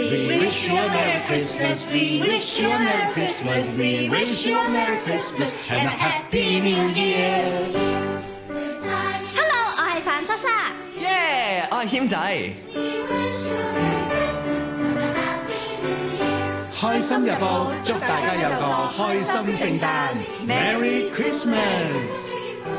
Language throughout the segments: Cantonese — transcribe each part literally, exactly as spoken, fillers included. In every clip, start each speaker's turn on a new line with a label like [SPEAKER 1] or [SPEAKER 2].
[SPEAKER 1] We wish you a Merry Christmas. We wish you a Merry Christmas. We wish you a Merry Christmas and a Happy New Year.
[SPEAKER 2] Hello， 我係范莎莎。
[SPEAKER 3] 耶！我係謙仔。
[SPEAKER 1] 開心日報，祝大家有個開心聖誕 ，Merry Christmas。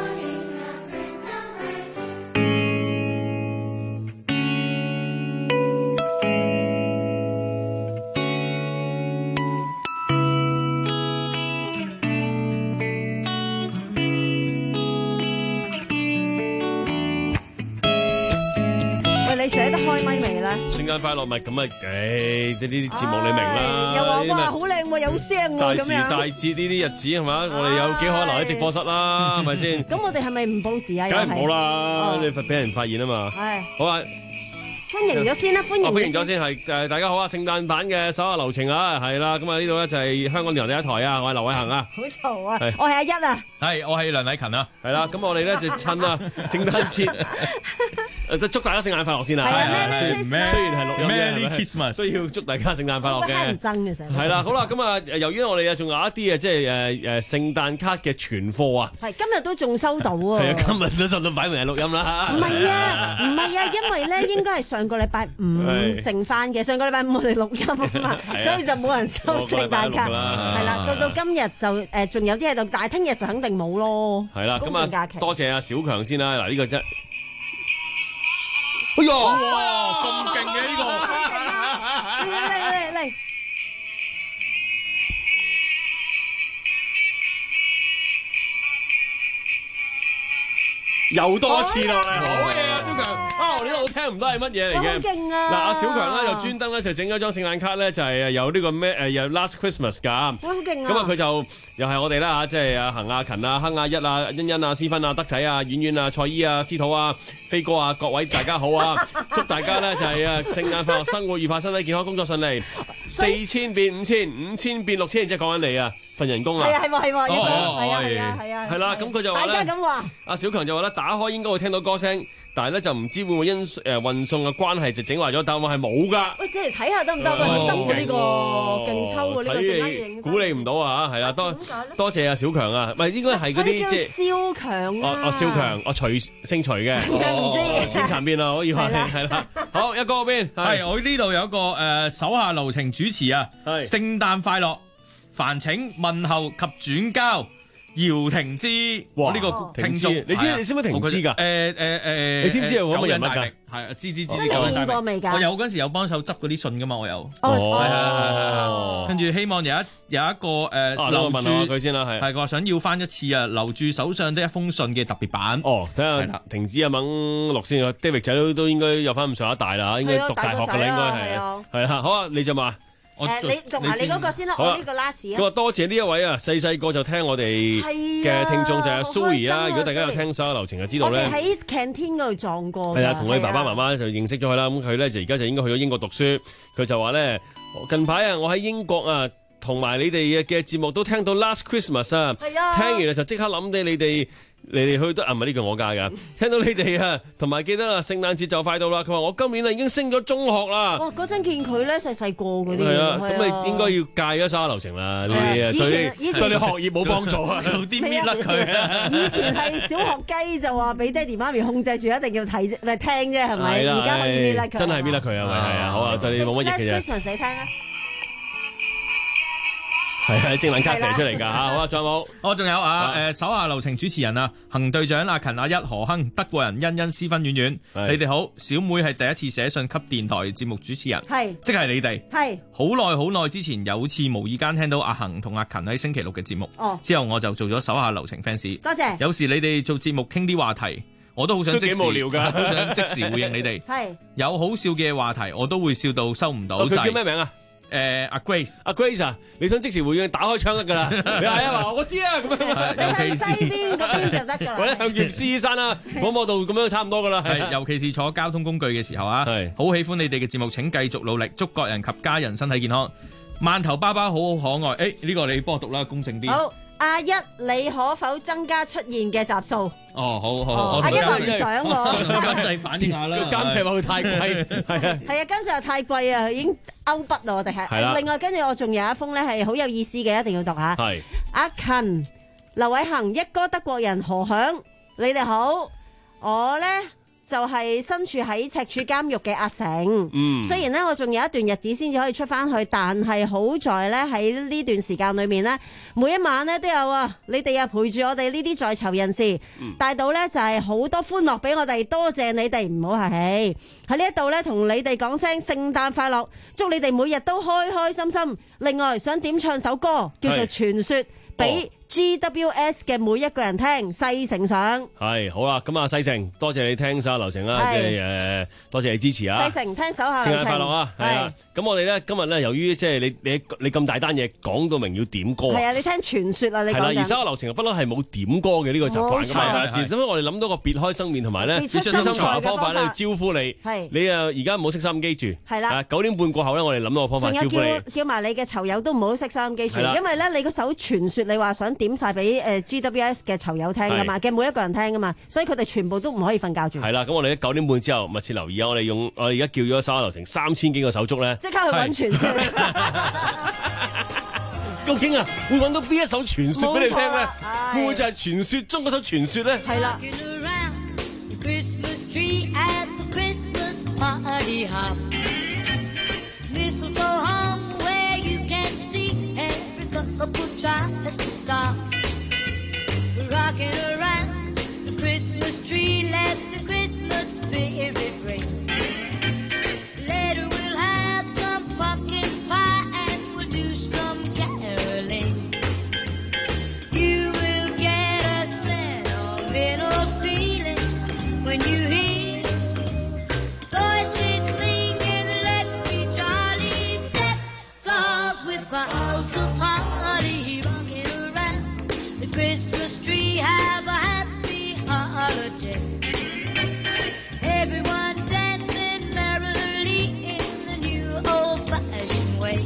[SPEAKER 4] 你寫得開咪未咧？
[SPEAKER 5] 聖誕快樂咪咁啊！誒，呢啲節目你明啦。
[SPEAKER 4] 又話哇好靚喎，有聲喎
[SPEAKER 5] 大時
[SPEAKER 4] 咁樣。
[SPEAKER 5] 大節呢啲日子係嘛？我哋有幾可留喺直播室啦，係咪先？
[SPEAKER 4] 咁我哋係咪唔報時啊？
[SPEAKER 5] 梗係唔好啦，
[SPEAKER 4] 哦
[SPEAKER 5] 你俾人發現啊嘛。
[SPEAKER 4] 係。
[SPEAKER 5] 好啊。
[SPEAKER 4] 歡迎咗先啦，歡迎。
[SPEAKER 5] 歡迎咗先係誒，大家好啊！聖誕版嘅手下留情啊，係啦，咁啊呢度咧就係香港電台第一台啊，我係劉偉恒啊。
[SPEAKER 4] 好嘈啊！我係阿一啊。
[SPEAKER 6] 係，我係梁禮勤啊。
[SPEAKER 5] 係啦，咁我哋咧就趁啊聖誕節。誒，祝大家聖誕快樂先啦！
[SPEAKER 4] 係啊，Merry
[SPEAKER 5] Christmas，雖然係錄音
[SPEAKER 6] ，Merry Christmas，
[SPEAKER 5] 都要祝大家聖誕快樂嘅。
[SPEAKER 4] 乞人憎嘅成日。
[SPEAKER 5] 係啦，好啦，咁啊，由於我哋啊仲有一啲啊，即係誒誒聖誕卡嘅存貨啊。
[SPEAKER 4] 係，今日都仲收到啊。
[SPEAKER 5] 係啊，今日都收到，擺明係錄音啦。
[SPEAKER 4] 唔係啊，唔係啊，因為咧應該係上個禮拜五剩翻嘅，上個禮拜五我哋錄音啊嘛，所以就冇人收聖誕卡。係啦，到到今日就誒仲有啲喺度，但係聽日就肯定冇咯。
[SPEAKER 5] 係啦，咁啊多謝阿小強先啦。嗱呢個真。哎呀！
[SPEAKER 6] 哇，咁勁嘅呢個！
[SPEAKER 4] 嚟嚟嚟嚟！
[SPEAKER 5] 又多一次落嚟，好嘢啊，小強！啊，我呢度聽唔到係乜嘢嚟嘅。
[SPEAKER 4] 好勁啊！
[SPEAKER 5] 嗱，阿小強咧就專登咧就整咗張聖誕卡咧，就係有呢個咩誒有 Last Christmas 㗎。
[SPEAKER 4] 好勁啊！
[SPEAKER 5] 咁啊，佢就又係我哋啦嚇，即係阿恒、阿勤啊、亨啊、一啊、欣欣啊、思芬啊、德仔啊、婉婉啊、蔡姨啊、司徒啊、飛哥啊，各位大家好啊！祝大家咧就係啊聖誕快樂，生活愉快，身體健康，工作順利。四千變五千，五千變六千，即係講緊你啊份人工啊！
[SPEAKER 4] 係啊係喎係喎，係
[SPEAKER 6] 哦
[SPEAKER 4] 啊係啊係啊！
[SPEAKER 5] 係啦，咁佢就話咧，
[SPEAKER 4] 大家咁話。
[SPEAKER 5] 阿小強就話咧，打開應該會聽到歌聲，但係咧就唔知會唔會因誒運送嘅關係就整壞咗，但係係冇㗎。
[SPEAKER 4] 喂，即係睇下得唔得？喂，得喎呢個勁抽喎呢個，
[SPEAKER 5] 睇你估你唔到啊！係啦，多多謝阿小強啊，唔係應該係嗰啲即係
[SPEAKER 4] 蕭強啊！
[SPEAKER 5] 哦哦，蕭強，哦徐姓徐嘅，
[SPEAKER 4] 唔知
[SPEAKER 5] 天蠶變啦，可以話係啦。好，一個邊
[SPEAKER 6] 係我呢度有一個誒手下留情主持啊，聖誕快樂，煩請問候及轉交。姚婷芝，我呢個聽眾，
[SPEAKER 5] 你知你知唔知婷芝㗎？
[SPEAKER 6] 誒誒誒，
[SPEAKER 5] 你知唔知有咁嘅人物㗎？
[SPEAKER 6] 係啊，知知知。
[SPEAKER 4] 你見過未㗎？
[SPEAKER 6] 我有嗰陣時有幫手執嗰啲信㗎嘛，我有。
[SPEAKER 4] 哦，
[SPEAKER 6] 係係係。跟住希望有一有一個誒留住
[SPEAKER 5] 佢先啦，係。
[SPEAKER 6] 係話想要翻一次啊，留住手上的一封信嘅特別版。
[SPEAKER 5] 哦，睇下婷芝阿猛錄先啊 David 仔都都應該有翻咁上下大啦，應該讀大學㗎啦，應該係。係啦，好啊，你就話。
[SPEAKER 4] 誒，你讀埋你嗰個先啦，我呢個 last 啊。
[SPEAKER 5] 佢話多謝呢一位啊，細細個就聽我哋嘅聽眾就係 Suri 啊。如果大家有聽手下留情就知道咧，
[SPEAKER 4] 我哋喺 canteen 嗰度撞過。
[SPEAKER 5] 係啊，同佢爸爸媽媽就認識咗佢啦。咁佢咧就而家就應該去咗英國讀書。佢就話咧，近排啊，我喺英國啊，同埋你哋嘅節目都聽到 Last Christmas 啊。係啊。聽完就即刻諗起你哋。嚟嚟去都啊，唔係呢句我加㗎。聽到你哋啊，同埋記得啊，聖誕節就快到啦。佢話我今年啊已經升咗中學啦。
[SPEAKER 4] 哇！嗰陣見佢咧細細個嗰啲。
[SPEAKER 5] 係啊，咁你應該要戒咗手下留情啦。呢啲啊，對你對你學業冇幫助啊，做啲搣甩佢啊。
[SPEAKER 4] 以前係小學雞就話俾爹哋媽咪控制住，一定要睇啫，唔係聽啫，係咪？而家可以搣甩佢。
[SPEAKER 5] 真係搣甩佢啊！咪係啊，好啊，對你冇乜益嘅啫。
[SPEAKER 4] Last Christmas 你聽啊！
[SPEAKER 5] 係啊，聖誕卡嚟出嚟㗎嚇，好啊，仲有冇？
[SPEAKER 6] 我仲有啊，誒手下留情主持人啊，行隊長阿勤、阿一、何亨、德國人欣欣、思芬、婉婉，你哋好。小妹係第一次寫信給電台節目主持人，係即係你哋，係好耐好耐之前有次無意間聽到阿恒同阿勤喺星期六嘅節目，哦，之後我就做咗手下留情 fans，多謝。有時你哋做節目傾啲話題，我都好想即時，都幾無聊㗎，都想即時回應你哋。係有好笑嘅話題，我都會笑到收唔到。
[SPEAKER 5] 佢叫咩名啊？
[SPEAKER 6] 誒阿 Grace，阿
[SPEAKER 5] Grace 啊，你想即時回應，打開槍得㗎啦。你係啊，話我知啊，咁樣。
[SPEAKER 4] 你向西邊嗰邊就得㗎啦。
[SPEAKER 5] 或者向劍獅山啊，廣播道咁樣差唔多㗎啦。
[SPEAKER 6] 係，尤其是坐交通工具嘅時候啊，係好喜歡你哋嘅節目，請繼續努力，祝各人及家人身體健康。饅頭包包好好可愛，誒呢個你幫我讀啦，公正啲。好。
[SPEAKER 4] 阿一，你可否增加出現嘅集數？
[SPEAKER 6] 哦，好好，
[SPEAKER 4] 阿一話唔想喎，
[SPEAKER 6] 監製反映下啦。
[SPEAKER 5] 監製話佢太貴，係啊，
[SPEAKER 4] 係啊，監製話太貴啊，已經勾筆啦，我哋係。係啦。另外跟住我仲有一封咧係好有意思嘅，一定要讀下。係。阿勤、劉偉恒、一哥德國人何響，你哋好，我咧。就係身處喺赤柱監獄嘅阿成，嗯、雖然咧我仲有一段日子先至可以出翻去，但係好在咧喺呢段時間裏面咧，每一晚咧都有啊，你哋啊陪住我哋呢啲在囚人士，嗯、帶到咧就係好多歡樂俾我哋，多謝你哋，唔好客氣。喺呢一度咧同你哋講聲聖誕快樂，祝你哋每日都開開心心。另外想點唱首歌叫做《傳說》俾。G W S 嘅每一個人聽，西城上
[SPEAKER 5] 係好啦，咁啊西城，多謝你聽手下留情啦，即係誒，多謝你支持啊！
[SPEAKER 4] 西城聽手下留情，
[SPEAKER 5] 聖誕快樂啊！係啊，咁我哋咧今日咧，由於即係你你你咁大單嘢講到明要點歌，係
[SPEAKER 4] 啊，你聽傳說啊，你講緊係啦，
[SPEAKER 5] 而手下留情不嬲係冇點歌嘅呢個習慣噶嘛，咁樣我哋諗到個別開生面同埋咧別出心裁嘅方法咧去招呼你，係你啊而家唔好熄收音機住，係啦，九點半過後咧，我哋諗到個方法招呼你，
[SPEAKER 4] 叫埋你嘅囚友都唔好熄收音機住，因為咧你個首傳說你話想點晒俾誒。G W S 嘅囚友聽噶嘛，嘅每一個人聽噶嘛，所以佢哋全部都唔可以瞓覺住。
[SPEAKER 5] 係啦，咁我哋喺九點半之後密切留意啊！我哋用我哋而家叫咗手下留情三千幾個手足咧，
[SPEAKER 4] 即刻去揾傳說。
[SPEAKER 5] 究竟啊，會揾到邊一首傳說俾你聽咧？會唔會就係傳說中嗰首傳說咧？
[SPEAKER 4] 係啦。
[SPEAKER 1] Rocking around the Christmas tree, let the Christmas spirit ring. Later we'll have some pumpkin pie and we'll do some caroling. You will get a sentimental feeling when you hear voices singing, let's be jolly, deck the halls with boughs of holly, rocking around the Christmas tree. Have a happy holiday. Everyone dancing merrily in the new old-fashioned way.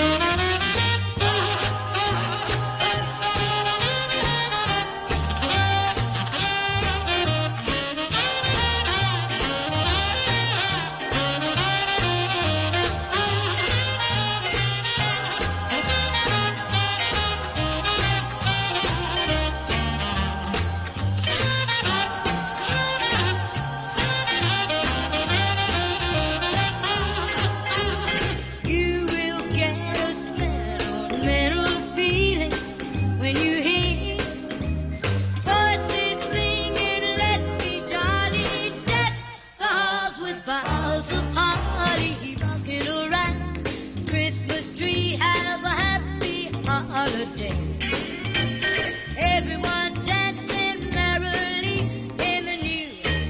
[SPEAKER 1] Holiday. Everyone dancing merrily in the new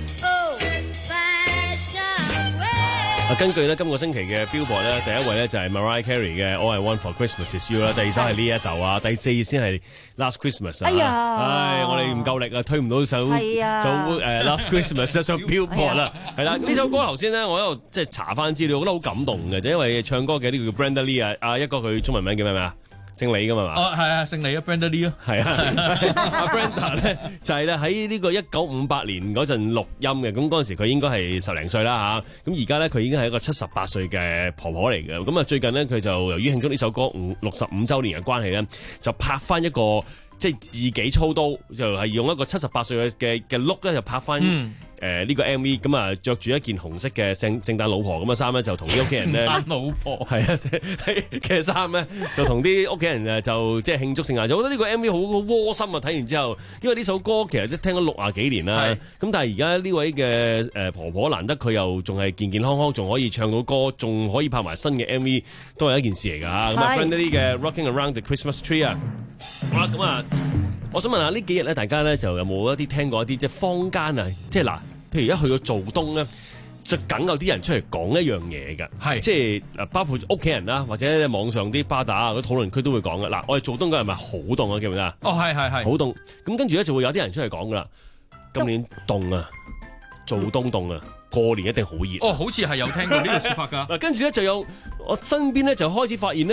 [SPEAKER 1] old-fashioned way.
[SPEAKER 5] 根據咧今個星期嘅 Billboard 咧，第一位咧就係 Mariah Carey 嘅 All I Want for Christmas Is You 啦，第二首係呢一首啊，第四先係 Last Christmas 啊。哎呀，唉，我哋唔夠力啊，推唔到首首誒 Last Christmas 上 Billboard 啦。係啦，呢首歌頭先咧，我喺度即係查翻資料，我覺得好感動嘅，就因為唱歌嘅呢個叫 Brenda Lee 啊，啊一個佢中文名叫咩名啊？姓李噶嘛？
[SPEAKER 6] 哦，係啊，姓李啊 ，Brenda Lee 咯，係啊，阿
[SPEAKER 5] Brenda 咧就係咧喺呢個一九五八年嗰陣錄音嘅，咁嗰陣時佢應該係十零歲啦嚇，咁而家咧佢已經係一個七十八歲嘅婆婆嚟嘅，咁啊最近咧佢就由於慶祝呢首歌五六十五週年嘅關係咧，就拍翻一個即係自己操刀，就係用一個七十八歲嘅嘅 look 咧，就拍翻。嗯誒呢、呃這個 M V 咁啊，着住一件紅色嘅聖聖誕老婆咁嘅衫咧，就同啲屋企人咧，聖誕
[SPEAKER 6] 老婆
[SPEAKER 5] 係啊嘅衫咧，就同啲屋企人誒就即係慶祝聖誕節。我覺得呢個 M V 好好窩心啊！睇完之後，因為呢首歌其實都聽咗六啊幾年啦，咁是但係而家呢位嘅誒婆婆難得佢又仲係健健康康，仲可以唱到歌，仲可以拍埋新嘅 M V， 都係一件事嚟㗎嚇。咁啊 Brenda Lee 嘅 Rocking Around the Christmas Tree 啊，好啦咁啊。我想問下呢幾日咧，大家咧就有冇一啲聽過一啲即係坊間啊，即係嗱，譬如一去到做冬咧，就梗有啲人出嚟講一樣嘢㗎，係是即係嗱，包括屋企人啦，或者網上啲巴打啊，嗰討論區都會講㗎。嗱，我哋做冬嗰日係咪好凍啊？記唔記得啊？
[SPEAKER 6] 哦，係係係，好
[SPEAKER 5] 凍。咁跟住咧就會有啲人出嚟講㗎啦。今年凍啊，做冬凍啊，過年一定好熱。
[SPEAKER 6] 哦，好似係有聽過呢個說法㗎。嗱，
[SPEAKER 5] 跟住咧就有我身邊咧就開始發現咧。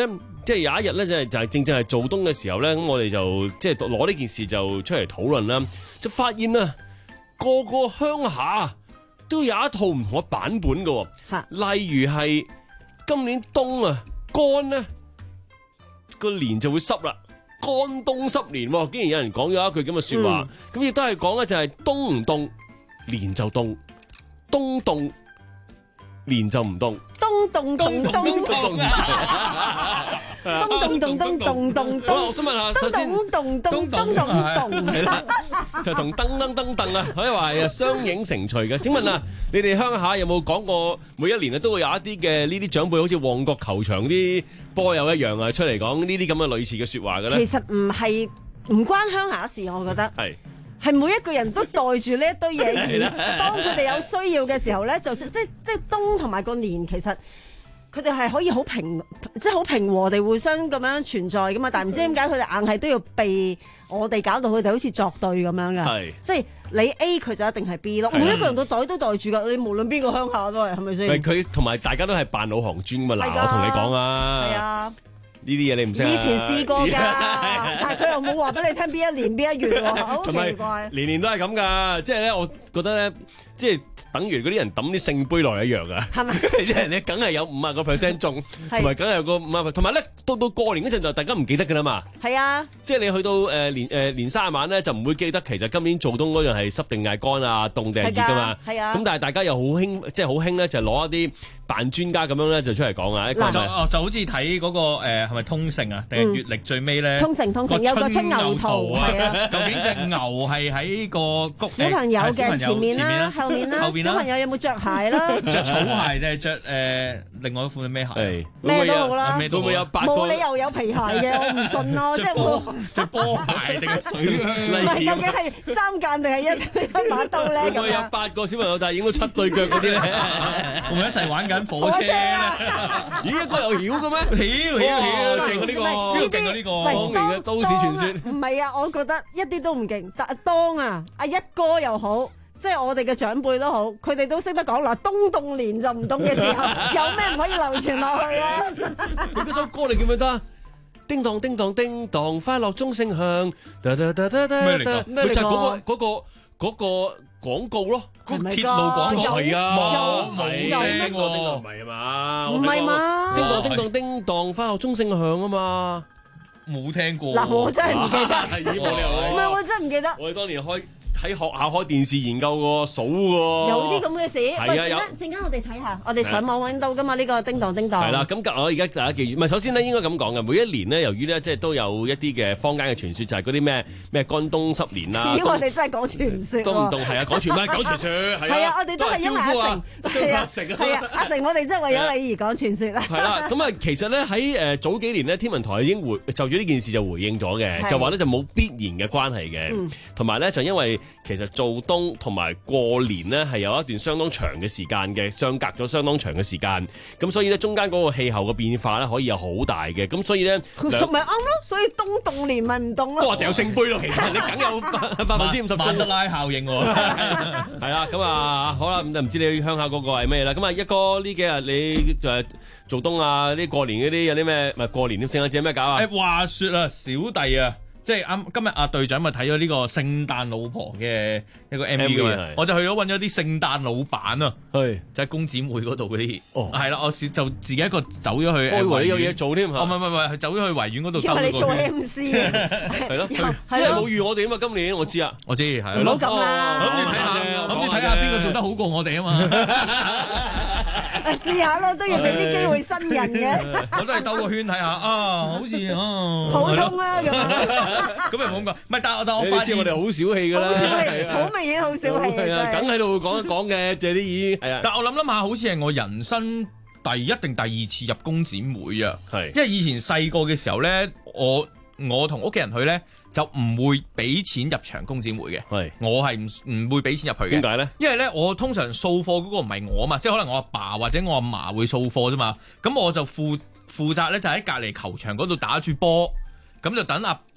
[SPEAKER 5] 即係有一日咧，就係就係正正係做冬嘅時候咧，咁我哋就即係攞呢件事就出嚟討論啦，就發現啊，個個鄉下都有一套唔同嘅版本嘅，例如係今年冬啊乾咧個年就會濕啦，乾冬濕年，竟然有人講咗一句咁嘅說話，咁亦都係講咧就係冬唔凍，年就凍，冬凍，年就唔凍。
[SPEAKER 4] 冬凍凍冬凍啊！冬凍凍冬凍凍冬。
[SPEAKER 5] 我想問下，首先
[SPEAKER 4] 冬凍凍冬凍凍
[SPEAKER 5] 係啦，就同噔噔噔噔啊，可以話係相映成趣嘅。請問啊，你哋鄉下有冇講過每一年啊都會有一啲嘅呢啲長輩，好似旺角球場啲波友一樣啊，出嚟講呢啲咁嘅類似嘅說話嘅咧？
[SPEAKER 4] 其實唔係唔關鄉下事，我覺得
[SPEAKER 5] 係。
[SPEAKER 4] 係每一個人都袋住呢一堆嘢，而當佢哋有需要嘅時候咧，就即即冬同埋個年，其實佢哋係可以好平，即係好平和地互相咁樣存在噶嘛。但係唔知點解佢哋硬係都要避我哋，搞到佢哋好似作對咁樣嘅。係，即係你 A 佢就一定係 B 咯。每一個人個袋都袋住噶，你無論邊個鄉下都係，係咪先？佢
[SPEAKER 5] 同埋大家都係扮老行尊噶嘛。嗱，我同你講啊。係啊。呢啲嘢你唔識啊？
[SPEAKER 4] 以前試過㗎，但係佢又冇話俾你聽邊一年邊一月喎，好奇怪。
[SPEAKER 5] 年年都係咁㗎，即係咧，我覺得咧，即係等於嗰啲人抌啲聖杯落嚟一樣㗎。係咪？即係你梗係有五啊個 percent 中，同埋梗係有個五啊，同埋咧到到過年嗰陣就大家唔記得㗎啦嘛。係啊，即係你去到誒年誒年卅晚咧，就唔會記得其實今年做冬嗰樣係濕定係乾啊，凍定係熱㗎嘛。係啊。咁但係大家又好興，即係好興咧，就攞一啲扮專家咁樣咧，就出嚟講啊。
[SPEAKER 6] 就哦就好似睇嗰個誒。係咪通勝啊？定係月曆最尾咧？
[SPEAKER 4] 通勝通勝有個春牛圖係啊！
[SPEAKER 6] 究竟隻牛係喺個谷
[SPEAKER 4] 小朋友嘅前面啦、後面啦？小朋友有冇着鞋啦？
[SPEAKER 6] 着草鞋定係着誒另外一款咩鞋？
[SPEAKER 4] 咩都好啦，
[SPEAKER 5] 會唔會有八個？
[SPEAKER 4] 冇理由有皮鞋嘅，我唔信咯。即係冇
[SPEAKER 6] 着波鞋定係水靴？
[SPEAKER 4] 唔係，究竟係三間定係一一把刀咧？
[SPEAKER 5] 會唔會有八個小朋友，但係影到七對腳嗰啲咧？
[SPEAKER 6] 會唔會一齊玩緊火車咧？
[SPEAKER 5] 咦，一個又曉嘅咩？曉曉曉！勁過呢個，呢啲呢個當年嘅都市傳說。
[SPEAKER 4] 唔係啊，我覺得一啲都唔勁。但當啊，阿一哥又好，即係我哋嘅長輩都好，佢哋都識得講嗱，冬凍年就唔凍嘅時候，有咩唔可以流傳落去啊？
[SPEAKER 5] 你嗰首歌你叫咩得？叮當叮當叮當，快樂鐘聲響。咩嚟㗎？咪就係嗰個嗰個嗰個廣告咯。
[SPEAKER 6] 鐵路廣告係啊，冇冇聲喎，
[SPEAKER 5] 唔係嘛？
[SPEAKER 4] 唔係嘛？
[SPEAKER 5] 叮當叮當叮當，快樂鐘聲響啊嘛！
[SPEAKER 6] 冇聽過。
[SPEAKER 4] 嗱，我真係唔記得。唔係，我真係唔記得。
[SPEAKER 5] 我哋當年開喺學校開電視研究過數喎。
[SPEAKER 4] 有啲咁嘅事。
[SPEAKER 5] 係啊，有。
[SPEAKER 4] 陣間我哋睇下，我哋上網揾到噶嘛？呢個叮當叮當。
[SPEAKER 5] 係啦，咁我而家大家記住，唔係首先咧應該咁講嘅，每一年咧，由於咧即係都有一啲嘅坊間嘅傳說，就係嗰啲咩咩乾冬濕年啦。
[SPEAKER 4] 咦？我哋真係講傳說。
[SPEAKER 5] 冬唔凍係啊，講傳咩？講傳說係啊。
[SPEAKER 4] 我哋都係因為阿成。係啊，係啊，阿成，我哋真係為咗你而講傳說啦。
[SPEAKER 5] 係啦，咁啊，其實咧喺誒早幾年咧，天文台已經回就住呢件事就回應咗嘅，就話咧就冇必然嘅關係嘅，同埋咧就因為其實做冬同埋過年咧係有一段相當長嘅時間嘅，相隔咗相當長嘅時間，咁所以咧中間嗰個氣候嘅變化咧可以有好大嘅，咁所以咧
[SPEAKER 4] 咪啱咯，所以冬凍年咪唔凍咯。
[SPEAKER 5] 都話掉聖杯咯，其實你梗有百分之五十
[SPEAKER 6] 曼德拉效應喎。
[SPEAKER 5] 係啦，咁啊好啦，咁就唔知你鄉下嗰個係咩啦？咁啊一哥呢幾日你就係做冬啊，啲過年嗰啲有啲咩？咪過年啲聖誕節咩搞啊？
[SPEAKER 6] 誒話説啊，小弟啊，即係啱今日阿隊長咪睇咗呢個聖誕老婆嘅一個 M V 嘅，我就去咗揾咗啲聖誕老闆啊，係就喺公姊妹嗰度嗰啲，哦係啦，我就自己一個走咗去，
[SPEAKER 5] 我以為你有嘢做添，
[SPEAKER 6] 哦唔係唔係，走咗去維園嗰度，
[SPEAKER 4] 因為你做 M C 啊，
[SPEAKER 5] 係咯，因為冇預我哋啊嘛，今年我知啊，
[SPEAKER 6] 我知係，
[SPEAKER 4] 唔好咁啦，
[SPEAKER 6] 諗住睇下，諗住睇下邊個做得好過我哋啊嘛。
[SPEAKER 4] 試下咯，都要俾啲機會新人嘅。
[SPEAKER 6] 我都係兜個圈睇下啊，好似啊，
[SPEAKER 4] 普通啦咁啊。
[SPEAKER 6] 咁又冇咁講，唔係，但係但係我發現
[SPEAKER 5] 我哋好小氣㗎啦，
[SPEAKER 4] 好明顯好小氣啊，
[SPEAKER 5] 梗喺度講一講嘅，借啲意。係啊，
[SPEAKER 6] 但係我諗諗下，好似係我人生第一定第二次入公展會啊。係，因為以前細個嘅時候咧，我我同屋企人去咧。就唔會俾錢入場公展會嘅，係我係唔唔會俾錢入去嘅。點解咧？因為咧，我通常掃貨嗰個唔係我嘛，即係可能我阿爸或者我阿嫲會掃貨啫嘛。咁我就負負責咧，就喺隔離球場嗰度打住波，咁就等阿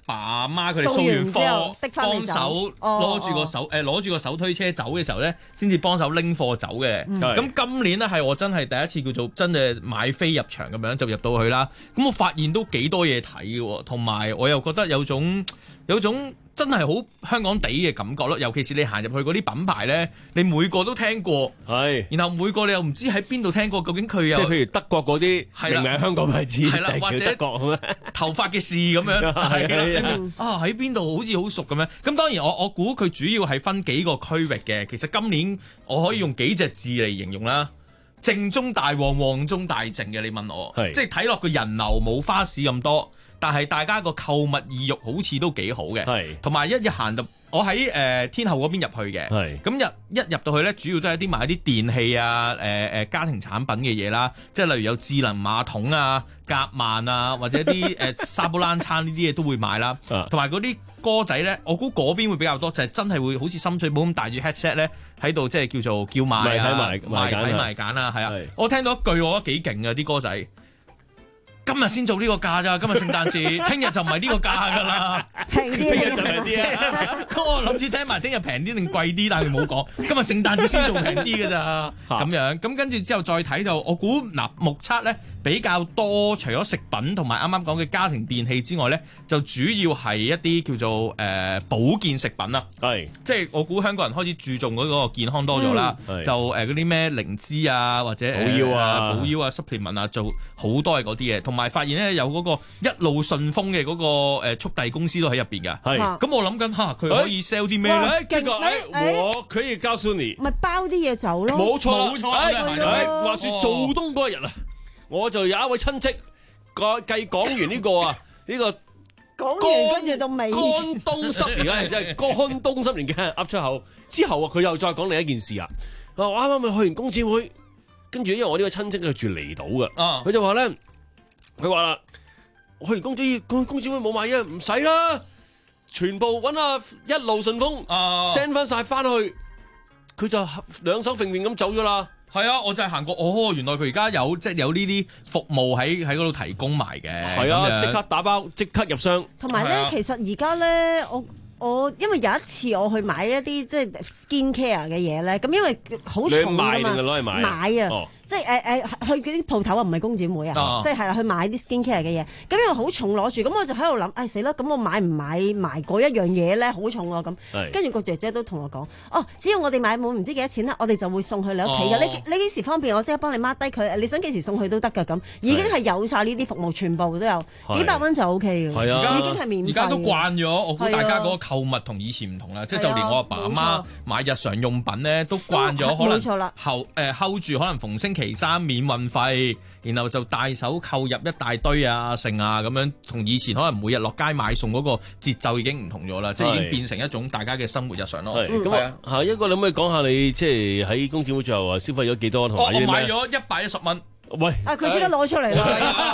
[SPEAKER 6] 爸阿媽佢哋掃完貨，幫手攞住個手
[SPEAKER 4] 哦
[SPEAKER 6] 誒攞住個手推車走嘅時候咧，先至幫手拎貨走嘅。咁、嗯、今年咧係我真係第一次叫做真係買飛入場咁樣就入到去啦。咁我發現都幾多嘢睇嘅，同埋我又覺得有種有種真係好香港地嘅感覺咯。尤其是你行入去嗰啲品牌咧，你每個都聽過，係，然後每個你又唔知喺邊度聽過，究竟佢又
[SPEAKER 5] 即係譬如德國嗰啲，明明係香港牌子，
[SPEAKER 6] 係啦，或者
[SPEAKER 5] 德國
[SPEAKER 6] 頭髮嘅事咁樣，係啦，啊喺邊度好似好熟咁樣。咁當然我我估佢主要係分幾個區域嘅。其實今年我可以用幾隻字嚟形容啦。靜中帶旺，旺中帶靜嘅，你問我，即係睇落個人流冇花市咁多，但係大家個購物意欲好似都幾好嘅，同埋一日行到我喺誒、呃、天后嗰邊入去嘅，咁入一入到去咧，主要都係啲買啲電器啊、誒、呃、誒家庭產品嘅嘢啦，即係例如有智能馬桶啊、夾萬啊，或者啲誒、呃、沙煲冷餐呢啲嘢都會買啦，同埋嗰啲歌仔咧，我估嗰邊會比較多，就係、是、真係會好似深水埗咁帶住 headset 咧喺度，即係叫做叫賣啊、賣睇賣揀啊，係啊，我聽到一句我覺得幾勁啊啲歌仔。今日先做呢個價咋，今日聖誕節，聽日就唔係呢個價噶啦，
[SPEAKER 4] 平啲，
[SPEAKER 5] 聽日就平啲啊！
[SPEAKER 6] 咁我諗住聽埋聽日平啲定貴啲，但係佢冇講，今日聖誕節先做平啲噶咋，咁樣，咁跟住之後再睇就，我估嗱目測咧比較多，除咗食品同埋啱啱講嘅家庭電器之外咧，就主要係一啲叫做誒、呃、保健食品啦，係，即係我估香港人開始注重嗰個健康多咗啦，嗯、就誒嗰啲咩靈芝啊或者補腰啊、補腰啊、supplement 啊，做好多係嗰啲嘢，同埋發現咧有嗰個一路順豐嘅嗰個誒速遞公司都喺入邊㗎，係，咁我諗緊嚇佢可以 sell 啲咩咧？
[SPEAKER 5] 這個誒，我可以告訴你，
[SPEAKER 4] 咪包啲嘢走咯，
[SPEAKER 5] 冇錯
[SPEAKER 6] 冇錯，
[SPEAKER 5] 誒，話説做冬嗰日啊，我就有一位親戚，個計講完呢個啊，呢個
[SPEAKER 4] 講完跟住到尾，
[SPEAKER 5] 乾冬濕而家真係乾冬濕年嘅噏出口之後啊，佢又再講另一件事啊，我啱啱咪去完工展會，跟住因為我呢個親戚佢住離島嘅，佢就話咧。佢話啦，我去完公展公公展會冇買嘢，唔使啦，全部揾阿一路順豐 send 翻晒翻去，佢就兩手揈面咁走咗啦。
[SPEAKER 6] 係啊，我就係行過，哦，原來佢而家有即係有呢啲服務喺喺嗰度提供埋嘅。
[SPEAKER 5] 係啊，即刻打包，即刻入箱。
[SPEAKER 4] 同埋咧，啊、其實而家咧，我我因為有一次我去買一啲即係 skin care 嘅嘢咧，咁因為好重㗎嘛，
[SPEAKER 5] 你買定係攞嚟買？
[SPEAKER 4] 買啊！哦即係誒誒去嗰啲鋪頭啊，唔係工展會啊，哦、即係係啦，去買啲 skin care 嘅嘢。咁因為好重攞住，咁我就喺度諗，唉死啦！咁我買唔買埋嗰一樣嘢咧？好重啊！咁，跟住個姐姐都同我講，哦，只要我哋買滿唔知幾多錢啦，我哋就會送去你屋企嘅。哦、你你幾時方便，我即刻幫你 mark 低佢。你想幾時送去都得㗎。咁已經係有晒呢啲服務，全部都有幾百蚊就 O K 嘅。係啊，已經係免費。
[SPEAKER 6] 而家都慣咗，我估大家嗰個購物同以前唔同啦。即係就連我阿爸阿媽買日常用品咧，都慣咗可能後誒 hold 住，可能逢星期三免運費，然後就帶手購入一大堆啊、剩啊咁樣，同以前可能每日落街買餸嗰個節奏已經唔同咗啦，即係已經變成一種大家嘅生活日常咯。
[SPEAKER 5] 咁啊，下一個你可唔可以講下你即係喺工展會最後啊消費咗幾多同埋啲咩？
[SPEAKER 6] 我買咗一百一十蚊。
[SPEAKER 5] 喂！
[SPEAKER 4] 啊！佢即刻攞出嚟啦！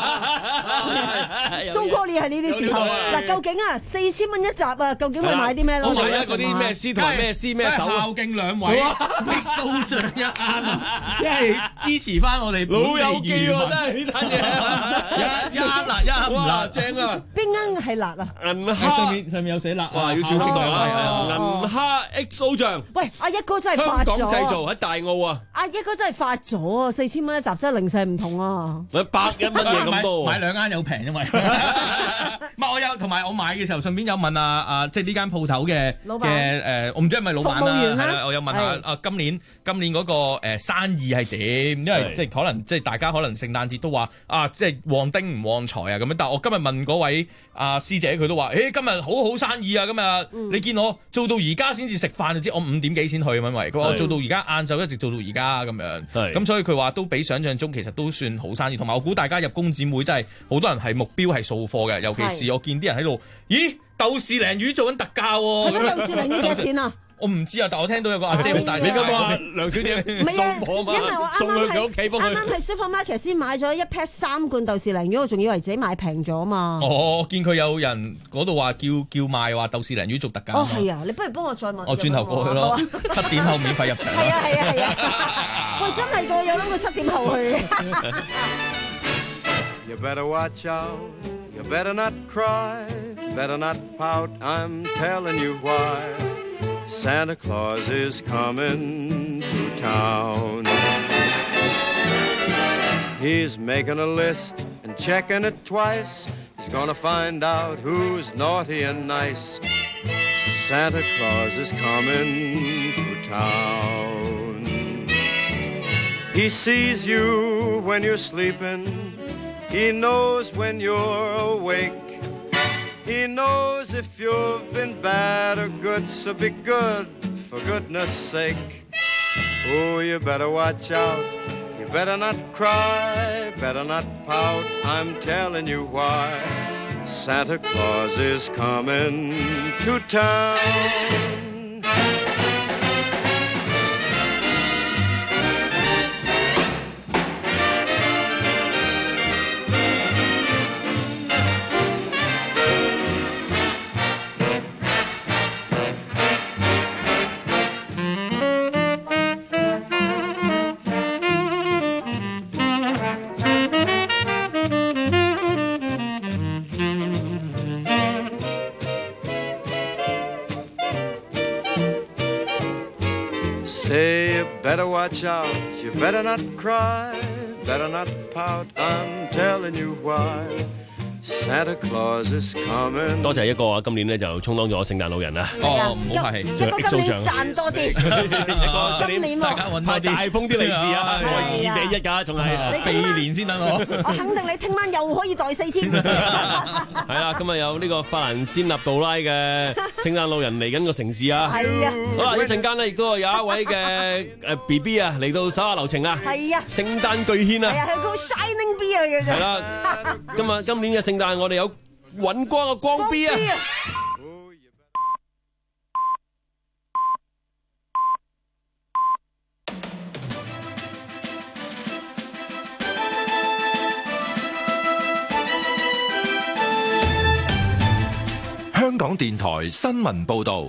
[SPEAKER 4] 蘇哥，你係呢啲時候嗱，究竟啊四千蚊一集啊，究竟會買啲咩咯？
[SPEAKER 5] 我買嗰啲咩獅同埋咩獅咩手啊？
[SPEAKER 6] 孝敬兩位，搦蘇像一啱啊！因為支持翻我哋
[SPEAKER 5] 老友記喎，真係呢單嘢
[SPEAKER 6] 一一啱辣一啱唔辣正啊！
[SPEAKER 4] 邊啱係辣啊？
[SPEAKER 5] 銀蝦
[SPEAKER 6] 上面上面有寫辣，
[SPEAKER 5] 哇！要超清楚啊！銀蝦 X 蘇像，
[SPEAKER 4] 喂！阿一哥真係發咗，
[SPEAKER 5] 香港製造喺大澳啊！
[SPEAKER 4] 阿一哥真係發咗啊！四千蚊一集真係零舍唔同啊！
[SPEAKER 5] 百一蚊嘢咁多，
[SPEAKER 6] 買兩間有平，因為唔係我有，同埋我買嘅時候順便有問啊啊，即係呢間鋪頭嘅嘅誒，我唔知係咪老闆啦，係啦，我有問下啊，今年今年嗰個誒生意係點？因為即係可能即係大家可能聖誕節都話啊，即係旺丁唔旺財啊咁樣。但係我今日問嗰位阿師姐，佢都話：誒今日好好生意啊！今日你見我做到而家先至食飯，就知我五點幾先去，因為佢話我做到而家晏晝一直做到而家咁樣。咁所以佢話都比想象中其實都算好生意。同埋我估大家入工展會真係好多人係目標係掃貨嘅，尤其是我見啲人喺度，咦豆豉鯪魚做緊特價喎！
[SPEAKER 4] 係咪豆豉鯪魚幾多錢啊？
[SPEAKER 6] 我唔知啊，但我聽到有個阿姐好大聲
[SPEAKER 5] 㗎嘛，梁小姐送貨嘛，
[SPEAKER 4] 因為我啱啱喺
[SPEAKER 5] 屋企幫佢。
[SPEAKER 4] 啱啱喺 supermarket 先買咗一 pack 三罐豆豉鯪魚，我仲以為自己買平咗嘛。
[SPEAKER 6] 哦，我見佢有人嗰度話叫叫賣話豆豉鯪魚做特價。
[SPEAKER 4] 哦，係啊，你不如幫我再問。
[SPEAKER 6] 我轉頭過去咯，七點後免費入場。
[SPEAKER 4] 係啊係啊係啊！喂，真係個有諗過七點後去。
[SPEAKER 2] You better watch out, you better not cry. better not pout, I'm telling you why. Santa Claus is coming to town. He's making a list and checking it twice. He's gonna find out who's naughty and nice. Santa Claus is coming to town. He sees you when you're sleeping. He knows when you're awake. He knows if you've been bad or good, so be good for goodness sake. Oh, you better watch out. You better not cry, better not pout. I'm telling you why. Santa Claus is coming to town. Say you better watch out, you better not cry, better not pout, I'm telling you why. Santa Claus is coming。 多謝一個啊，今年咧就充當咗聖誕老人啦。
[SPEAKER 6] 哦，唔好客氣，
[SPEAKER 4] 一個今年賺多啲，今年
[SPEAKER 6] 大家揾多啲，
[SPEAKER 5] 大風啲利是啊，我二比一㗎，仲係
[SPEAKER 6] 避年先得我。
[SPEAKER 4] 我肯定你聽晚又可以袋四千。
[SPEAKER 5] 係啦，今日有呢個法蘭仙納杜拉嘅聖誕老人嚟緊個城市啊。係啊。好啦，一陣間咧亦都有一位嘅誒 B B 啊嚟到手下留情啊。係啊。聖誕巨獻啊。係啊，佢個 Shining B 啊叫做。係啦，今日今年嘅聖誕我哋有揾光嘅光 B 啊！
[SPEAKER 7] 香港電台新聞報導，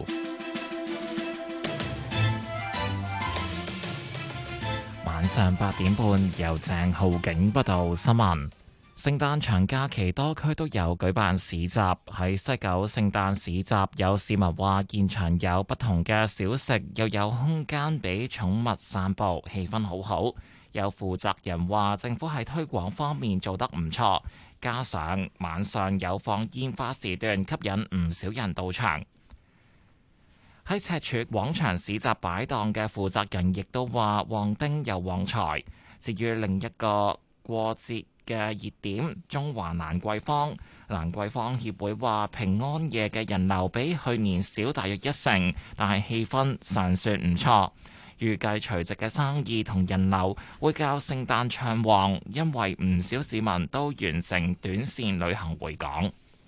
[SPEAKER 8] 晚上八點半由鄭浩景報道新聞。聖誕長假期多區都有舉辦市集，喺西九聖誕市集有市民話現場有不同嘅小食，又有空間俾寵物散步，氣氛好好。有負責人話政府喺推廣方面做得唔錯，加上晚上有放煙花時段，吸引唔少人到場。喺赤柱廣場市集擺檔嘅負責人亦都話旺丁又旺財。至於另一個過節嘅熱點中華蘭桂坊，蘭桂坊協會話平安夜嘅人流比去年少大約一成，但係氣氛尚算唔錯。預計除夕嘅生意同人流會較聖誕暢旺，因為唔少市民都完成短線旅行回港。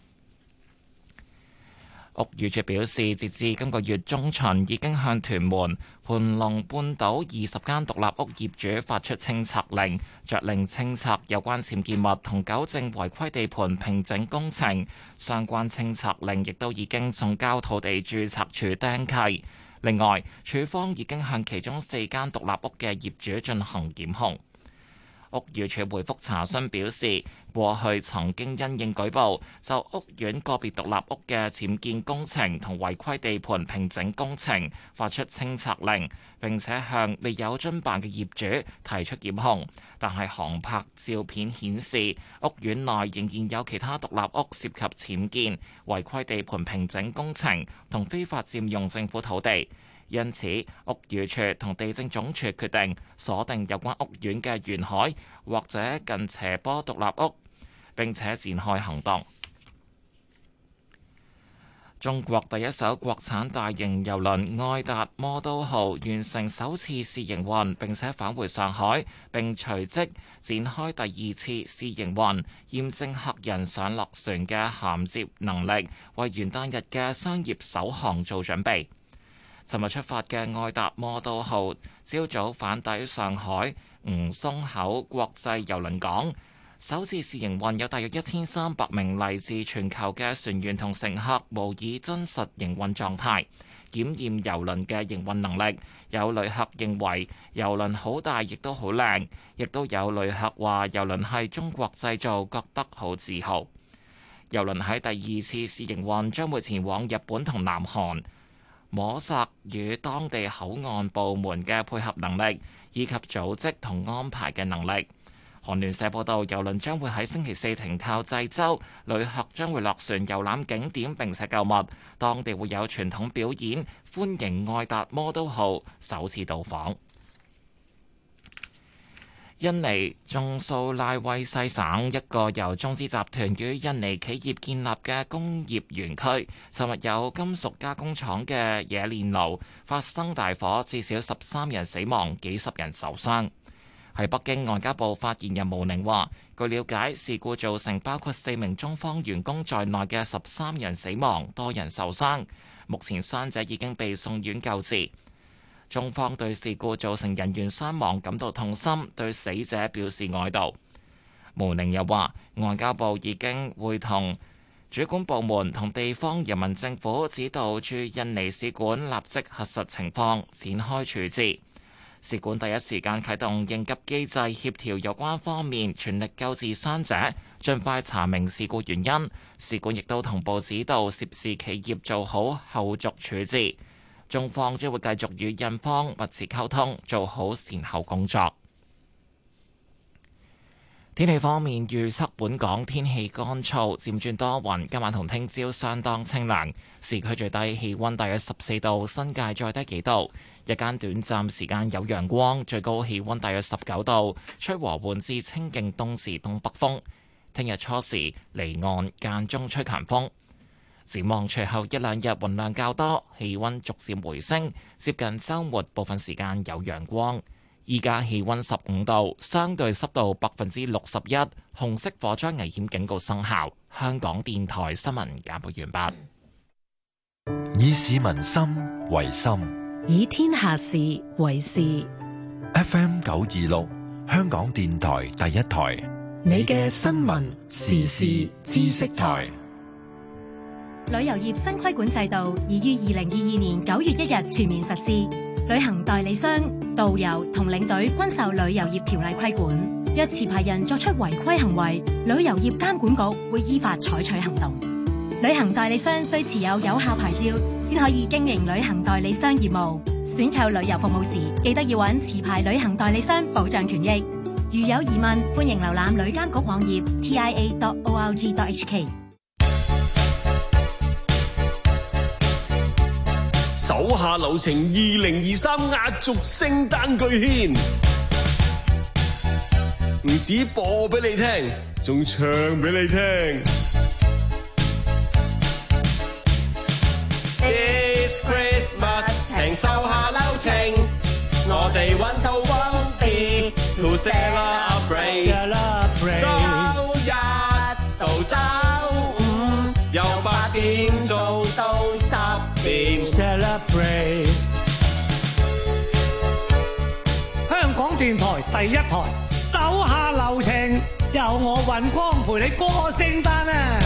[SPEAKER 8] 屋宇署表示，截至今個月中旬，已經向屯門、蟠龍半島二十間獨立屋業主發出清拆令，着令清拆有關僭建物同糾正違規地盤平整工程。相關清拆令亦都已經送交土地註冊處釘契。另外，署方已經向其中四間獨立屋嘅業主進行檢控。屋宇署回覆查詢表示，過去曾經因應舉報，就屋苑個別獨立屋嘅僭建工程同違規地盤平整工程發出清拆令，並且向未有遵辦嘅業主提出檢控。但係航拍照片顯示，屋苑內仍然有其他獨立屋涉及僭建、違規地盤平整工程同非法佔用政府土地。因此，屋宇署同地政總署決定鎖定有關屋苑嘅沿海或者近斜坡獨立屋，並且展開行動。中國第一艘國產大型郵輪愛達魔都號完成首次試營運，並且返回上海，並隨即展開第二次試營運，驗證客人上落船嘅銜接能力，為元旦日嘅商業首航做準備。尋日出發嘅愛達魔都號，朝早返抵上海吳淞口國際郵輪港。首次試營運有大約一千三百名嚟自全球嘅船員同乘客模擬真實營運狀態，檢驗郵輪嘅營運能力。有旅客認為郵輪好大，亦都好靚，亦都有旅客話郵輪係中國製造，覺得好自豪。 郵輪喺第二次試營運將會前往日本同南韓，摸索與當地口岸部門嘅配合能力，以及組織同安排嘅能力。韓聯社報道，郵輪將會喺星期四停靠濟州，旅客將會落船遊覽景點並且購物，當地會有傳統表演，歡迎愛達魔都號首次到訪。印尼中蘇拉威西省一個由中資集團與印尼企業建立嘅工業園區，尋日有金屬加工廠嘅冶煉爐發生大火，至少十三人死亡，幾十人受傷。喺北京，外交部發言人毛寧話，據了解，事故造成包括四名中方員工在內嘅十三人死亡，多人受傷。目前傷者已經被送院救治。中方對事故造成人員傷亡感到痛心，對死者表示哀悼。毛寧又話，外交部已經會同主管部門同地方人民政府指導駐印尼使館立即核實情況，展開處置。使館第一時間啟動應急機制，協調有關方面，全力救治傷者，盡快查明事故原因。使館亦都同步指導涉事企業做好後續處置。中方將會繼續與印方密切溝通，做好善後工作。天氣方面，預測本港天氣乾燥，漸轉多雲，今晚同聽朝相當清涼，市區最低氣溫大約十四度，新界再低幾度。日間短暫時間有陽光，最高氣溫大約十九度，吹和緩至清勁東至東北風。聽日初時離岸間中吹強風。展望隨後一兩日雲量較多，氣溫逐漸回升，接近週末部分時間有陽光。依家氣溫十五度，相對濕度百分之六十一，紅色火災危險警告生效。香港電台新聞簡報完畢。
[SPEAKER 7] 以市民心為心，
[SPEAKER 9] 以天下事為事。
[SPEAKER 7] F M 九二六，香港電台第一台，
[SPEAKER 9] 你嘅新聞時事知識台。
[SPEAKER 10] 旅遊業新規管制度已於二零二二年九月一日全面實施，旅行代理商、導遊同領隊均受旅遊業條例規管。若持牌人作出違規行為，旅遊業監管局會依法採取行動。旅行代理商須持有有效牌照，先可以經營旅行代理商業務。選購旅遊服務時，記得要揾持牌旅行代理商保障權益。如有疑問，歡迎瀏覽旅監局網頁 t i a dot org dot h k。
[SPEAKER 5] 手下留情二零二三壓軸聖誕巨獻，唔止播俾你聽，仲唱俾你聽。It's Christmas， 平手下留情，我哋揾到光碟 to celebrate， 周一到周五由八點做到十點 celebrate。
[SPEAKER 11] 香港電台第一台，手下留情，由我尹光陪你過聖誕啊！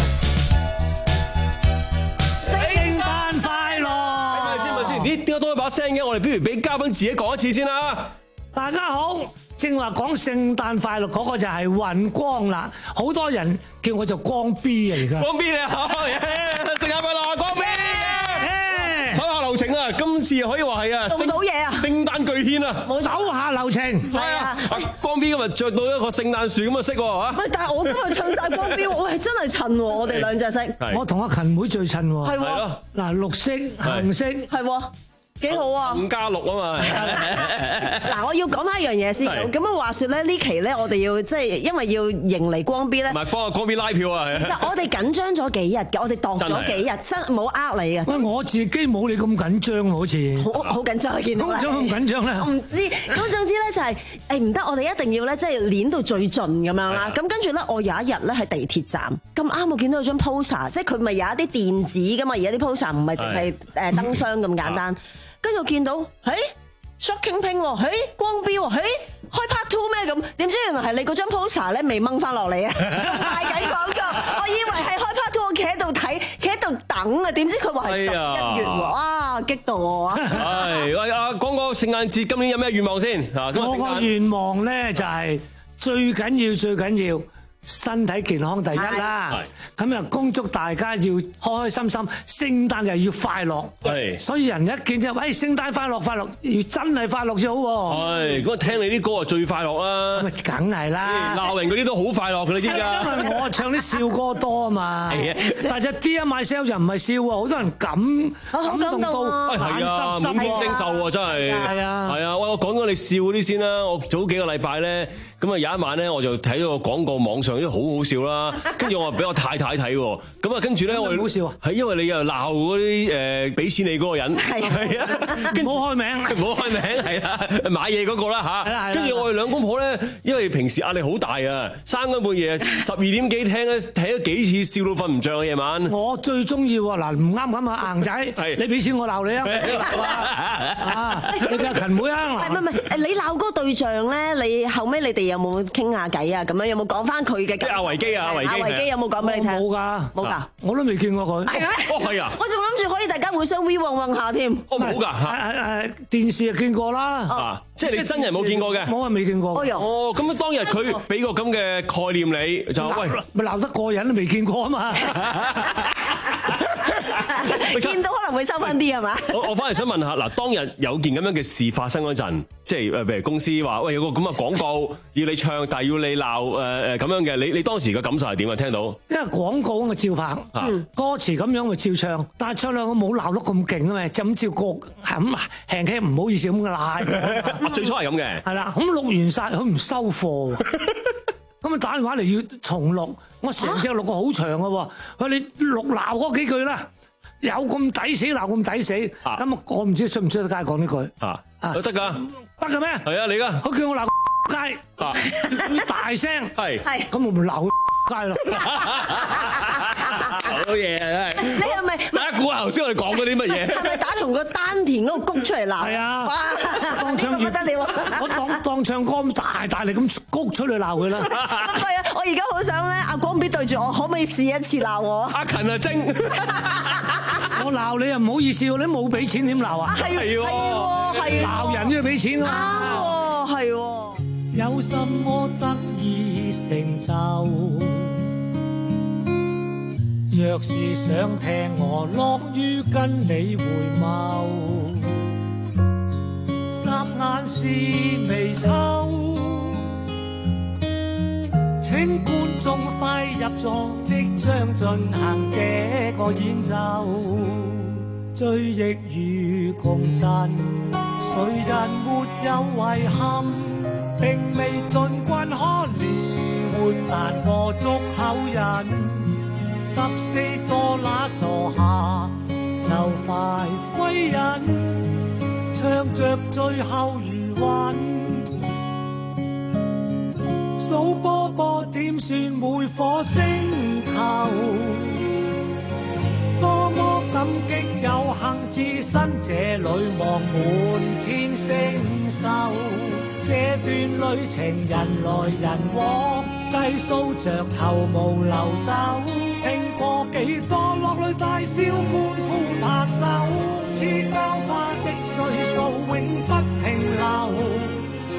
[SPEAKER 11] 聖誕快樂！
[SPEAKER 5] 咪先咪先，咦？點解多一把聲嘅？我哋不如俾嘉賓自己講一次先啦。
[SPEAKER 11] 大家好，正話講聖誕快樂嗰個就係尹光啦，好多人叫我做光 B 啊，而家。光 B 你好，聖誕快樂，光 B！手下留情啊！今次可以話係啊，
[SPEAKER 4] 做到嘢啊！
[SPEAKER 11] 聖誕巨獻啊！手下留情，
[SPEAKER 4] 係啊！
[SPEAKER 5] 光 B 今日着到一個聖誕樹咁嘅色喎嚇。
[SPEAKER 4] 喂，但係我今日唱晒光 B， 喂，真係襯喎！我哋兩隻色，
[SPEAKER 11] 我同阿勤妹最襯喎。係
[SPEAKER 4] 喎，
[SPEAKER 11] 嗱，綠色、紅色，
[SPEAKER 4] 係喎。幾好啊！
[SPEAKER 5] 五加六啊嘛！
[SPEAKER 4] 嗱，我要講翻一樣嘢先。咁樣話説咧，呢期咧，我哋要即係因為要迎嚟光 B 咧，
[SPEAKER 5] 唔係幫阿光 B 拉票啊！
[SPEAKER 4] 其實我哋緊張咗幾日嘅，我哋度咗幾日，真冇呃你嘅。
[SPEAKER 11] 喂，我自己冇你咁緊張喎，好似
[SPEAKER 4] 好好緊張，見到你。
[SPEAKER 11] 咁緊張咧？
[SPEAKER 4] 我唔知。咁總之咧就係誒唔得，我哋一定要咧即係攣到最盡咁樣啦。咁跟住咧，我有一日咧喺地鐵站咁啱，我見到有張 poster， 即係佢咪有一啲電子噶嘛，而家啲 poster 唔係淨係誒燈箱咁簡單。跟住我見到，誒 Shocking Pink 喎，誒光 B 喎，誒開 part two 咩咁？點知原來係你嗰張 poster 咧未掹翻落嚟啊！賣緊廣告，我以為係開 part two，我企喺度睇，企喺度等啊！點知佢話係十一月喎，哇激到我啊！
[SPEAKER 5] 係喂啊，講個聖誕節今年有咩願望先？啊，
[SPEAKER 11] 我個願望咧就係最緊要最緊要身體健康第一啦，咁啊恭祝大家要開開心心，聖誕又要快樂。係，所以人一見就喂聖誕快樂快樂，要真係快樂先好喎。係，咁啊聽你啲歌啊最快樂啦。咁梗係啦，鬧人嗰啲都好快樂㗎啦，依家。因為我唱啲笑歌多啊嘛。係啊，但係隻 Dear Myself 就唔係笑喎，好多人感感動到眼濕濕，滿天星秀喎，真係。係啊，係啊，喂，我講講你笑嗰啲先啦。我早幾個禮拜咧，咁啊有一晚咧，我就睇咗個廣告，網上啲好好笑啦。跟住我話俾我太太睇喎，咁啊跟住咧我好笑啊，係因為你又鬧嗰啲誒俾錢你嗰個人，係啊，唔好開名，唔好開名，係啦，買嘢嗰個啦嚇。跟住我哋兩公婆咧，因為平時壓力好大啊，三更半夜十二點幾聽咧，睇咗幾次笑到瞓唔着啊夜晚。我最中意喎，嗱唔啱咁啊硬仔，你俾錢我鬧你啊，啊你嘅勤妹啊，
[SPEAKER 4] 唔係唔係，你鬧嗰個對象咧，你後尾你哋有冇傾下偈啊？咁樣有冇講翻佢嘅？即係阿維基啊，阿維基，阿維基有冇講俾你聽？冇㗎，冇㗎，我都未見過佢。係咩？哦係啊，我仲諗住可以大家互相 we 揾揾下添。哦冇㗎，誒誒電視就見過啦。啊，即係你真人冇見過嘅？冇啊，未見過。哦，咁當日佢俾個咁嘅概念你，就喂咪鬧得過癮都未見過啊嘛。見到可能會收翻啲係嘛？我我翻嚟想問下，嗱，當日有件咁樣嘅事發生嗰陣，即係誒，譬如公司話喂有個咁嘅廣告要你唱，但係要你鬧誒誒咁樣嘅，你你當時嘅感受係點啊？聽到因為廣告我照拍，嗯，歌詞咁樣咪照唱，但係唱兩個冇鬧得咁勁啊嘛，就咁照歌係咁輕輕唔好意思咁嘅最初係咁嘅，係啦，咁錄完晒佢唔收貨，咁啊打電話嚟要重錄，我成隻錄個好長嘅喎，佢你錄鬧嗰幾句啦。有咁抵死鬧咁抵死，咁我唔知出唔出得街講呢句啊？都得㗎，得嘅咩？係啊，你㗎。佢叫我鬧街，要大聲，係，咁我咪鬧街咯。好嘢啊！真係。你係咪？大家估下頭先我哋講嗰啲乜嘢？係咪打從個丹田嗰個谷出嚟鬧？係啊。哇！當唱住不得了，我當當唱歌咁大大力咁谷出嚟鬧佢啦。係啊！我而家好想咧，阿光必對住我，可唔可以試一次鬧我？阿勤啊，精！我鬧你又唔好意思喎，你冇俾錢點鬧啊？係喎，係鬧人都要俾錢啊！啱喎，係喎。有什麼得意成就？若是想聽我樂於跟你回眸，霎眼是微秋。請觀眾快入座，即將進行這個演奏。追憶與共振，誰人沒有遺憾？並未盡慣可憐，活難過足口人。十四座那座下，就快歸隱，唱着最後餘韻。數波波點算每顆星球，多麼感激有幸置身這裏望滿天星宿。這段旅程人來人往，細數着頭毛流走，聽過幾多落淚大笑歡呼拍手，似交花的歲數永不停留。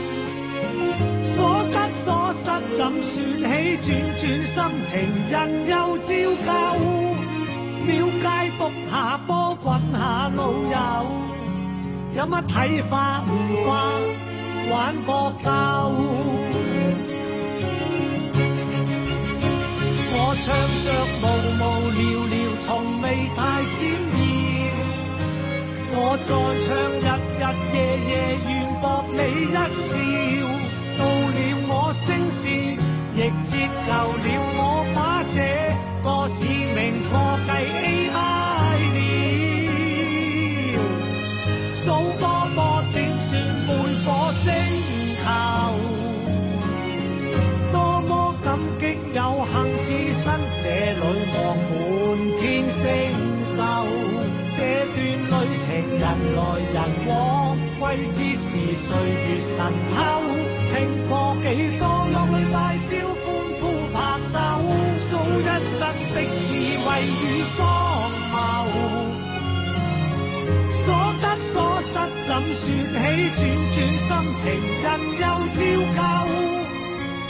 [SPEAKER 4] 所得所失怎算起？轉轉心情人又照舊。廟街篤下波滾下路遊，有乜睇法唔慣玩個夠。我唱着無無聊聊，從未太閃耀。我再唱日日夜夜，願博你一笑。到了我聲線，亦接夠了我把這個使命過繼 A I 了。數波波點算每顆星球，多麼感激有幸置身這裏望滿天星宿。這段旅程人來人往，歸之是歲月神偷。聽過幾多落淚大笑歡呼拍手，數一生的智慧與荒謬。所得所失怎算起？轉轉心情人又照舊。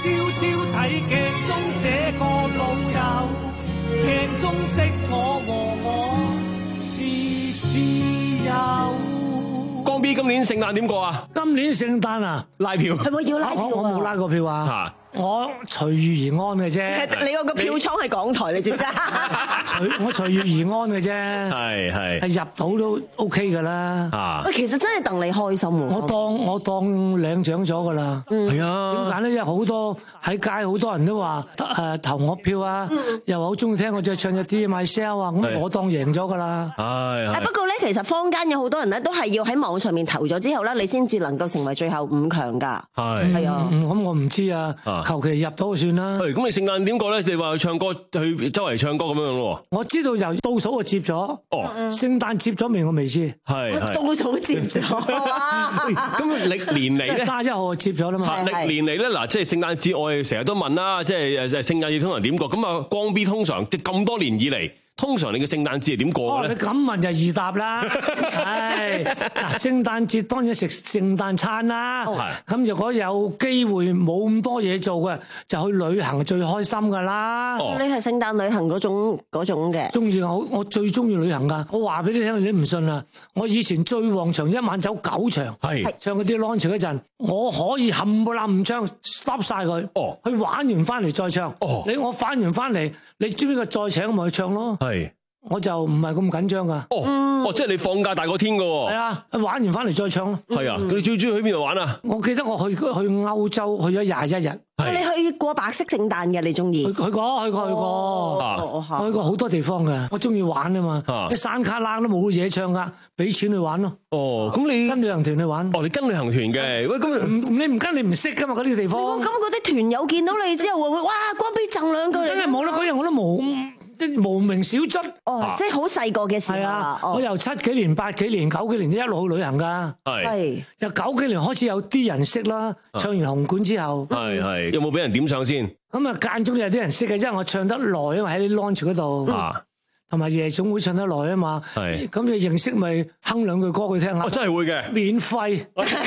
[SPEAKER 11] 朝朝睇鏡中這個老友，鏡中的我和我是摯友。
[SPEAKER 5] 江 B 今年聖誕點過啊？
[SPEAKER 11] 今年聖誕啊，
[SPEAKER 5] 拉票
[SPEAKER 4] 係咪要拉票啊？
[SPEAKER 11] 我我冇拉過票啊。我隨遇而安嘅啫。
[SPEAKER 4] 你個個票倉係港台，你知唔知？
[SPEAKER 11] 隨我隨遇而安嘅啫。係係係入到都 OK 噶啦。啊！
[SPEAKER 4] 喂，其實真係戥你開心喎。
[SPEAKER 11] 我當我當領獎咗噶啦。係啊。點解咧？因為好多喺街好多人都話誒投我票啊，又好中意聽我再唱隻 Dear Myself 啊，咁我當贏咗噶啦。係係。
[SPEAKER 4] 不過咧，其實坊間有好多人咧，都係要喺網上面投咗之後咧，你先至能夠成為最後五強㗎。係係啊。咁我唔知啊。求其入到就算啦。係，
[SPEAKER 5] 咁你聖誕點過咧？你話去唱歌，去周圍唱歌咁樣咯？
[SPEAKER 11] 我知道由倒數就接咗。哦，聖誕接咗未？我未知。
[SPEAKER 5] 係係。
[SPEAKER 4] 倒數接咗。
[SPEAKER 5] 咁歷年嚟咧，
[SPEAKER 11] 卅一號就接咗啦嘛。
[SPEAKER 5] 歷年嚟咧，嗱，即係聖誕節，我哋成日都問啦，即係誒聖誕節通常點過？咁啊，光 B 通常即係咁多年以嚟。通常你嘅聖誕節係點過嘅咧？
[SPEAKER 11] 哦，你咁問就易答啦。係嗱，聖誕節當然食聖誕餐啦。咁如果有機會冇咁多嘢做嘅，就去旅行最開心噶啦。
[SPEAKER 4] 哦，你係聖誕旅行嗰種嗰種嘅？
[SPEAKER 11] 中意我，我最中意旅行噶。我話俾你聽，你唔信啊！我以前最旺場一晚走九場，係唱嗰啲 launch 嗰陣，我可以冚唪唥唔唱 stop 晒佢。哦，去玩完翻嚟再唱。哦，你我玩完翻嚟，你知唔知佢再請咪去唱咯？係，我就唔係咁緊張噶。
[SPEAKER 5] 哦，嗯、哦，即係你放假大過天噶。
[SPEAKER 11] 係啊，玩完翻嚟再唱咯。係啊，
[SPEAKER 5] 你最中意去邊度玩啊？
[SPEAKER 11] 我記得我去去歐洲去咗廿一日。
[SPEAKER 4] 你去過白色聖誕嘅？你中意？去
[SPEAKER 11] 去過，去過，去過。哦、我去過好多地方嘅，我中意玩啊嘛。啲、啊、山卡拉都冇嘢唱噶，俾錢去玩咯。
[SPEAKER 5] 哦，咁你
[SPEAKER 11] 跟旅行團去玩？
[SPEAKER 5] 哦，你跟旅行團嘅？喂，咁
[SPEAKER 11] 你唔跟你唔識噶嘛？嗰啲地方。
[SPEAKER 4] 咁嗰啲團友見到你之後會唔會哇？光 B 贈兩句嚟？
[SPEAKER 11] 梗係冇啦，嗰日我都冇。啲無名小卒，
[SPEAKER 4] 哦，即係好細個嘅時候。係啊，
[SPEAKER 11] 我由七幾年、八幾年、九幾年都一路去旅行噶。係，由九幾年開始有啲人識啦。唱完紅館之後，
[SPEAKER 5] 係係，有冇俾人點唱先？
[SPEAKER 11] 咁啊，間中有啲人識嘅，因為我唱得耐，因為喺啲 launch 嗰度，同埋夜總會唱得耐啊嘛。係，咁你認識咪哼兩句歌佢聽下。
[SPEAKER 5] 我真係會嘅，
[SPEAKER 11] 免費。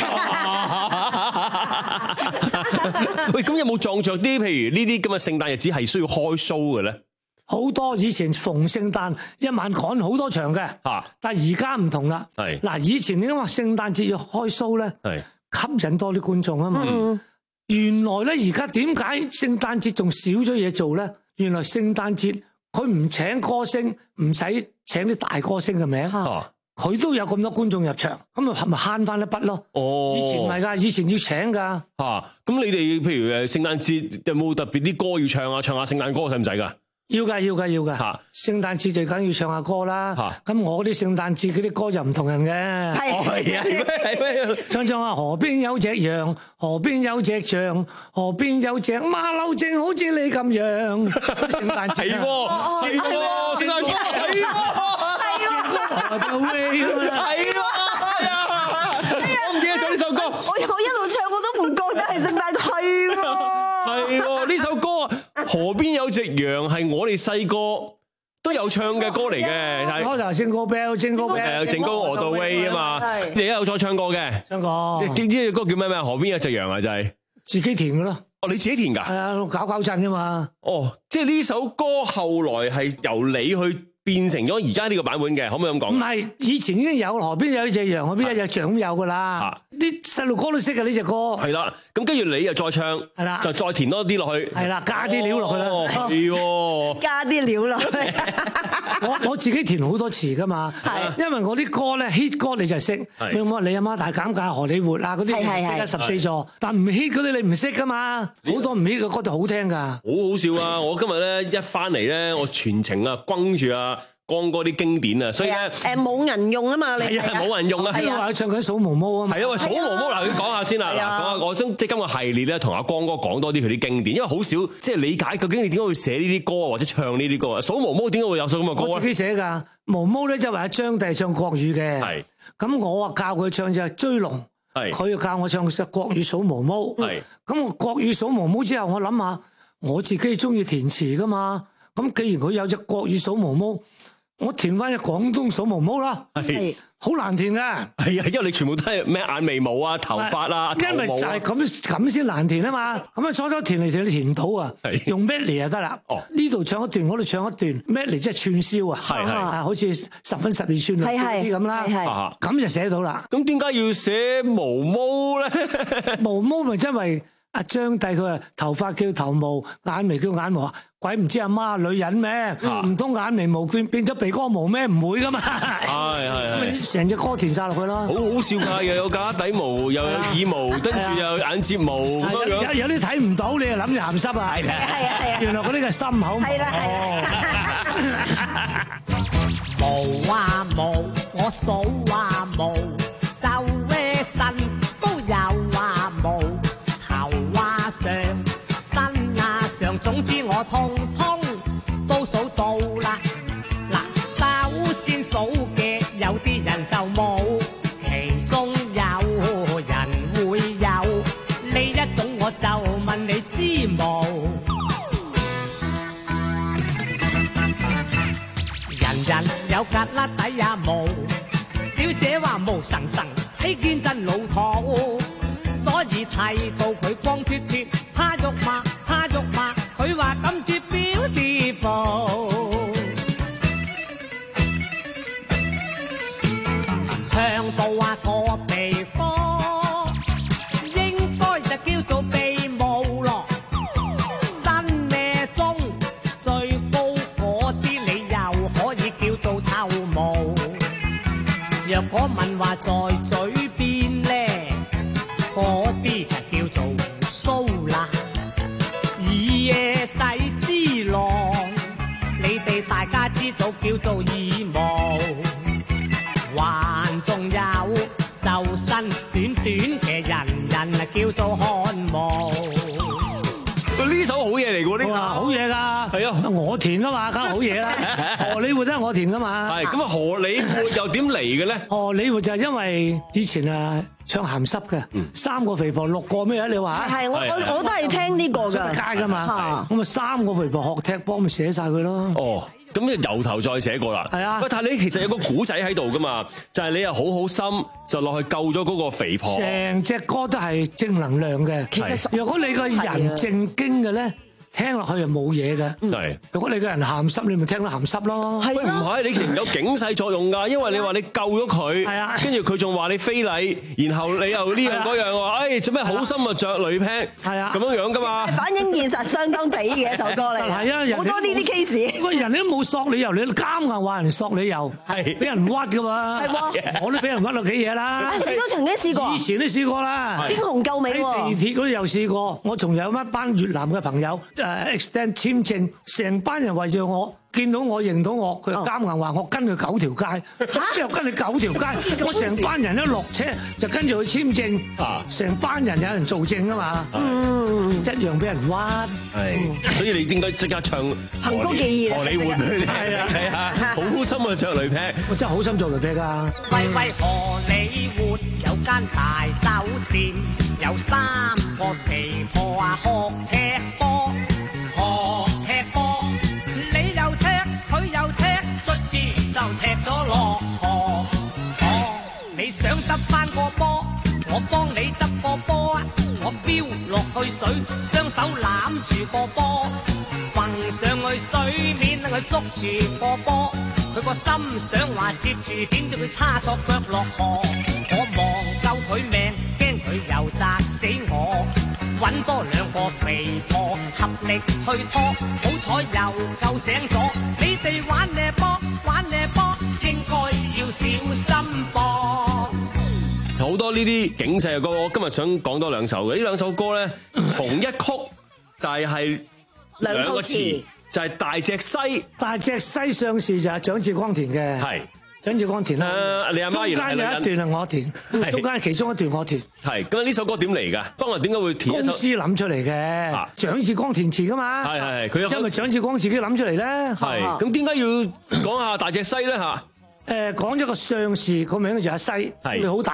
[SPEAKER 5] 喂，咁有冇撞着啲譬如呢啲咁嘅聖誕日子係需要開 show 嘅咧？
[SPEAKER 11] 好多以前逢聖誕一晚趕好多場嘅，啊、但係而家唔同啦。係嗱，以前你話聖誕節要開 show 咧，係吸引多啲觀眾啊嘛。嗯、原來咧而家點解聖誕節仲少咗嘢做咧？原來聖誕節佢唔請歌星，唔使請啲大歌星嘅名，佢、啊、都有咁多觀眾入場，咁啊係咪慳翻一筆咯？哦，以前唔係噶，以前要請噶。吓、啊，咁
[SPEAKER 5] 你哋譬如誒聖誕節有冇特別啲歌要唱啊？唱下聖誕歌使唔使噶？
[SPEAKER 11] 要噶要噶要噶，聖誕節就梗要唱下歌啦。咁我啲聖誕節嗰啲歌就唔同人嘅。係係啊，係咩？唱唱下河邊有隻羊，河邊有隻象，河邊有隻馬騮正好似你咁樣。聖誕節係喎，係喎，聖誕歌係喎，係喎，係喎，我唔記得咗呢首歌。我我一路唱我都唔覺得係聖誕歌，係喎，
[SPEAKER 5] 係喎，呢首歌。河邊有隻羊係我哋細個都有唱嘅歌嚟嘅，係
[SPEAKER 11] 開頭 Jingle Bell Jingle Bell
[SPEAKER 5] Jingle All the Way 啊嘛，你而家有再唱過嘅，
[SPEAKER 11] 唱過，
[SPEAKER 5] 知唔知個歌叫咩咩？河邊有隻羊啊，就係
[SPEAKER 11] 自己填嘅咯。
[SPEAKER 5] 哦，你自己填㗎？
[SPEAKER 11] 係啊，搞搞震啫嘛。
[SPEAKER 5] 哦，即係呢首歌後來係由你去變成咗而家呢個版本嘅，可唔可以咁講？
[SPEAKER 11] 唔係，以前已經有河邊有隻羊，河邊有隻象有噶啦。啲細路哥都識嘅呢隻歌。係
[SPEAKER 5] 啦，咁跟住你又再唱，係啦，就再填多啲落去。
[SPEAKER 11] 係啦，加啲料落去啦。
[SPEAKER 5] 係喎，
[SPEAKER 4] 加啲料落去。
[SPEAKER 11] 我我自己填好多詞噶嘛，因為我啲歌咧 hit 歌你就識。你冇你阿媽大減價荷里活啊嗰啲，你識得十四座。但唔 hit 嗰啲你唔識噶嘛，好多唔 hit 嘅歌就好聽噶。
[SPEAKER 5] 好好笑啊！我今日咧一翻嚟咧，我全程啊轟住啊江哥啲經典啊，所以咧
[SPEAKER 4] 誒冇人用啊嘛，你
[SPEAKER 5] 係啊冇人用啊，
[SPEAKER 11] 先話佢唱緊數毛毛啊嘛。係啊，
[SPEAKER 5] 喂數毛毛嗱，你講下先啦，嗱講下我將即係今個系列咧，同阿江哥講多啲佢啲經典，因為好少即係理解究竟你點解會寫呢啲歌或者唱呢啲歌啊？數毛毛點解會有首咁嘅歌咧？
[SPEAKER 11] 我自己寫㗎，毛毛咧就係阿張帝唱國語嘅，係咁我啊教佢唱就係追龍，係佢又教我唱隻國語數毛毛，係咁我國語數毛毛之後，我諗下我自己中意填詞㗎嘛，咁既然佢有隻國語數毛毛。 我填翻隻廣東數毛毛啦，係好難填噶。
[SPEAKER 5] 係啊，因為你全部都係咩眼眉毛啊、頭髮啊、
[SPEAKER 11] 因為就係咁咁先難填啊嘛。咁啊初初填嚟填去填唔到啊，用 medley 就得啦。哦，呢度唱一段，嗰度唱一段 medley 即係串燒啊，係係，好似十分十二寸啊啲咁啦，係咁就寫到啦。
[SPEAKER 5] 咁點解要寫毛毛咧？
[SPEAKER 11] 毛毛咪因為阿張帝佢話頭髮叫頭毛，眼眉叫眼毛。鬼唔知阿媽女人咩？唔通眼眉毛變變咗鼻哥毛咩？唔會噶嘛。係係係，成隻歌填晒落去咯。好
[SPEAKER 5] 好笑㗎，又有架底毛，又有耳毛，跟住又有眼睫毛咁樣樣。
[SPEAKER 11] 有啲睇唔到，你又諗住鹹濕啊？係啊係啊係啊！原來嗰啲係心口毛。係啦係啦。
[SPEAKER 12] 毛啊毛，我數啊毛，就咩身都有啊毛，頭啊上。上總之我通通都數到啦，嗱首先數嘅有啲人就冇，其中有人會有呢一種，我就問你知冇？人人有格甩底呀毛，小姐話毛神神，睇見真老土，所以睇到佢光脫脫，怕肉麻。佢話咁接表啲步，唱到啊個鼻科，應該就叫做鼻毛咯。新咩中最高嗰啲，你又可以叫做頭毛。若果問話在嘴邊咧，嗰啲就叫做鬚啦。野仔之狼，你哋大家知道叫做耳毛，還仲有就身短短嘅人人啊叫做汗毛。
[SPEAKER 5] 呢首好嘢嚟㗎，呢個
[SPEAKER 11] 好嘢㗎，係啊，我填㗎嘛，梗係好嘢啦。荷里活都係我填㗎嘛。係咁啊，
[SPEAKER 5] 荷里活又點嚟嘅咧？
[SPEAKER 11] 荷里活就係因為以前啊。唱鹹濕嘅，三個肥婆六個咩啊？你話
[SPEAKER 4] 係我我我都係聽呢個㗎，
[SPEAKER 11] 出街㗎嘛。咁啊三個肥婆學踢波，咪寫晒佢咯。
[SPEAKER 5] 哦，咁就由頭再寫過啦。係啊。喂，但係你其實有個古仔喺度㗎嘛，就係你又好好心，就落去救咗嗰個肥婆。
[SPEAKER 11] 成隻歌都係正能量嘅。其實如果你個人正經嘅咧，聽落去又冇嘢嘅。係。如果你個人鹹濕，你咪聽到鹹濕咯。
[SPEAKER 5] 喂，唔係，你其實有警世作用㗎，因為你話你救咗佢，係啊，跟住佢仲話你非禮，然後你又呢樣嗰樣話，誒做咩好心啊着女 pant，係啊，咁樣樣㗎嘛。
[SPEAKER 4] 反映現實相當地嘅一首歌嚟。係啊，好多呢啲 case。
[SPEAKER 11] 喂，人哋都冇索理由，你監硬話人索理由，係俾人屈㗎嘛。係喎，我都俾人屈到幾嘢啦。
[SPEAKER 4] 你都曾經試過？
[SPEAKER 11] 以前都試過啦，
[SPEAKER 4] 英雄救美喎。
[SPEAKER 11] 喺地鐵嗰度又試過，我仲有一班越南嘅朋友。誒 extend 簽證，成班人圍住我，見到我認到我，佢又監硬話我跟佢九條街，邊又跟你九條街？我成班人一落車就跟住去簽證，成班人有人做證啊嘛，一樣俾人屈。
[SPEAKER 5] 係，所以你應該即刻唱
[SPEAKER 4] 幸福記憶，
[SPEAKER 5] 荷里活係啊係啊，好心啊着雷劈，
[SPEAKER 11] 我真係好心做雷劈㗎。
[SPEAKER 12] 喂喂，荷里活有間大酒店，有三個肥婆啊學踢波。學踢波，你又踢，佢又踢，卒之就踢咗落河。哦，你想執翻個波，我幫你執個波啊！我飆落去水，雙手攬住個波，浮上去水面，佢捉住個波，佢個心想話接住，點知佢叉錯腳落河。我望救佢命，驚佢又砸死我。搵多兩個肥婆合力去拖，好彩又救醒咗。你哋玩呢波，玩呢波，應該要小心噃。
[SPEAKER 5] 好多呢啲警世嘅歌，我今日想講多兩首嘅。呢兩首歌咧，同一曲，但係兩個詞，就係大隻西。
[SPEAKER 11] 大隻西上士就係蔣志光填嘅。係。蔣志光填啦，
[SPEAKER 5] 你阿媽原來係女人。
[SPEAKER 11] 中間有一段係我填，中間其中一段我填。
[SPEAKER 5] 係，咁呢首歌點嚟㗎？當日點解會填一首？
[SPEAKER 11] 公司諗出嚟嘅，蔣志光填詞㗎嘛。係係，佢因為蔣志光自己諗出嚟咧。
[SPEAKER 5] 係，咁點解要講下大隻西咧嚇？
[SPEAKER 11] 誒，講咗個上士個名就係西，佢好大隻。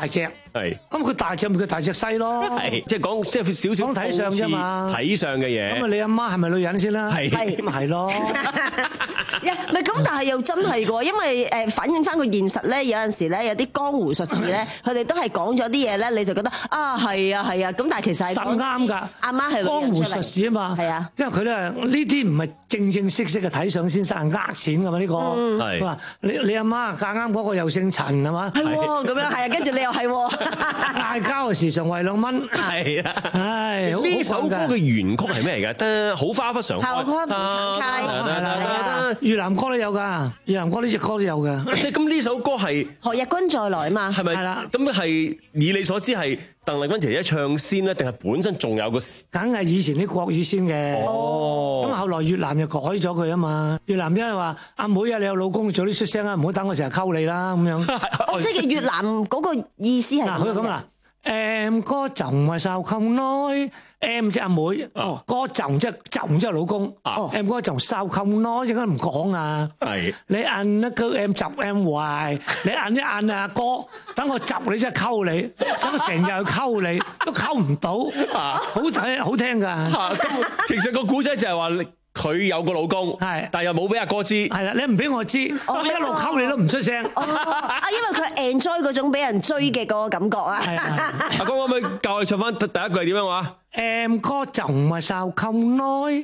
[SPEAKER 5] 係。
[SPEAKER 11] 咁佢大隻咪佢大隻西咯。
[SPEAKER 5] 係，即係講即係少少
[SPEAKER 11] 睇相啫嘛，
[SPEAKER 5] 睇相嘅嘢。
[SPEAKER 11] 咁啊，你阿媽係咪女人先啦？
[SPEAKER 5] 係，
[SPEAKER 11] 咁咪係咯。
[SPEAKER 4] 唔係咁，但係又真係喎，因為誒反映翻個現實咧，有陣時咧有啲江湖術士咧，佢哋都係講咗啲嘢咧，你就覺得啊係啊係啊，咁但係其實係
[SPEAKER 11] 實啱㗎。
[SPEAKER 4] 阿媽係
[SPEAKER 11] 江湖術士啊嘛，
[SPEAKER 4] 係啊，
[SPEAKER 11] 因為佢咧呢啲唔係正正式式嘅睇相先生呃錢㗎嘛呢個。係。話你你阿媽嫁啱嗰個又姓陳係嘛？
[SPEAKER 4] 係喎，咁樣係啊，跟住你又係喎，
[SPEAKER 11] 嗌交嘅時常為兩蚊。
[SPEAKER 5] 係啊，
[SPEAKER 11] 唉，
[SPEAKER 5] 呢首歌嘅原曲係咩嚟㗎？得好花不常開。
[SPEAKER 4] 好花不常開。係
[SPEAKER 11] 啦，越南歌都有㗎，越南歌呢隻歌都有㗎。
[SPEAKER 5] 即係咁呢首歌係
[SPEAKER 4] 何日君再來嘛？
[SPEAKER 5] 係咪？係啦。咁係以你所知係鄧麗君姐姐唱先咧，定係本身仲有個？
[SPEAKER 11] 梗係以前啲國語先嘅。哦。咁後來越南就改咗佢啊嘛。越南因為話阿妹啊，你有老公早啲出聲啊，唔好等我成日溝你啦咁樣。
[SPEAKER 4] 哦，即係越南嗰個意思係。
[SPEAKER 11] 嗱，佢咁啦。em có chồng mà sao không nói em 即係阿妹，個chồng即係chồng即係老公。em có chồng sao không nói點解唔講啊？係你摁一句 em 窒 em 壞，你摁一摁啊哥，等我窒你真係溝你，想成日去溝你都溝唔到，好睇好聽㗎。
[SPEAKER 5] 咁其實個古仔就係話佢有個老公，係，但係又冇俾阿哥知，
[SPEAKER 11] 係啦，你唔俾我知，我一路溝你都唔出聲。
[SPEAKER 4] 啊，因為佢 enjoy 嗰種俾人追嘅嗰個感覺啊。
[SPEAKER 5] 阿哥可唔可以教我哋唱翻第一句係點樣話
[SPEAKER 11] ？Em có chồng mà sao không nói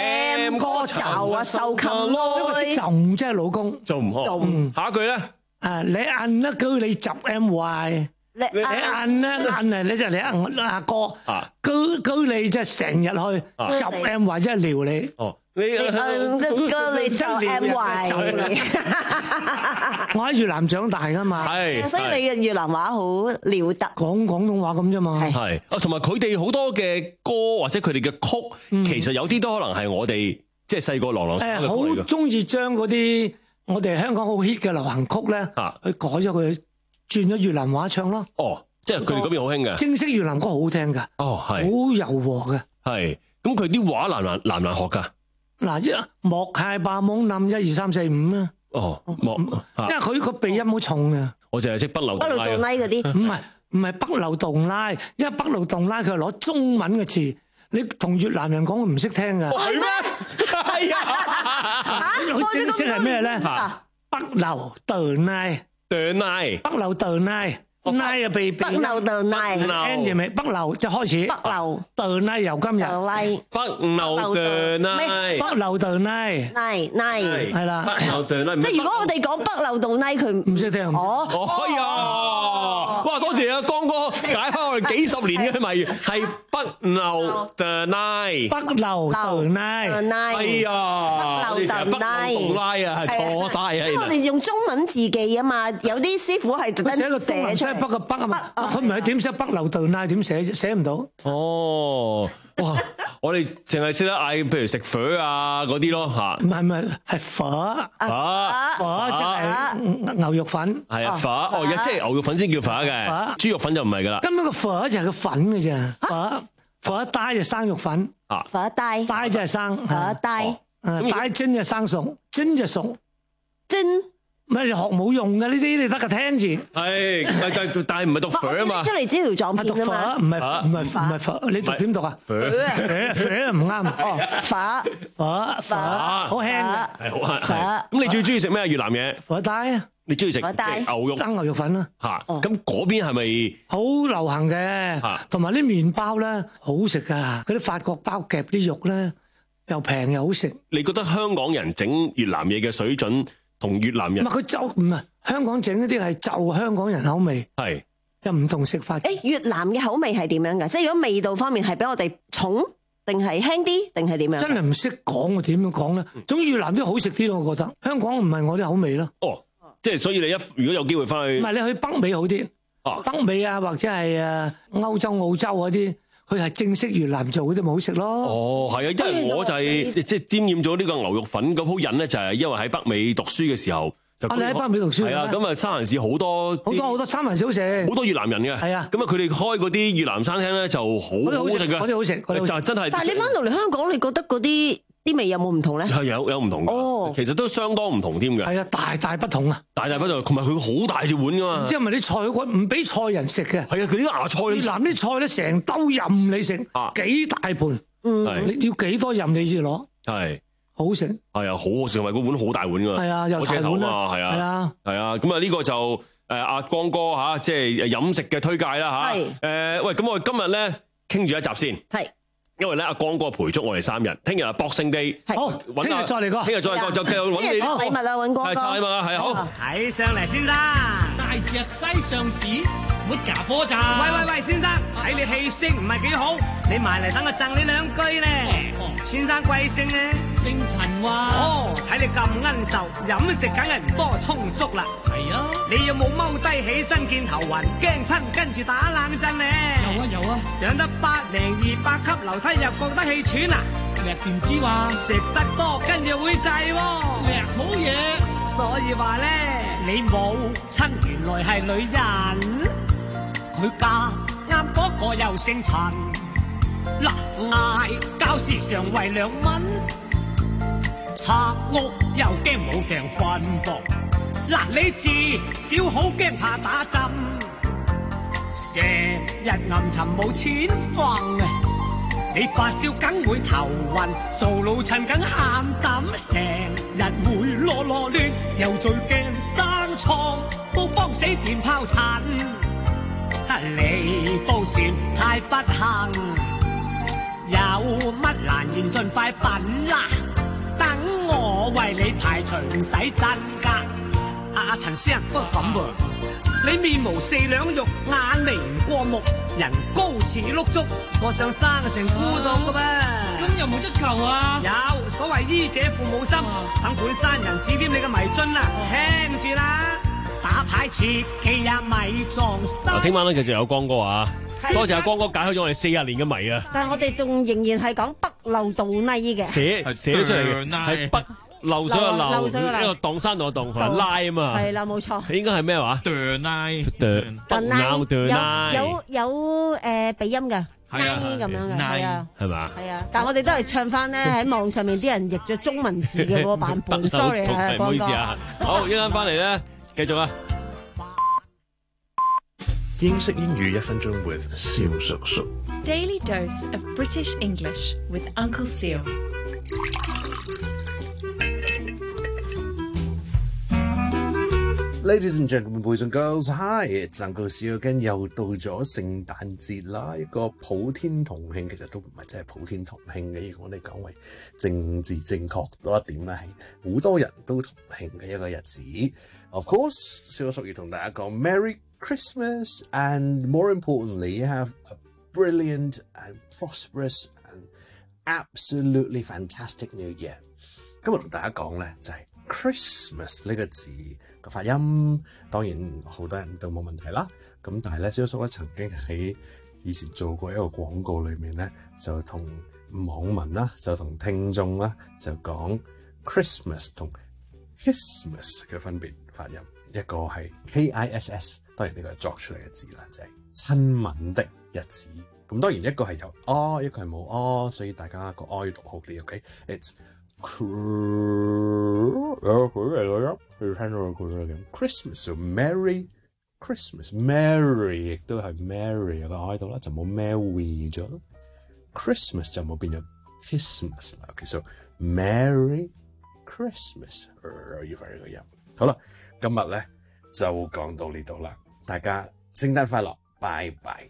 [SPEAKER 4] em có chồng mà sao không nói。
[SPEAKER 11] chồng 即係老公，
[SPEAKER 5] 做唔好。下一句咧，
[SPEAKER 11] 啊，你摁一句你窒 em 壞。你你摁咧摁啊！你就你摁阿哥，居居你即係成日去執 M 或者係撩你。哦，你摁居你執 M 壞。我喺越南長大噶嘛，
[SPEAKER 5] 係，
[SPEAKER 4] 所以你嘅越南話好了得，
[SPEAKER 11] 講廣東話咁啫嘛。
[SPEAKER 5] 係，啊，同埋佢哋好多嘅歌或者佢哋嘅曲，其實有啲都可能係我哋即係細個朗朗上口嘅歌嚟㗎。
[SPEAKER 11] 好中意將嗰啲我哋香港好 hit 嘅流行曲咧，去改咗佢。轉咗越南話唱咯，
[SPEAKER 5] 哦，即係佢哋嗰邊好興嘅，
[SPEAKER 11] 正式越南歌好聽噶，
[SPEAKER 5] 哦係，
[SPEAKER 11] 好柔和嘅，
[SPEAKER 5] 係，咁佢啲話難難難唔難學噶？
[SPEAKER 11] 嗱，即係莫太霸懵冧一二三四五啊，
[SPEAKER 5] 哦，莫，
[SPEAKER 11] 因為佢個鼻音好重嘅，
[SPEAKER 5] 我淨係識北流
[SPEAKER 4] 北流洞拉嗰啲，
[SPEAKER 11] 唔係唔係北流洞拉，因為北流洞拉佢係攞中文嘅詞，你同越南人講佢唔識聽噶，
[SPEAKER 5] 係咩？係啊，
[SPEAKER 11] 佢正式係咩咧？北流洞拉。
[SPEAKER 5] 對拉，
[SPEAKER 11] 北流對拉，拉啊被
[SPEAKER 4] 北流對拉
[SPEAKER 11] ，end 住未？北流就開始，
[SPEAKER 4] 北流
[SPEAKER 11] 對拉由今日，
[SPEAKER 5] 北流對拉，
[SPEAKER 11] 北流對拉，
[SPEAKER 4] 拉拉
[SPEAKER 11] 係啦，
[SPEAKER 5] 北流對拉。
[SPEAKER 4] 即係如果我哋講北流對拉，佢
[SPEAKER 11] 唔識聽。
[SPEAKER 4] 哦，
[SPEAKER 5] 哎呀，哇！多謝阿江哥解開我哋幾十年嘅謎語，係北流對拉，
[SPEAKER 11] 北流對拉，
[SPEAKER 5] 哎呀，
[SPEAKER 4] 北流對拉，
[SPEAKER 5] 北流對拉啊，係錯晒啊！
[SPEAKER 4] 因為我哋用中文字記啊嘛，有啲師傅係特登
[SPEAKER 11] 寫個東南西北嘅北啊嘛，佢唔係點寫北流對拉點寫啫，寫唔到。
[SPEAKER 5] 哦，哇！我哋淨係識得嗌，譬如食粉啊嗰啲咯嚇。
[SPEAKER 11] 唔係唔係，係粉，
[SPEAKER 5] 粉
[SPEAKER 11] 粉即係牛肉粉。
[SPEAKER 5] 係啊，粉哦，即係牛肉粉先叫粉嘅，豬肉粉就唔係噶啦。
[SPEAKER 11] 根本個粉就係個粉嘅啫，粉粉帶就生肉粉，
[SPEAKER 4] 粉帶
[SPEAKER 11] 帶就係生，
[SPEAKER 4] 粉帶，
[SPEAKER 11] 帶蒸就生熟，蒸就熟，
[SPEAKER 4] 蒸。
[SPEAKER 11] 咩你學冇用嘅呢啲，你得個聽字。
[SPEAKER 5] 係，但但但係唔係讀粉啊嘛。
[SPEAKER 4] 出嚟只條撞片啊嘛。
[SPEAKER 11] 唔係唔係唔係粉，你讀點讀啊？粉粉粉唔啱。哦，粉粉粉，好輕嘅。
[SPEAKER 5] 係好係。咁你最中意食咩越南嘢？
[SPEAKER 11] 火帶啊！
[SPEAKER 5] 你中意食牛肉
[SPEAKER 11] 生牛肉粉啦。
[SPEAKER 5] 嚇，咁嗰邊係咪
[SPEAKER 11] 好流行嘅？同埋啲麵包咧好食噶，嗰啲法國包夾啲肉咧又平又好食。
[SPEAKER 5] 你覺得香港人整越南嘢嘅水準？同越南人
[SPEAKER 11] 唔係佢就唔係香港整嗰啲係就香港人口味，
[SPEAKER 5] 係
[SPEAKER 11] 又唔同食法。
[SPEAKER 4] 誒，越南嘅口味係點樣㗎？即係如果味道方面係比我哋重，定係輕啲，定係點樣？
[SPEAKER 11] 真係唔識講我點樣講咧？總之越南啲好食啲咯，我覺得香港唔係我啲口味咯。
[SPEAKER 5] 哦，即係所以你一如果有機會翻去，
[SPEAKER 11] 唔係你去北美好啲，哦、北美啊或者係誒歐洲、澳洲嗰啲。佢係正式越南做嗰啲咪好食咯。哦，
[SPEAKER 5] 係啊，因為我就係即係沾染咗呢個牛肉粉嗰鋪癮咧，就係因為喺北美讀書嘅時候。
[SPEAKER 11] 啊，你喺北美讀書？
[SPEAKER 5] 係啊，咁啊，三藩市好多
[SPEAKER 11] 好多好多三藩市好食，
[SPEAKER 5] 好多越南人嘅。係啊，咁啊，佢哋開嗰啲越南餐廳咧就好好食嘅。
[SPEAKER 11] 嗰啲好食，嗰啲好食。
[SPEAKER 5] 就真係。
[SPEAKER 4] 但係你翻到嚟香港，你覺得嗰啲啲味有冇唔同咧？
[SPEAKER 5] 係有有唔同㗎，哦、其實都相當唔同添嘅。
[SPEAKER 11] 係啊，大大不同啊！
[SPEAKER 5] 大大不同，同埋佢好大隻碗㗎嘛。
[SPEAKER 11] 因為啲菜嗰唔俾菜人食嘅。係啊，佢啲芽菜。越南啲菜咧成兜任你食，啊、幾大盤，嗯，你要幾多任你先攞。係。好食。係啊，好好食，因為個碗好大碗㗎嘛。係啊，又大碗啊。係啊。係啊。係啊，咁啊呢個就誒阿光哥嚇，即係飲食嘅推介啦嚇。係。誒喂，咁我哋今日咧傾住一集先。係。因為咧，阿光哥陪足我哋三日，聽日啊 Boxing Day，好，聽日再嚟過，聽日再嚟過就繼續揾你禮物啦，揾光哥，係拆禮物啊，係好，睇上嚟先生，大隻西上市，冇假貨咋？喂喂喂，先生，睇你氣色唔係幾好，你埋嚟等我贈你兩句咧。先生貴姓咧？姓陳喎。哦，睇你咁奀瘦，飲食梗係唔多充足啦。係啊。你有冇踎低起身見頭暈，驚親跟住打冷震咧？有啊有啊。上得百零二百級樓梯又覺得氣喘啊？叻點知話食得多跟住會滯喎。叻好嘢。所以話咧，你母親原來係女人，佢嫁啱嗰個又姓陳。嗱，嗌交時常為兩蚊，拆屋又驚冇埞瞓噃。嗱，你至少好驚怕打針，成日暗沉冇錢瞓啊！你發燒梗會頭暈，做老襯梗喊膽，成日會囉囉攣，又最驚生瘡，都慌死變疱疹。你都算太不幸。有乜難言盡快品啦，等我為你排除唔使真㗎。阿阿陳師人不咁噃，你面無四兩肉，眼眉唔過目，人高似碌竹，我想生成孤獨㗎噃。咁有冇得救啊？有，所謂醫者父母心，等本山人指點你嘅迷津啦，聽住啦，打牌切記呀咪撞心。聽晚咧繼續有光哥啊！多謝阿光哥解開咗我哋四十年嘅謎啊！但係我哋仲仍然係講北漏洞呢嘅，寫寫咗出嚟嘅係北漏水嘅漏，一個蕩山洞嘅洞，同埋拉啊嘛。係啦，冇錯。應該係咩話？斷拉，斷斷拉，斷拉。有有有誒鼻音嘅，拉咁樣嘅，係啊，係嘛？係啊，但係我哋都係唱翻咧喺網上面啲人譯咗中文字嘅嗰個版本。sorry 啊，光哥。唔好意思啊。好，一陣翻嚟咧，繼續啊。英式英語一分鐘 with 蕭叔叔。Daily dose of British English with Uncle Seal。Ladies and gentlemen, boys and girls, hi, it's Uncle Seal again。又到咗聖誕節啦，一個普天同慶，其實都唔係真係普天同慶嘅，我哋講為政治正確多一點咧，係好多人都同慶嘅一個日子。Of course， 蕭叔要同大家講 Merry Christmas, and more importantly, have a brilliant and prosperous and absolutely fantastic New Year。今日同大家講咧就係 Christmas 呢個字嘅發音，當然好多人都冇問題啦。咁但係咧，蕭叔咧曾經喺以前做過一個廣告裏面咧，就同網民啦，就同聽眾啦，就講 Christmas 同 Kissmas 嘅分別發音，一個係 K I S S。當然呢個係作出嚟嘅字啦，就係、是、親吻的日子。咁當然一個係有哦，一個係冇哦，所以大家個哦要讀好啲。OK，it's Christmas， so Merry Christmas，Merry 亦都係 Merry 有個哦喺度啦，就冇 Merry 咗。Christmas 就冇變咗 Kissmas 啦。OK，so Merry Christmas， 要發呢個音。好啦，今日咧就講到呢度啦。大家聖誕快樂，拜拜！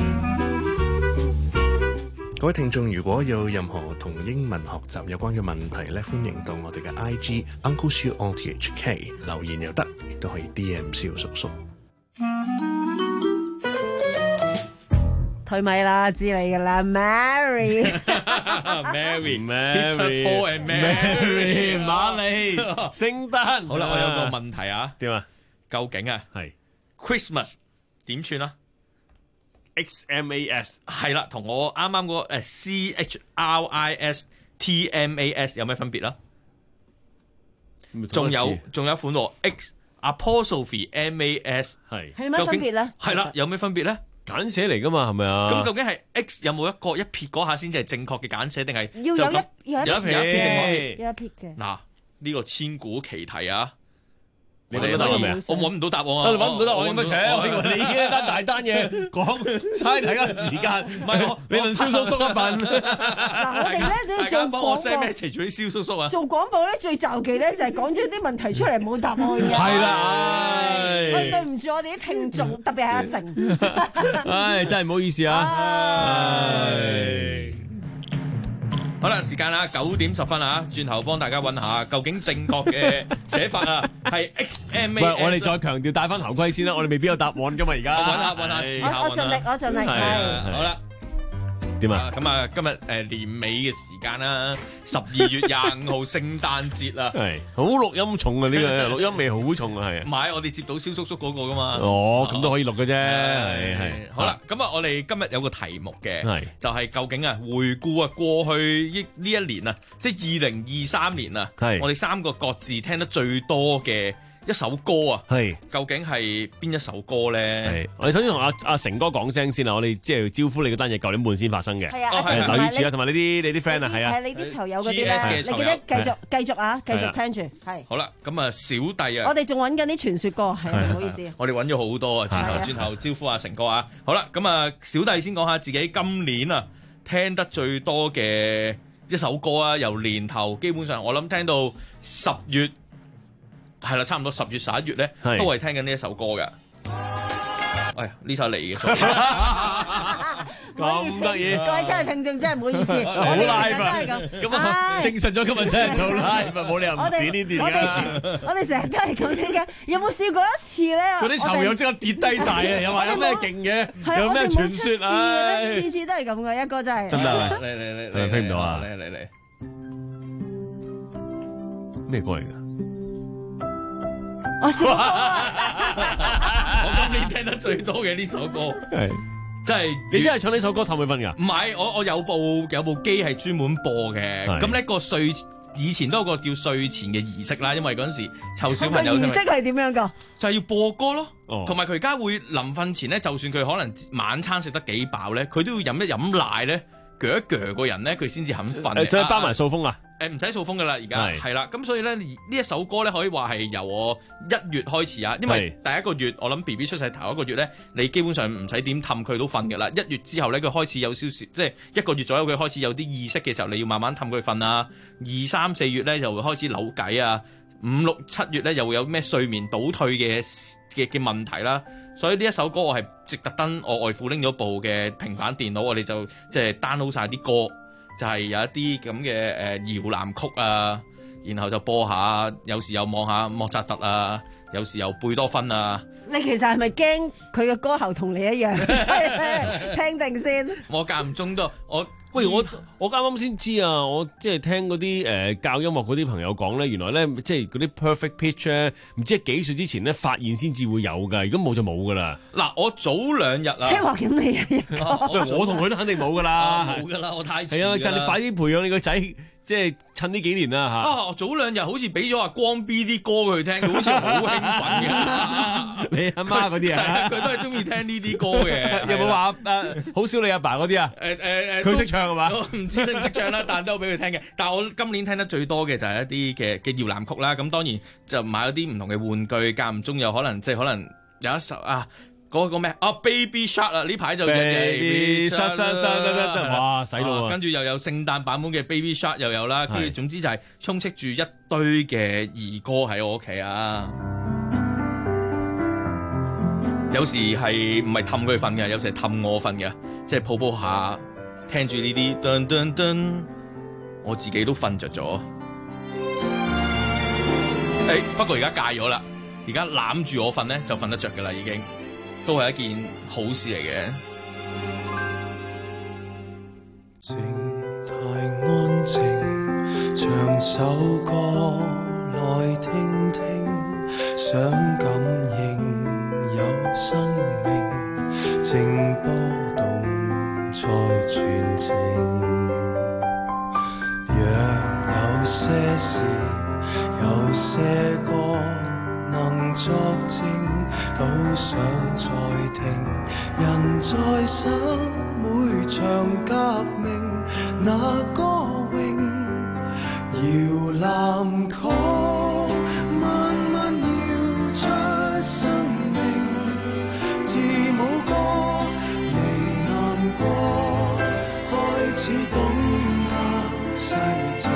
[SPEAKER 11] 各位聽眾，如果有任何同英文學習有關嘅問題咧，歡迎到我哋嘅 I G Uncle Siu O T H K 留言又得，亦都可以 D M 蕭叔叔。推咪啦，知你噶啦 ，Mary，Mary，Mary，Paul and Mary， 瑪麗，聖誕。好啦，我有個問題啊，點啊？究竟啊，係 Christmas 點串啊 ？X M A S 係啦，同我啱啱嗰誒 C H R I S T M A S 有咩分別啦？仲有仲有款喎 X Apostrophe M A S 係係咩分別咧？係啦，有咩分別咧？
[SPEAKER 5] 簡寫嚟噶嘛，係咪啊？
[SPEAKER 6] 咁究竟係 X 有冇一個一撇嗰下先至係正確嘅簡寫，定係
[SPEAKER 4] 要有一有一
[SPEAKER 6] 撇
[SPEAKER 4] 有一撇嘅？
[SPEAKER 6] 嗱，呢個千古奇題啊！
[SPEAKER 5] 你揾到答案未啊？
[SPEAKER 6] 我揾唔到答案啊！
[SPEAKER 5] 你揾唔到答案，咁樣我以為你已經一單大單嘢講，嘥大家時間。唔係我，你問蕭叔叔一問。
[SPEAKER 4] 嗱，我哋咧都要做廣播。
[SPEAKER 6] 我 send message 俾蕭叔叔啊！
[SPEAKER 4] 做廣播咧最就忌咧就係講咗啲問題出嚟冇答案嘅。
[SPEAKER 5] 係啦，
[SPEAKER 4] 喂，對唔住我哋啲聽眾，特別係阿成。
[SPEAKER 5] 唉，真係唔好意思啊！唉。
[SPEAKER 6] 好啦，時間啦，九點十分啊，轉頭幫大家揾下究竟正確嘅寫法啊，係 X M A。
[SPEAKER 5] 喂，我哋再強調戴翻頭盔先啦，我哋未必有答案噶嘛，而家。
[SPEAKER 6] 揾下揾下試下。
[SPEAKER 4] 我我盡力，我盡力。係。
[SPEAKER 6] 好啦。
[SPEAKER 5] 點啊？
[SPEAKER 6] 咁啊，今日誒年尾嘅時間啦，十二月廿五號聖誕節啦，
[SPEAKER 5] 係好錄音重啊！呢個錄音味好重啊，係。
[SPEAKER 6] 唔係，我哋接到蕭叔叔嗰個噶嘛。
[SPEAKER 5] 哦，咁都可以錄嘅啫，係係。
[SPEAKER 6] 好啦，咁啊，我哋今日有個題目嘅，
[SPEAKER 5] 係
[SPEAKER 6] 就係究竟啊，回顧啊過去呢呢一年啊，即係二零二三年啊，
[SPEAKER 5] 係
[SPEAKER 6] 我哋三個各自聽得最多嘅一首歌啊，
[SPEAKER 5] 係
[SPEAKER 6] 究竟係邊一首歌咧？
[SPEAKER 5] 係我哋首先同阿阿成哥講聲先啊，我哋即係招呼你嗰單嘢九點半先發生嘅。
[SPEAKER 4] 係啊，阿成
[SPEAKER 5] 留意住啊，同埋你啲你啲 friend 啊，係啊，
[SPEAKER 4] 係你啲囚友嗰啲咧，你記得繼續繼續啊，繼續聽住。係
[SPEAKER 6] 好啦，咁啊小弟啊，
[SPEAKER 4] 我哋仲揾緊啲傳說歌，係唔好意思。
[SPEAKER 6] 我哋揾咗好多啊，轉頭轉頭招呼阿成哥啊。好啦，咁啊小弟先講下自己今年啊聽得最多嘅一首歌啊，由年頭基本上我諗聽到十月。係啦，差唔多十月十一月咧，都係聽緊呢一首歌嘅。哎呀，呢首嚟嘅，
[SPEAKER 5] 咁得意！
[SPEAKER 4] 各位親愛聽眾真係唔好意思，
[SPEAKER 5] 好 live
[SPEAKER 4] 啊！
[SPEAKER 5] 咁啊，證實咗今日真係做 live，冇理由唔剪呢段嘅。
[SPEAKER 4] 我哋成日都係咁聽嘅，有冇試過一次咧？
[SPEAKER 5] 嗰啲囚友即刻跌低晒啊！又話有咩勁嘅，有咩傳說啊？
[SPEAKER 4] 次次都係咁嘅，一個真係。
[SPEAKER 5] 得唔得？
[SPEAKER 6] 嚟嚟嚟，
[SPEAKER 5] 聽唔到啊！
[SPEAKER 6] 嚟嚟嚟，
[SPEAKER 5] 咩歌嚟㗎？
[SPEAKER 4] 我小歌啊！
[SPEAKER 6] 我今年聽得最多嘅呢首歌，係真係
[SPEAKER 5] 你真係唱呢首歌氹佢瞓㗎？
[SPEAKER 6] 唔係，我我有部有部機係專門播嘅。咁呢個睡以前都有個叫睡前嘅儀式啦，因為嗰陣時湊小朋友。
[SPEAKER 4] 儀式係點樣㗎？
[SPEAKER 6] 就係要播歌咯，同埋佢而家會臨瞓前咧，就算佢可能晚餐食得幾飽咧，佢都要飲一飲奶咧，鋸一鋸個人咧，佢先至肯瞓。
[SPEAKER 5] 所以包埋掃風啊？
[SPEAKER 6] 誒唔使掃風噶啦，而家係啦，咁所以咧呢一首歌咧可以話係由我一月開始啊，因為第一個月我諗 B B 出世頭一個月咧，你基本上唔使點氹佢都瞓噶啦。一月之後咧，佢開始有少少，即係一個月左右佢開始有啲意識嘅時候，你要慢慢氹佢瞓啊。二三四月咧就會開始扭計啊，五六七月咧又會有咩睡眠倒退嘅嘅嘅問題啦。所以呢一首歌我係直特登我外父拎咗部嘅平板電腦，我哋就即係 download 晒啲歌。就係有一啲咁嘅誒搖籃曲啊，然後就播下，有時又望下莫扎特啊，有時又貝多芬啊。
[SPEAKER 4] 你其實係咪驚佢嘅歌喉同你一樣？聽定先。我
[SPEAKER 6] 間唔中都我
[SPEAKER 5] 喂我我啱啱先知啊！我即係聽嗰啲誒教音樂嗰啲朋友講咧，原來咧即係嗰啲 perfect pitch 咧，唔知係幾歲之前咧發現先至會有㗎，如果冇就冇㗎啦。
[SPEAKER 6] 嗱，我早兩日啊，
[SPEAKER 4] 聽話緊你啊！
[SPEAKER 5] 我同佢都肯定冇㗎啦，
[SPEAKER 6] 冇㗎啦，我太
[SPEAKER 5] 係啊！但你快啲培養你個仔。即係趁呢幾年啦嚇！
[SPEAKER 6] 啊，早兩日好似俾咗阿光 B 啲歌佢聽，佢好似好興奮嘅。
[SPEAKER 5] 你阿媽嗰啲啊，
[SPEAKER 6] 佢都係中意聽呢啲歌嘅。
[SPEAKER 5] 有冇話誒好少你阿爸嗰啲啊？誒誒誒，佢識唱係嘛？
[SPEAKER 6] 唔知識唔識唱啦，但都俾佢聽嘅。但係我今年聽得最多嘅就係一啲嘅嘅搖籃曲啦。咁當然就買咗啲唔同嘅玩具，間唔中有可能即係可能有一首啊。嗰個咩啊 Baby Shark 啊，呢排就
[SPEAKER 5] Baby Shark Shark Shark 哇洗腦啊！
[SPEAKER 6] 跟住又有聖誕版本嘅 Baby Shark 又有啦，跟住總之就係充斥住一堆嘅兒歌喺我屋企啊！有時係唔係氹佢瞓嘅，有時係氹我瞓嘅，即係抱抱下，聽住呢啲噔噔噔，我自己都瞓着咗。誒不過而家戒咗啦，而家攬住我瞓咧就瞓得着㗎啦已經。都係一件好事嚟嘅。
[SPEAKER 13] 靜太安靜，唱首歌來聽聽，想感應有生命，靜波動再傳情。若有些事，有些歌能作證，都想再聽， 人在想每場革命那歌詠，搖籃曲慢慢搖出生命，字母歌呢喃過，開始懂得細情。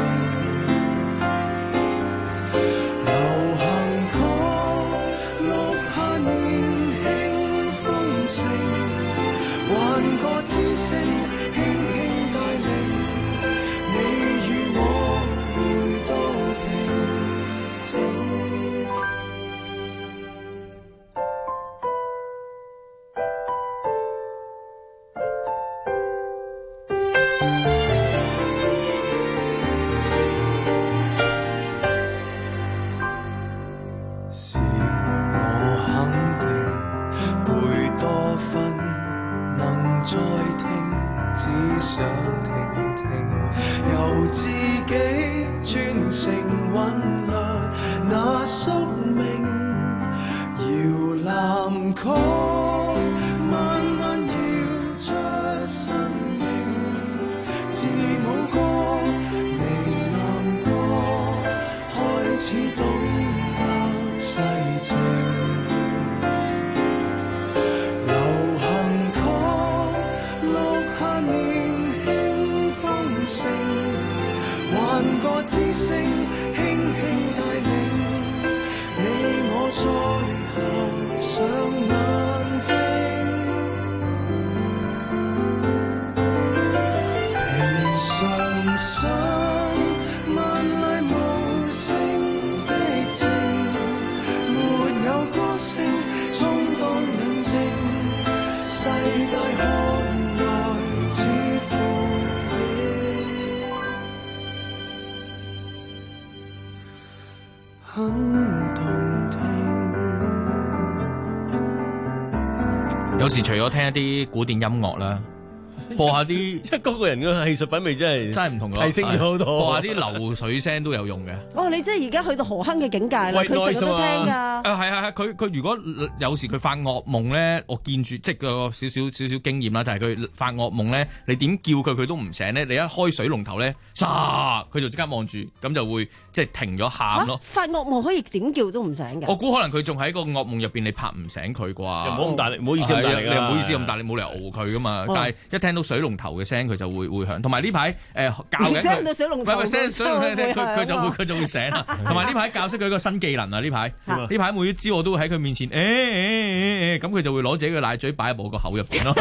[SPEAKER 6] 有時除咗聽一啲古典音樂啦，播下啲
[SPEAKER 5] 一嗰個人嘅藝術品味真係
[SPEAKER 6] 真係唔同，
[SPEAKER 5] 提升咗好多。
[SPEAKER 6] 播下啲流水聲都有用嘅。
[SPEAKER 4] 哦，你即係而家去到何亨嘅境界啦，佢成日都聽㗎。啊，
[SPEAKER 6] 係係係，佢佢如果有時佢發噩夢咧，我見住即係個少少少少經驗啦，就係、是、佢發噩夢咧，你點叫佢佢都唔醒咧，你一開水龍頭咧，沙佢就即刻望住，咁就會即係停咗喊咯。
[SPEAKER 4] 啊、發噩夢可以點叫都唔醒嘅。
[SPEAKER 6] 我估可能佢仲喺個噩夢入邊，你拍唔醒佢啩？又
[SPEAKER 5] 唔好咁大力，唔好意思咁大力，
[SPEAKER 6] 你又唔好意思咁大力，冇理由熬佢噶嘛。
[SPEAKER 4] 哦、
[SPEAKER 6] 但係一聽到水龍頭嘅聲，佢就會會響。同埋呢排誒教緊佢，
[SPEAKER 4] 聽到水龍頭，
[SPEAKER 6] 佢佢就會佢就會醒啦。同埋呢排教識佢一個新技能啊！呢排呢排每一朝我都會喺佢面前誒誒誒誒，咁佢就會攞自己嘅奶嘴擺喺我個口入邊咯。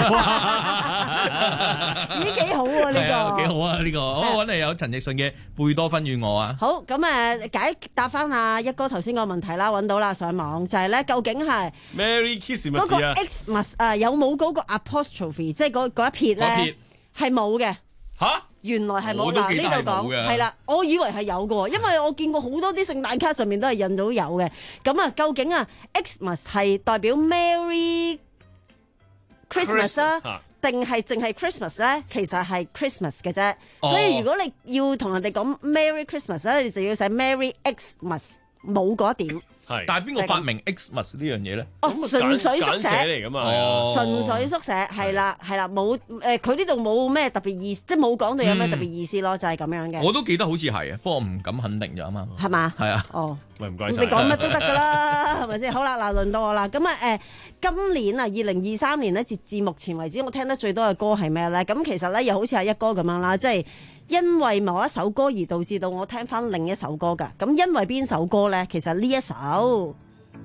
[SPEAKER 4] 呢幾好啊！呢個
[SPEAKER 6] 幾好啊！呢個我揾嚟有陳奕迅嘅貝多芬與我啊。
[SPEAKER 4] 好咁誒，解答翻阿一哥頭先個問題啦，揾到啦，上網就係咧，究竟係
[SPEAKER 5] Merry Christmas
[SPEAKER 4] 嗰個 Xmas 啊，有冇嗰個 apostrophe， 即係嗰嗰一撇咧？係冇嘅。
[SPEAKER 6] 嚇！
[SPEAKER 4] 原來係冇嗱，呢度講係啦，我以為係有嘅，因為我見過好多啲聖誕卡上面都係印到有嘅。咁啊，究竟啊 Xmas 係代表 Merry Christmas 啊，定係淨係 Christmas 咧？其實係 Christmas 嘅啫。哦、所以如果你要同人哋講 Merry Christmas 咧，你就要寫 Merry Xmas， 冇嗰一點。
[SPEAKER 6] 係，但係邊個發明 Xmas 呢樣嘢咧？
[SPEAKER 4] 哦，純粹縮寫
[SPEAKER 5] 嚟噶嘛，
[SPEAKER 4] 純粹縮寫係啦，係啦，冇誒，佢呢度冇咩特別意思，即係冇講到有咩特別意思咯，就係咁樣嘅。
[SPEAKER 6] 我都記得好似係啊，不過我唔敢肯定就啱啱。係
[SPEAKER 4] 嘛？
[SPEAKER 6] 係啊。
[SPEAKER 4] 哦，
[SPEAKER 5] 喂，唔該曬。
[SPEAKER 4] 你講乜都得噶啦，係咪先？好啦，嗱，輪到我啦。咁啊誒，今年啊，二零二三年咧，截至目前為止，我聽得最多嘅歌係咩咧？咁其實咧，又好似係一哥咁樣啦，即係。因為某一首歌而導致到我聽翻另一首歌㗎，咁因為邊首歌呢？其實呢一首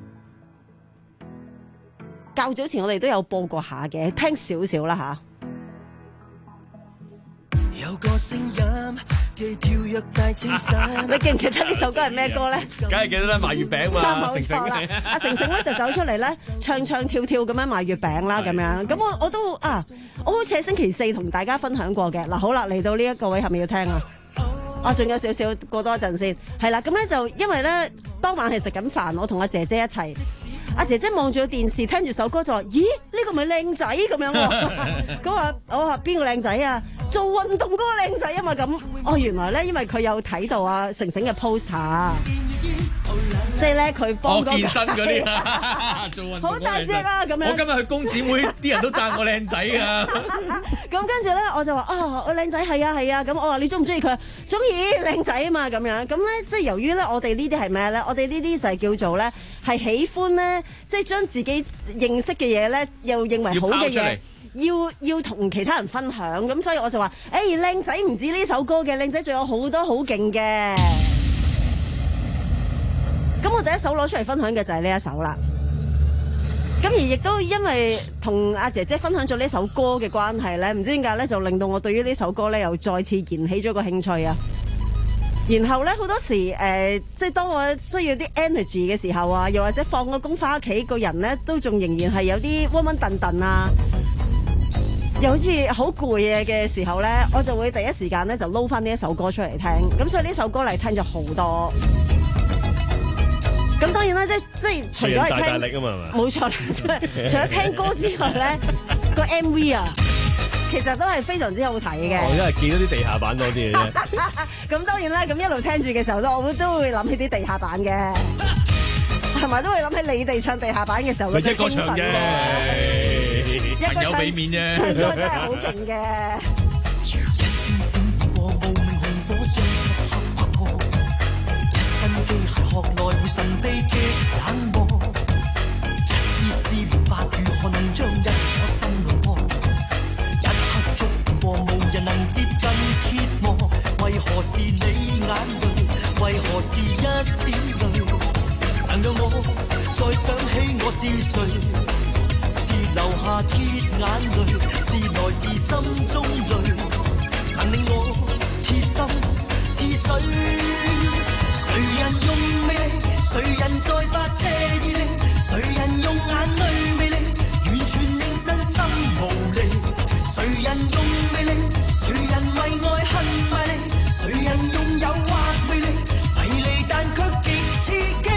[SPEAKER 4] 較早前我哋都有播過下嘅，聽少少啦吓。有個聲音既跳躍大清新，你記唔記得呢首歌係咩歌咧？
[SPEAKER 5] 梗係記得啦，賣月餅嘛。
[SPEAKER 4] 冇錯啦，阿成成咧就走出嚟咧，唱唱跳跳咁樣賣月餅啦，咁樣。咁我我都啊，我好似喺星期四同大家分享過嘅。嗱，好啦，嚟到呢一個位係咪要聽啊？啊，仲有少少，過多一陣先。係啦，咁咧就因為咧當晚係食緊飯，我同阿姐姐一齊。阿姐姐望住個電視，聽住首歌就話：咦，呢個咪靚仔咁樣喎？咁話我話邊個靚仔啊？做運動嗰個靚仔啊嘛咁。哦，原來咧，因為佢有睇到啊成成嘅 poster。 即係咧佢幫嗰
[SPEAKER 6] 健身嗰啲啊，做運動
[SPEAKER 4] 好大隻啊咁樣。
[SPEAKER 6] 我今日去公子妹，啲人都讚我靚仔啊。
[SPEAKER 4] 咁跟住咧，我就話啊，我靚仔係啊係啊。咁我話你中唔中意佢？中意靚仔啊嘛咁樣。咁咧即係由於咧，我哋呢啲係咩咧？我哋呢啲就係叫做咧係喜歡咧，即係將自己認識嘅嘢咧，又認為好嘅嘢。要要同其他人分享，咁所以我就話，誒、欸，靚仔唔止呢首歌嘅，靚仔仲有好多好勁嘅。咁我第一首攞出嚟分享嘅就係呢一首啦。咁而亦都因為同阿姐姐分享咗呢首歌嘅關係咧，唔知點解咧就令到我對於呢首歌咧又再次燃起咗個興趣啊。然後咧好多時誒、呃，即係當我需要啲 energy 嘅時候啊，又或者放個工翻屋企，個人咧都仲仍然係有啲溫溫頓頓啊。又好似好攰嘅嘅時候咧，我就會第一時間咧就撈翻呢一首歌出嚟聽，咁所以呢首歌嚟聽咗好多。咁當然啦，即係即係除咗係聽，大大力啊嘛，冇錯啦，除咗聽歌之外咧，個 M V 啊，其實都係非常之好睇嘅。
[SPEAKER 5] 我真係見到啲地下版多啲嘅啫。
[SPEAKER 4] 咁當然啦，咁一路聽住嘅時候都，我會都會諗起啲地下版嘅，同埋都會諗起你哋唱地下版嘅時候嗰啲興奮嘅。
[SPEAKER 6] 朋友俾面啫，
[SPEAKER 4] 唱歌真係好勁嘅。
[SPEAKER 14] 流下鐵眼淚，是來自心中淚，能令我鐵心似水。誰人用魅力，誰人在發射熱力，誰人用眼淚魅力，完全令身心無力。誰人用魅力，誰人為愛恨賣力，誰人用誘惑魅力，迷離但卻極刺激。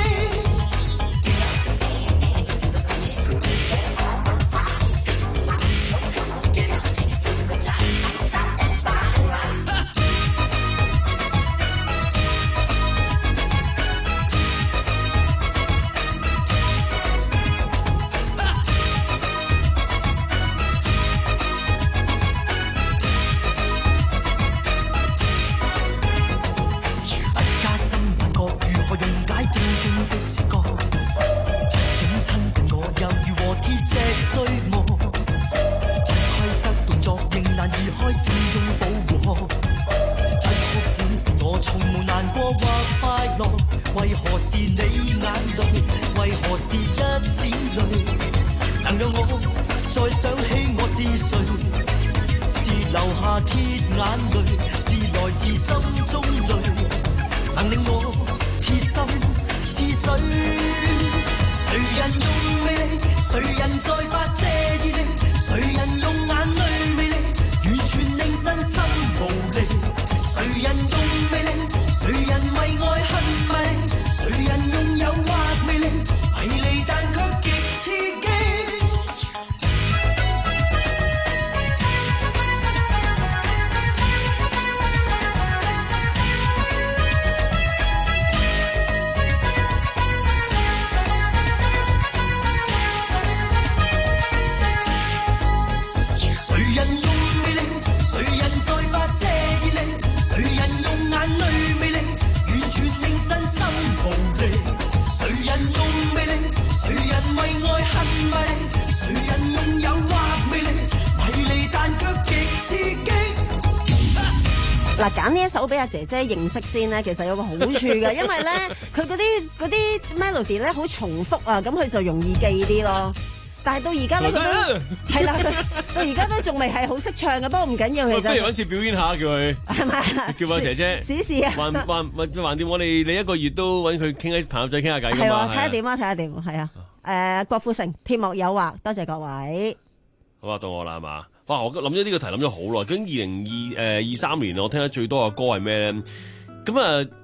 [SPEAKER 4] 嗱，揀呢一首俾阿姐姐認識先咧，其實有個好處嘅，因為咧佢嗰啲嗰啲 melody 咧好重複啊，咁佢就容易記啲咯。但係到而家咧，佢都係啦，到而家都仲未係好識唱嘅，不過唔緊要，其實
[SPEAKER 5] 不如揾次表演下叫佢，係咪？叫阿姐姐
[SPEAKER 4] 試試啊！
[SPEAKER 5] 還還還橫掂，我哋你一個月都揾佢傾一朋友仔傾下偈㗎嘛。
[SPEAKER 4] 睇下點啊，睇下點，係啊。誒，郭富城，鐵幕誘惑，多謝各位。
[SPEAKER 5] 好啊，到我啦，係嘛？哇！我諗咗呢個題諗咗好耐，究竟二零二誒二三年我聽得最多嘅歌係咩咧？咁啊，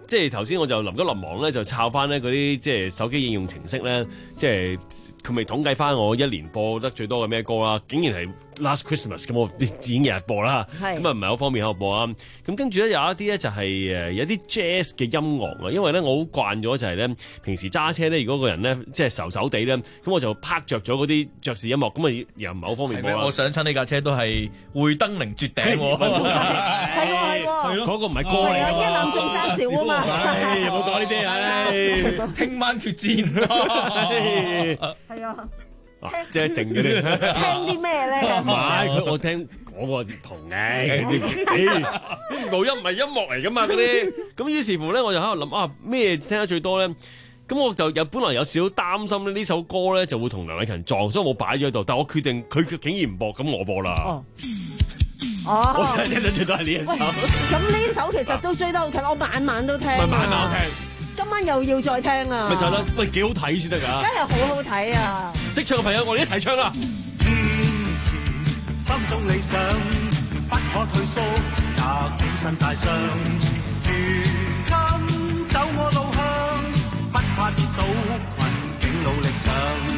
[SPEAKER 5] 即係頭先我就臨急臨忙咧，就抄翻咧嗰啲即係手機應用程式咧，即係佢未統計翻我一年播得最多嘅咩歌啦，竟然係 Last Christmas 咁，我已經日日播啦，咁啊唔係好方便喺度播啊。咁跟住咧有一啲咧就係誒有啲 jazz 嘅音樂啊，因為咧我好慣咗就係咧平時揸車咧，如果個人咧即係愁愁地咧，咁我就拍着咗嗰啲爵士音樂，咁啊又唔係好方便播啦。
[SPEAKER 6] 我上親呢架車都係會登凌絕頂喎，
[SPEAKER 4] 係喎係喎，
[SPEAKER 5] 嗰個唔係歌嚟㗎嘛，
[SPEAKER 4] 一覽眾山小啊嘛，
[SPEAKER 5] 唉，唔好講呢啲唉，
[SPEAKER 6] 聽晚決戰，
[SPEAKER 4] 係啊。
[SPEAKER 5] 即係靜嘅咧，
[SPEAKER 4] 聽啲咩咧？
[SPEAKER 5] 唔係佢，我聽嗰個唔同嘅，錄音唔係音樂嚟噶嘛嗰啲。咁於是乎咧，我就喺度諗啊，咩聽得最多咧？咁我就有本來有少少擔心咧，呢首歌咧就會同梁偉勤撞，所以我擺咗喺度。但我決定佢竟然唔播，咁我播啦。哦，
[SPEAKER 4] 哦，
[SPEAKER 5] 我真係聽得最多係呢一首。
[SPEAKER 4] 咁呢首其實都追得好近，我晚晚都聽。
[SPEAKER 5] 咪晚晚我聽。
[SPEAKER 4] 今晚又要再聽啦！
[SPEAKER 5] 咪就得，喂幾好睇先得㗎！
[SPEAKER 4] 真係好好睇啊！
[SPEAKER 5] 識唱嘅朋友，我哋一齊唱啦！
[SPEAKER 14] 堅持心中理想，不可退縮，也挺身帶傷。如今走我路向，不怕跌倒，困境努力上。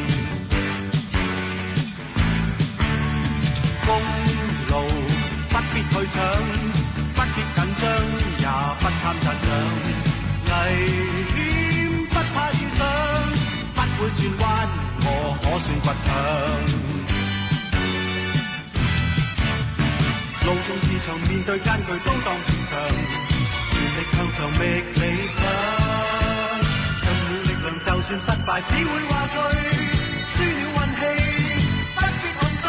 [SPEAKER 14] 公路不必退搶，不必緊張，也不貪讚賞。危險不怕遇上，不會轉彎，我可算倔強。路縱是長，面對艱巨都當平常，全力向上覓理想。盡了力量，就算失敗，只會話句輸了運氣，不必看心。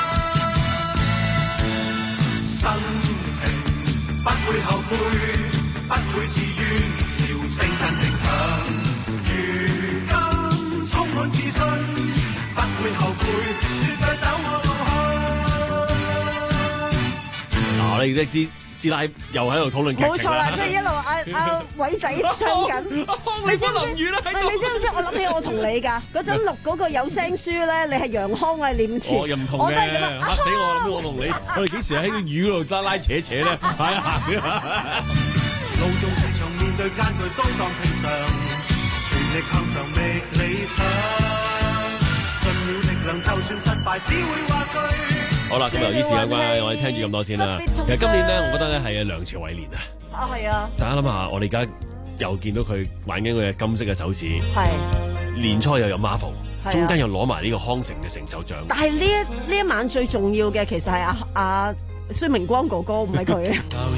[SPEAKER 14] 生平不會後悔，不會自怨。聲震定響，如今充滿自信，不會後悔，絕對走我路向。
[SPEAKER 5] 嗱，我哋呢啲師奶又喺度討論劇情啦。
[SPEAKER 4] 冇錯啦，即係一路阿阿偉仔唱緊。你知唔知？你知唔知？我諗起我同你㗎嗰陣錄嗰個有聲書咧，你係楊康，我係念慈。
[SPEAKER 5] 我又唔同嘅，嚇死我！諗起我同你，我哋幾時喺個雨嗰度拉拉扯扯咧？係啊！
[SPEAKER 14] 路縱是長，面對艱巨都當平常，全力向上覓理想，盡了力量，就算失敗，只會話句。
[SPEAKER 5] 好啦，咁由於時間關係，我哋聽住咁多先啦。其實今年咧，我覺得咧係梁朝偉年啊。
[SPEAKER 4] 啊，係啊！
[SPEAKER 5] 大家諗下，我哋而家又見到佢玩緊佢嘅金色嘅手指，
[SPEAKER 4] 係
[SPEAKER 5] 年初又有 Marvel，中間又攞埋呢個康城嘅成就獎。
[SPEAKER 4] 但係呢一呢一晚最重要嘅，其實係阿阿孫明光哥哥，唔係佢。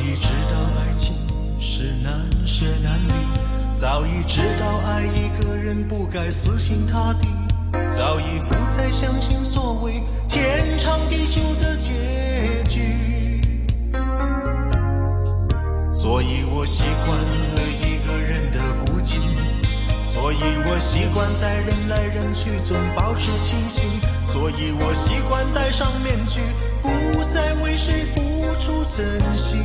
[SPEAKER 14] 是難捨難離，早已知道愛一個人不該死心塌地，早已不再相信所謂天長地久的結局，所以我習慣了一個人的孤寂，所以我習慣在人來人去中保持清醒，所以我習慣戴上面具，不再為誰付出真心，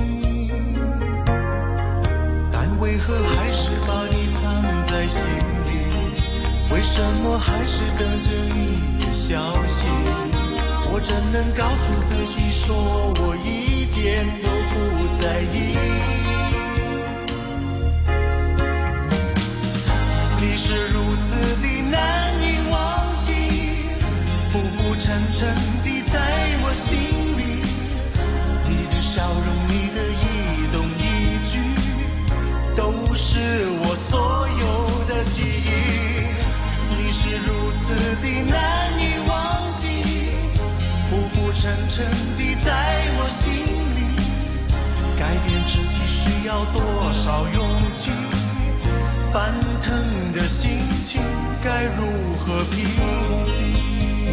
[SPEAKER 14] 為何還是把你藏在心裡？為什麼還是等着你的消息？我怎能告訴自己說我一點都不在意？你是如此的難以忘記，浮浮沉沉地在我心裡，你的笑容，你的一動一舉都是我所有的記憶，你是如此的難以忘記，浮浮沉沉地在我心裡，改變自己需要多少勇氣，翻騰的心情該如何平靜？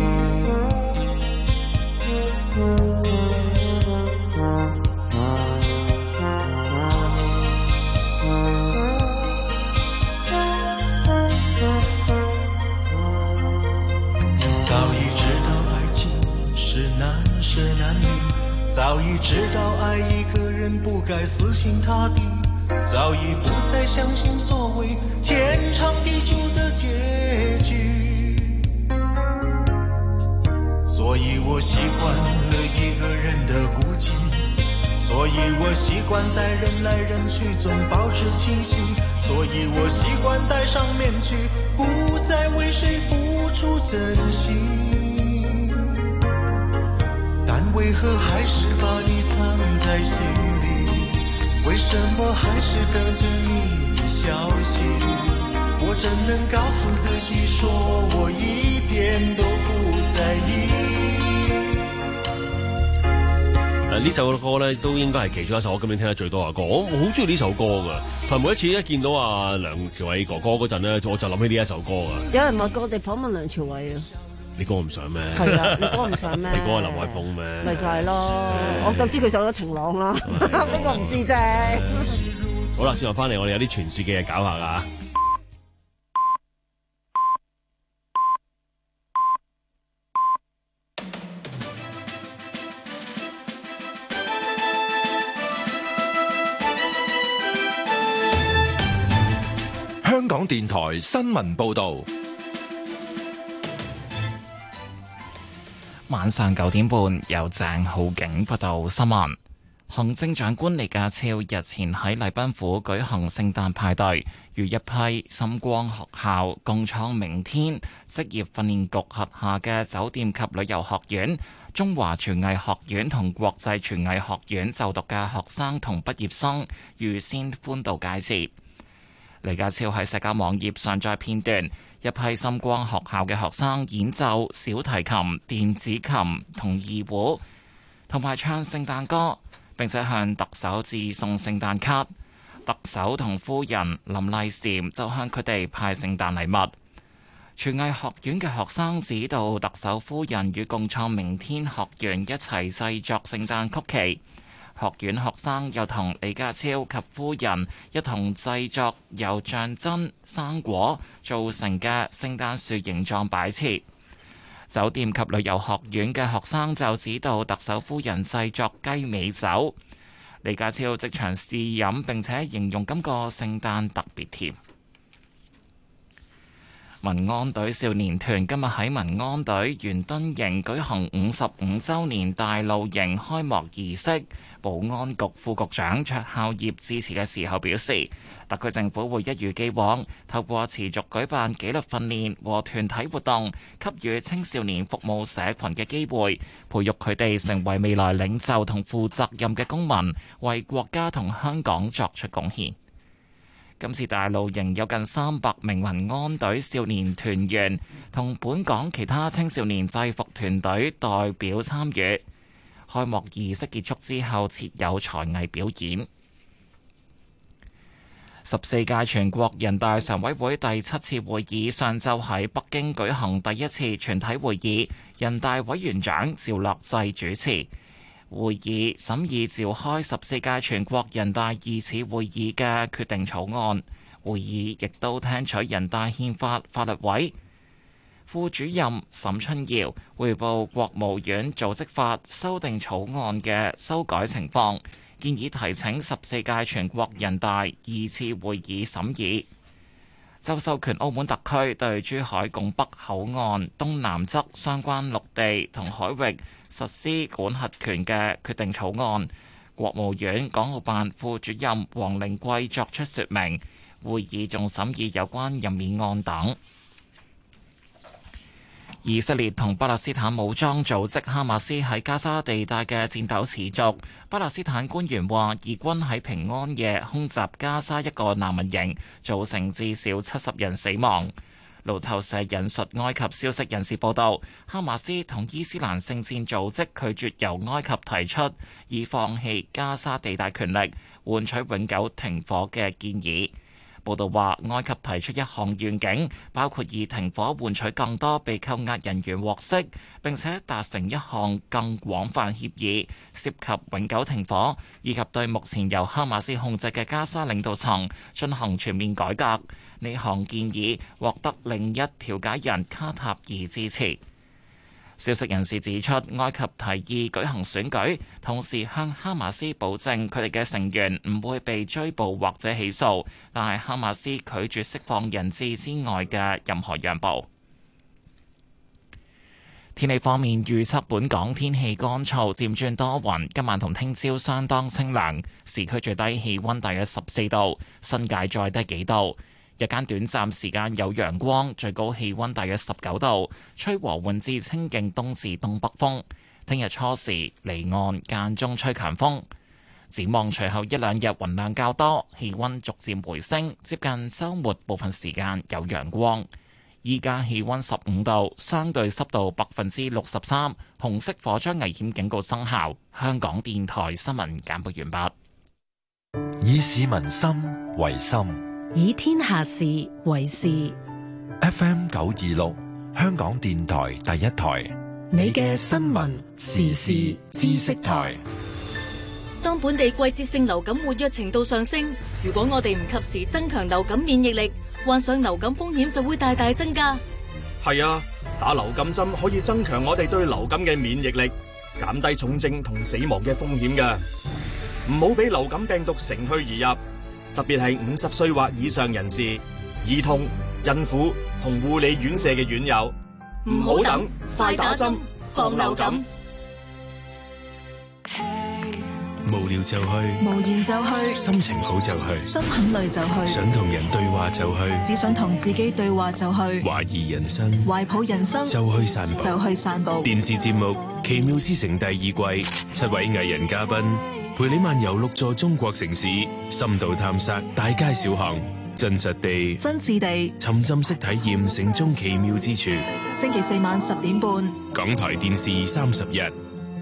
[SPEAKER 14] 早已知道愛一個人不該死心塌地，早已不再相信所謂天長地久的結局，所以我習慣了一個人的孤寂， 所以我習慣在人來人去中保持清醒，所以我習慣戴上面具，不再為誰付出真心。但為何還是把你藏在心裡？為什麼還是等着你的消息？我怎能告訴自己說我一點都不在意？
[SPEAKER 5] 誒呢首歌咧都應該係其中一首我今年聽得最多嘅歌，我好中意呢首歌㗎。同埋每一次一見到阿梁朝偉哥哥嗰陣咧，我就諗起呢一首歌㗎。
[SPEAKER 4] 有人話過我哋訪問梁朝偉啊，
[SPEAKER 5] 你歌唔上咩？
[SPEAKER 4] 係啊，你歌唔上咩？
[SPEAKER 5] 你歌係林海峰咩？
[SPEAKER 4] 咪就係咯，我就知佢上咗晴朗啦，呢個唔知啫。
[SPEAKER 5] 好啦，轉頭翻嚟，我哋有啲傳説嘅嘢搞下㗎。
[SPEAKER 7] 香港電台新聞報導，
[SPEAKER 8] 晚上九點半由鄭浩景報道新聞。行政長官李家超日前喺禮賓府舉行聖誕派對，與一批深光學校共創明天職業訓練局轄下嘅酒店及旅遊學院、中華廚藝學院同國際廚藝學院就讀嘅學生同畢業生預先歡度佳節。李家超喺社交網頁上載片段，一批深光學校嘅學生演奏小提琴、電子琴同二胡，同埋唱聖誕歌，並且向特首致送聖誕卡。特首同夫人林麗嬋就向佢哋派聖誕禮物。廚藝學院嘅學生指導特首夫人與共創明天學員一齊製作聖誕曲奇。學院學生又同李家超及夫人一同製作由象真生果做成嘅聖誕樹形狀擺設。酒店及旅遊學院嘅學生就指導特首夫人製作雞尾酒。李家超即場試飲，並且形容今個聖誕特別甜。民安隊少年團今日喺民安隊圓敦營舉行五十五週年大露營開幕儀式。保安局副局長卓孝業致辭嘅時候表示，特區政府會一如既往，透過持續舉辦紀律訓練和團體活動，給予青少年服務社群嘅機會，培育佢哋成為未來領袖同負責任嘅公民，為國家同香港作出貢獻。今次大露營有近三百名民安隊少年團員同本港其他青少年制服團隊代表參與。開幕儀式結束之後，設有才藝表演。十四屆全國人大常委會第七次會議上晝喺北京舉行第一次全體會議，人大委員長趙樂際主持。會議審議召開十四屆全國人大二次會議嘅決定草案。會議亦都聽取人大憲法法律委副主任沈春耀匯報國務院組織法修訂草案嘅修改情況，建議提請十四屆全國人大二次會議審議。就授權澳門特區對珠海拱北口岸東南側相關陸地同海域實施管轄權嘅決定草案，國務院港澳辦副主任黃寧貴作出說明。會議仲審議有關任免案等。以色列同巴勒斯坦武裝組織哈馬斯喺加沙地帶嘅戰鬥持續。巴勒斯坦官員話，以軍喺平安夜空襲加沙一個難民營，造成至少七十人死亡。路透社引述埃及消息人士報道，哈馬斯同伊斯蘭聖戰組織拒絕由埃及提出以放棄加沙地帶權力換取永久停火嘅建議。報道話，埃及提出一項願景，包括以停火換取更多被扣押人員獲釋，並且達成一項更廣泛協議，涉及永久停火，以及對目前由哈馬斯控制嘅加沙領導層進行全面改革。呢項建議獲得另一調解人卡塔爾支持。消息人士指出，埃及提議舉行選舉，同時向哈馬斯保證佢哋嘅成員唔會被追捕或者起訴，但係哈馬斯拒絕釋放人質之外嘅任何讓步。 天氣方面，預測本港天氣乾燥，漸轉多雲。今晚同聽朝相當清涼，市區最低氣溫大約十四度，新界再低幾度。日間短暫時間有陽光，最高氣溫大約十九度，吹和緩至清勁東至東北風。聽日初時離岸間中吹強風。展望隨後一兩日雲量較多，氣溫逐漸回升，接近週末部分時間有陽光。依家氣溫十五度，相對濕度百分之六十三，紅色火災危險警告生效。香港電台新聞簡報完畢。
[SPEAKER 7] 以市民心為心，
[SPEAKER 10] 以天下事為事。
[SPEAKER 7] F M 九二六，香港電台第一台，
[SPEAKER 9] 你嘅新聞時事知識台。
[SPEAKER 15] 當本地季節性流感活躍程度上升，如果我哋唔及時增強流感免疫力，患上流感風險就會大大增加。
[SPEAKER 16] 係啊，打流感針可以增強我哋對流感嘅免疫力，減低重症同死亡嘅風險㗎。唔好俾流感病毒乘虛而入，特別係五十歲或以上人士、兒童、孕婦同護理院舍嘅院友。
[SPEAKER 15] 唔好等，快打針，防流感。
[SPEAKER 17] 無聊就去，
[SPEAKER 18] 無言就去，
[SPEAKER 17] 心情好就去，
[SPEAKER 18] 心很累就去，
[SPEAKER 17] 想同人對話就去，
[SPEAKER 18] 只想同自己對話就去，
[SPEAKER 17] 懷疑人生，
[SPEAKER 18] 懷抱人生
[SPEAKER 17] 就去散步，
[SPEAKER 18] 就去散步。
[SPEAKER 17] 電視節目《奇妙之城》第二季，七位藝人嘉賓陪你漫遊六座中國城市，深度探索大街小巷，真實地、
[SPEAKER 18] 真摯地
[SPEAKER 17] 沉浸式體驗城中奇妙之處。
[SPEAKER 18] 星期四晚十點半，
[SPEAKER 17] 港台電視三十日。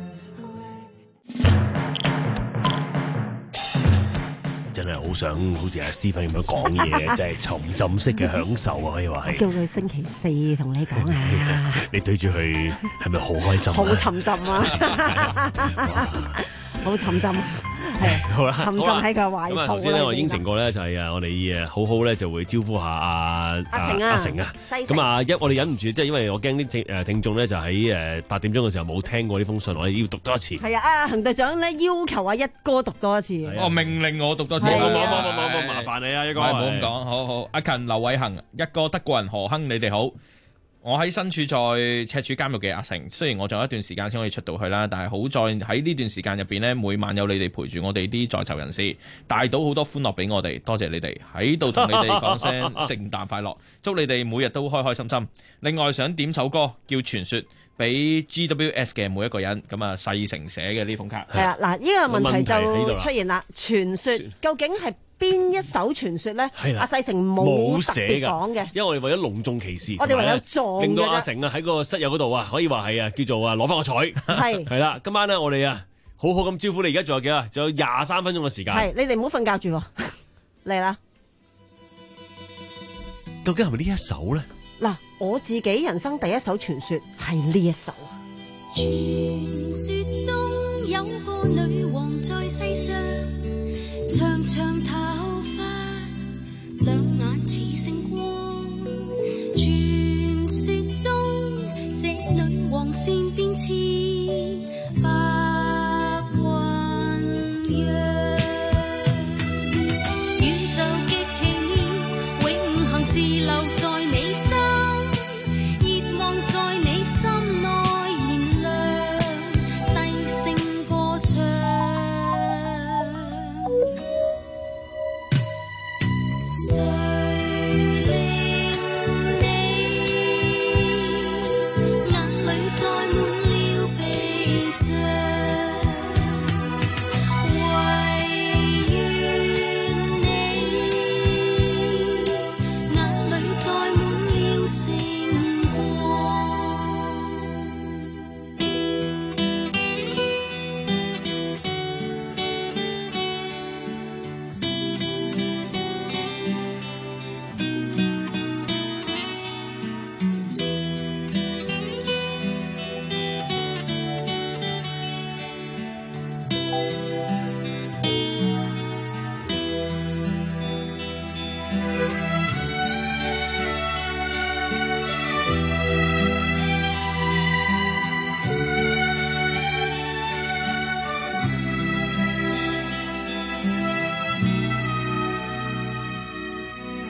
[SPEAKER 5] 真係好想好似阿思芬咁樣講嘢，真係沉浸式嘅享受啊！可以話係。
[SPEAKER 4] 叫佢星期四同你講啊！
[SPEAKER 5] 你對住佢係咪好開心？
[SPEAKER 4] 好沉浸啊！好沉浸。係
[SPEAKER 5] 好啦，
[SPEAKER 4] 沉浸喺佢懷抱。
[SPEAKER 5] 咁啊，頭先咧我應承過咧，就係啊，我哋誒好好咧就會招呼下阿
[SPEAKER 4] 阿成啊，
[SPEAKER 5] 阿成啊。咁啊，一我哋忍唔住，即係因為我驚啲聽誒聽眾咧，就喺誒八點鐘嘅時候冇聽過呢封信，我哋要讀多一次。係
[SPEAKER 4] 啊，阿恒隊長咧要求阿一哥讀多一次。
[SPEAKER 6] 哦，命令我讀多次。
[SPEAKER 5] 冇冇冇冇冇冇，麻煩你啊，一哥。
[SPEAKER 6] 唔好咁講，好好。阿勤、劉偉恒、一哥、德國人何亨，你哋好。我喺身處在赤柱監獄嘅阿成，雖然我仲有一段時間先可以出到去啦，但係好在喺呢段時間入邊呢，每晚有你哋陪住我哋啲在囚人士，帶到好多歡樂俾我哋，多謝你哋喺度同你哋講聲聖誕快樂，祝你哋每日都開開心心。另外想點首歌叫《傳說》俾 G W S 嘅每一個人，咁啊細成寫嘅呢封卡。
[SPEAKER 4] 係啊，嗱呢個問題就出現啦，傳說究竟係邊一首傳說咧？阿細成冇特別講嘅，
[SPEAKER 5] 因為我哋為咗隆重其事，
[SPEAKER 4] 我哋唯有撞
[SPEAKER 5] 令到阿成啊喺個室友嗰度啊，可以話係啊叫做啊攞翻個彩。
[SPEAKER 4] 係係
[SPEAKER 5] 啦，今晚咧我哋啊好好咁招呼你，而家仲有幾啊？仲有廿三分鐘嘅時間。
[SPEAKER 4] 係，你哋唔好瞓覺住，嚟啦！
[SPEAKER 5] 究竟係咪呢一首咧？
[SPEAKER 4] 嗱，我自己人生第一首傳說係呢一首。
[SPEAKER 1] 傳說中有個女王在世上，長長頭髮，兩眼似星光。傳說中這女王善變似白雲樣，宇宙極奇妙，永恆是留在你心，熱望在你心內。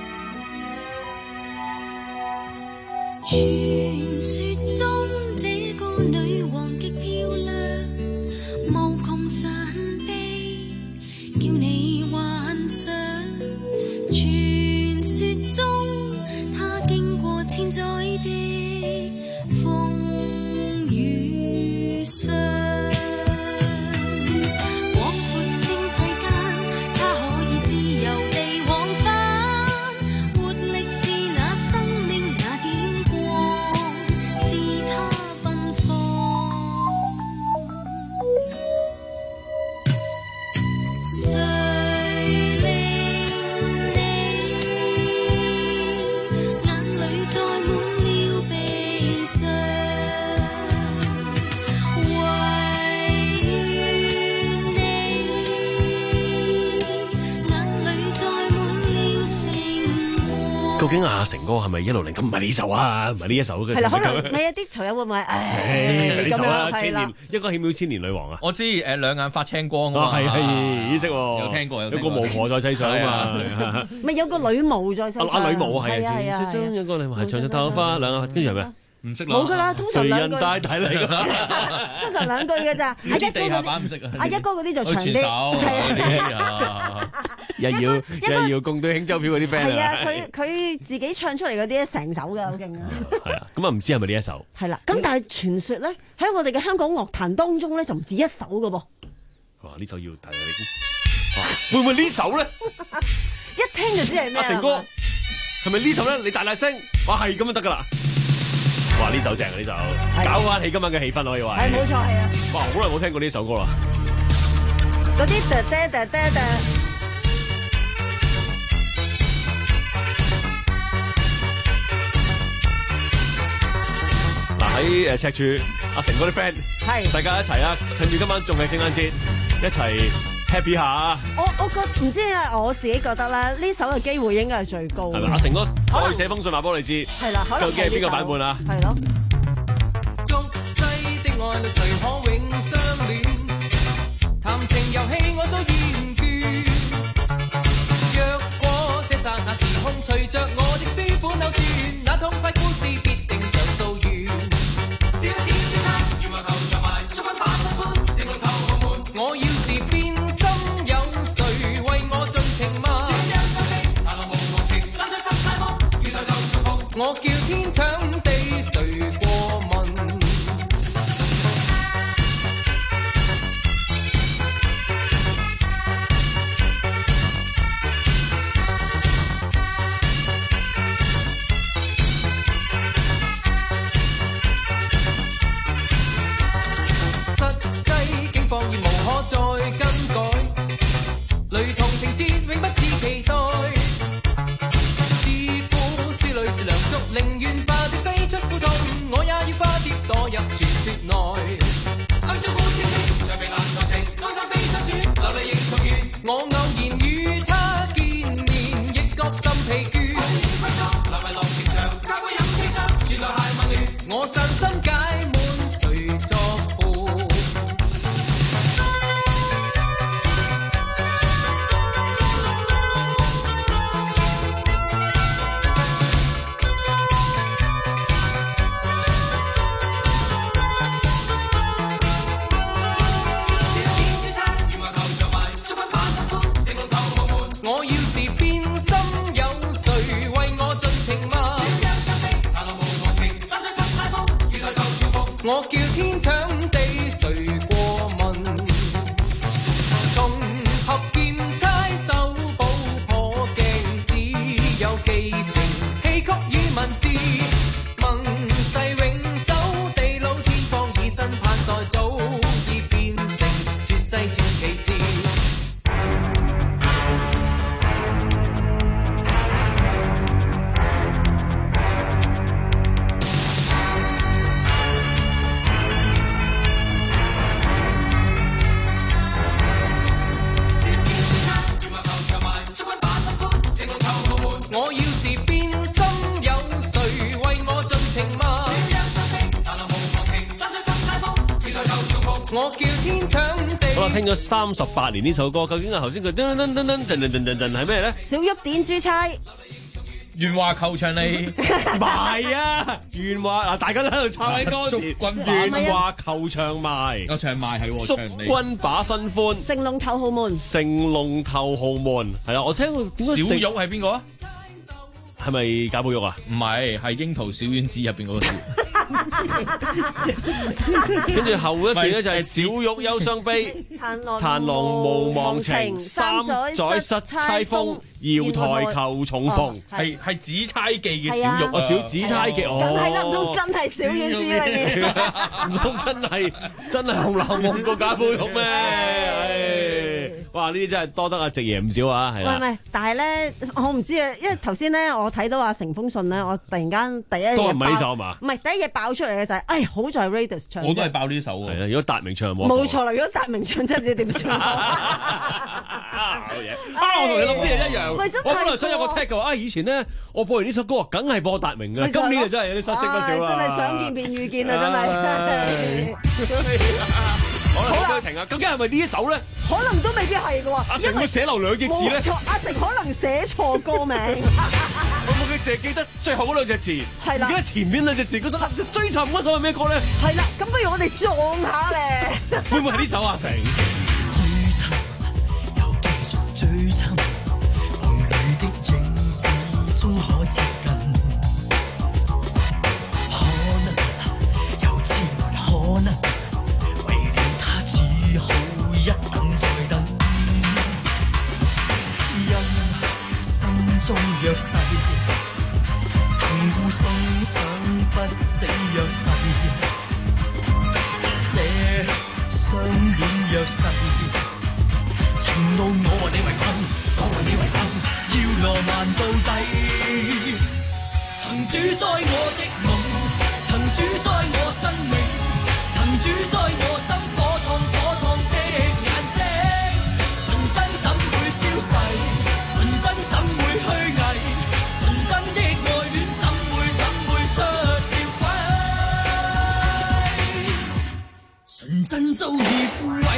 [SPEAKER 1] 傳說中這個女王極漂亮，無窮神秘，叫你幻想。傳說中，她經過千載的風雨霜。
[SPEAKER 5] 究竟阿成哥係咪一路零咁？唔係呢首啊，唔係呢一首嘅。
[SPEAKER 4] 係啦，可能唔係啊，啲囚友會唔會？唉，
[SPEAKER 5] 呢首啊，千
[SPEAKER 4] 係啦
[SPEAKER 5] 年一個縈緲千年女王啊！
[SPEAKER 6] 我知誒兩眼發青光啊嘛，
[SPEAKER 5] 係係，意識喎，
[SPEAKER 6] 有聽過有
[SPEAKER 5] 有個巫婆在世上啊嘛，
[SPEAKER 4] 咪有個女巫在世上。
[SPEAKER 5] 啊女巫係啊，
[SPEAKER 4] 係啊，
[SPEAKER 5] 有個女巫係長長頭髮兩眼，跟住係咩？
[SPEAKER 6] 唔識啦，
[SPEAKER 4] 冇噶啦，通常兩句。
[SPEAKER 5] 誰人帶睇嚟㗎？
[SPEAKER 4] 通常兩句嘅咋？阿一哥嗰啲，阿一哥嗰啲就長啲。係啊，
[SPEAKER 5] 又要又要共對輕舟票嗰啲 friend
[SPEAKER 4] 係啊，佢佢自己唱出嚟嗰啲成首㗎，好勁啊！
[SPEAKER 5] 係啊，咁啊唔知係咪呢一首？
[SPEAKER 4] 係啦，咁但係傳說咧喺我哋嘅香港樂壇當中咧就唔止一首㗎噃。
[SPEAKER 5] 哇！呢首要睇你，會唔會呢首咧？
[SPEAKER 4] 一聽就知係咩。
[SPEAKER 5] 阿成哥係咪呢首咧？你大大聲，哇係咁就得㗎啦！哇！呢首正啊，呢首搞翻起今晚嘅氣氛可以話。
[SPEAKER 4] 係冇錯，係啊！
[SPEAKER 5] 哇！好耐冇聽過呢首歌啦。
[SPEAKER 4] 嗰啲噠噠噠噠噠。
[SPEAKER 5] 嗱喺誒赤柱，阿成哥啲 friend，係大家一齊啊！趁住今晚仲係聖誕節，一齊 happy 下啊！
[SPEAKER 4] 我我覺唔知啊，我自己覺得啦，呢首嘅機會應該係最高。
[SPEAKER 5] 係咪？阿成哥再寫封信話俾我哋知，
[SPEAKER 4] 係啦，可能
[SPEAKER 5] 究竟係邊個版本啊？
[SPEAKER 4] 係咯。
[SPEAKER 14] 俗世的愛侶誰可永相戀？談情遊戲我早厭倦。若果這剎那時空隨着我的書本扭轉，那痛快故事必定像數完。小點小餐，羽毛球場埋，足分八十分，成龍頭豪門。我要是變心，有誰為我盡情嗎？小有心的，談無無情，山水濕晒風，原來舊重逢。我叫天搶地，誰過問？再更改，雷同情節永不似期待。是故事裏是梁祝，寧願化蝶飛出苦痛，我也要化蝶墮入傳說內。暗中故事情，再被難受情，愛上悲傷選，流淚仍重現。我偶然與他見面，亦覺心疲倦。不錯，流迷浪情長，交杯飲砒霜，轉來鞋問亂，我散心解滿誰作伴？我叫天搶地，誰過問？銅合劍差手補破鏡，只有寄情戲曲與文字。盟誓永守地老天荒，以身盼待，早已變成絕世傳奇事。我要是變心，有誰為我盡情嗎？我叫天搶地。
[SPEAKER 5] 好啦，聽咗三十八年呢首歌，究竟係頭先佢噔噔噔噔噔噔噔噔噔係咩咧？
[SPEAKER 4] 小玉點珠釵。
[SPEAKER 6] 元華球場你
[SPEAKER 5] 唔係啊，元華嗱，大家都喺度抄緊歌詞。元華球場賣，
[SPEAKER 6] 球場賣係
[SPEAKER 5] 祝君把新歡，
[SPEAKER 4] 成龍頭號門，
[SPEAKER 5] 成龍頭號門係啦。我聽過點解
[SPEAKER 6] 小玉係邊個啊？
[SPEAKER 5] 係咪賈寶玉啊？
[SPEAKER 6] 唔係，係櫻桃小丸子入邊嗰個。
[SPEAKER 5] 跟住後一段咧就係小玉憂傷悲，彈郎無忘情，三載失釵風，瑤台求重逢，
[SPEAKER 6] 係係紫釵記嘅小玉
[SPEAKER 5] 啊，小紫釵記哦，
[SPEAKER 4] 梗係啦，唔通真係小丸子裏面，
[SPEAKER 5] 唔通真係真係《紅樓夢》個賈寶玉咩？哇！呢啲真係多得阿直爺唔少啊，係啦。
[SPEAKER 4] 喂喂，但係咧，我唔知啊，因為頭先咧我睇到阿成封信咧，我突然間第一嘢
[SPEAKER 5] 都唔係呢首嘛？
[SPEAKER 4] 唔係第一嘢爆出嚟嘅就係，哎，好在 Raidas 唱，
[SPEAKER 6] 我都係爆呢首喎。
[SPEAKER 5] 係啊，如果達明唱冇
[SPEAKER 4] 冇錯啦，如果達明唱真係唔知點唱。
[SPEAKER 5] 好嘢！啊，我同你諗啲嘢一樣。我本來想有個 tag 嘅話，啊，以前咧我播完呢首歌，梗係播達明嘅。今年就真係有啲失色不少啦。
[SPEAKER 4] 真係想見便遇見啊！真係。
[SPEAKER 5] 好啦，可唔可以停啊？究竟係咪呢一首咧？
[SPEAKER 4] 可能都未必係嘅喎。
[SPEAKER 5] 阿成會寫漏兩隻字咧？
[SPEAKER 4] 冇錯，阿成可能寫錯歌名。
[SPEAKER 5] 我冇佢淨係記得最後嗰兩隻字，
[SPEAKER 4] 係啦。
[SPEAKER 5] 而家前面兩隻字，嗰首追尋嗰首係咩歌咧？
[SPEAKER 4] 係啦，咁不如我哋撞下咧。
[SPEAKER 5] 會唔會係呢首阿成？
[SPEAKER 14] 追尋又繼續追尋，夢裏的影子終可接近。可能又似沒可能。一等再等，因心中約誓，情互送上不死約誓，這相戀約誓，情路我和你為困，我和你為困，要浪漫到底。曾主宰我的夢，曾主宰我生命，曾主宰我心火燙火燙。純真怎會虛偽？純真的愛戀怎會怎會出了軌？純真早已枯萎。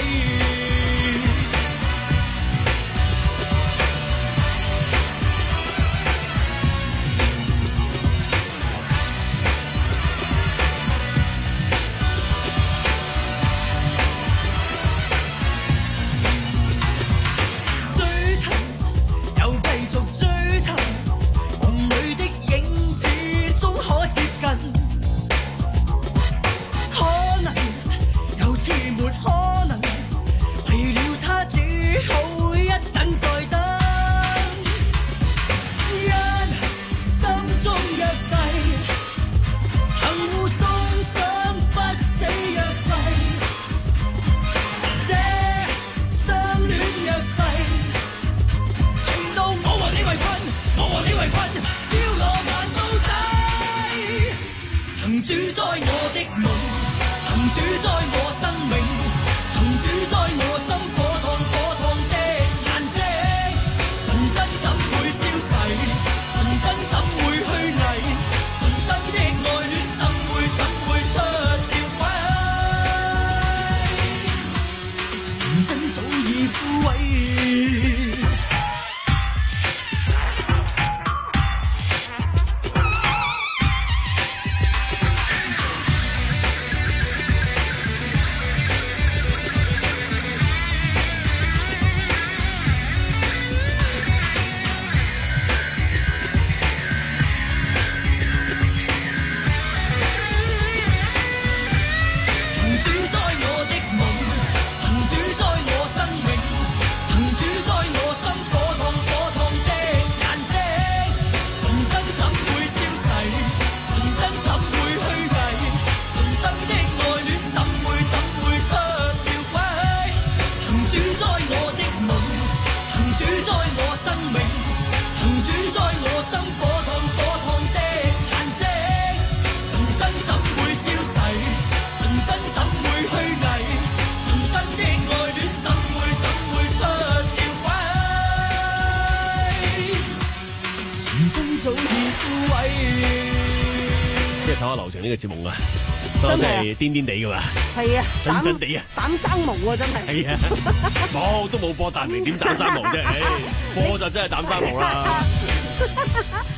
[SPEAKER 5] 呢個節目啊，都係癲癲地噶嘛，
[SPEAKER 4] 係啊，
[SPEAKER 5] 真真地啊，
[SPEAKER 4] 膽生毛啊，真係。
[SPEAKER 5] 係啊，冇都冇播達明點膽生毛啫，唉，播就真係膽生毛啦。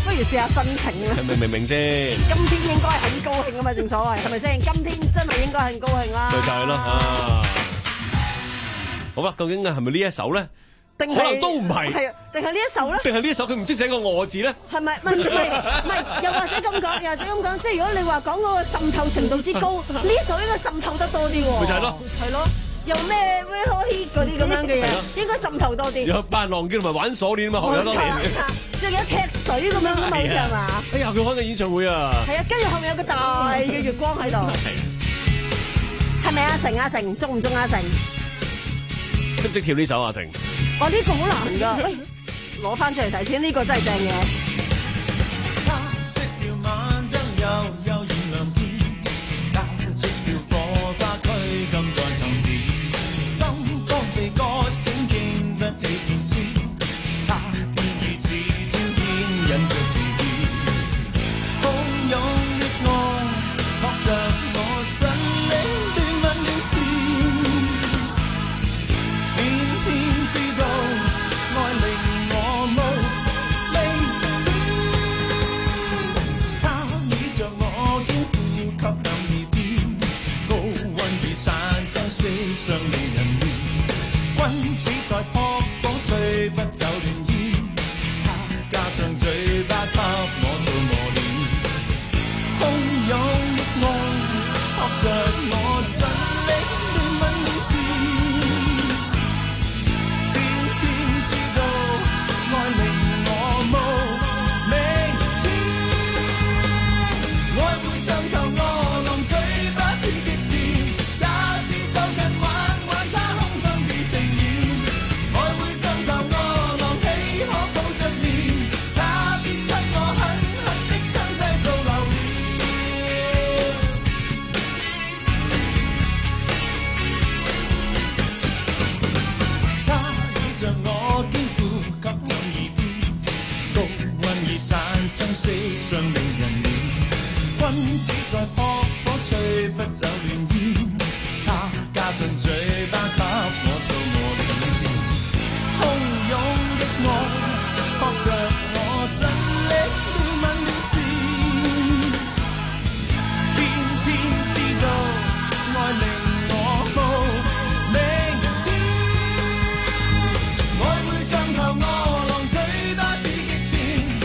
[SPEAKER 4] 不如試下心情啦。
[SPEAKER 5] 明唔明先？
[SPEAKER 4] 今天應該係很高興啊嘛，正所謂係咪先？今天真係應該很高興啦。
[SPEAKER 5] 咪就係咯啊！好啦，究竟係咪呢一首咧？可能都唔係。
[SPEAKER 4] 係啊，定係呢一首咧？
[SPEAKER 5] 定係呢一首佢唔識寫個我字咧？
[SPEAKER 4] 係咪？唔係唔係唔係，又或者咁講，又或者咁講，即係如果你話講嗰個滲透程度之高，呢一首應該滲透得多啲喎。
[SPEAKER 5] 咪就係咯。
[SPEAKER 4] 係咯。有咩 Will Hit 嗰啲咁樣嘅嘢，應該滲透多啲。
[SPEAKER 5] 有扮浪叫同埋玩鎖鏈嘛，學咗多年。
[SPEAKER 4] 仲有踢水咁樣噶嘛，好似係嘛？
[SPEAKER 5] 哎呀，佢開緊演唱會啊！
[SPEAKER 4] 係啊，跟住後面有個大嘅月光喺度。係咪阿成？阿成中唔中阿成？
[SPEAKER 5] 識唔識跳呢首阿成？
[SPEAKER 4] 哇！呢個好難㗎，喂，攞翻出嚟睇先，呢個真係正嘢。
[SPEAKER 14] 尚令人亂，君子在撲火吹不走亂煙，他加上嘴巴給我做磨練，洶湧的愛撲着我盡力亂吻亂纏，偏偏知道愛令我無明天，愛會像頭餓狼嘴巴似極甜，也是就近玩。相識像令人亂，君子在撲火吹不走亂煙，他加上嘴巴給我做磨練，洶湧的愛撲着我盡力亂吻亂纏，偏偏知道愛令我無明天，愛會像頭餓狼嘴巴似極甜。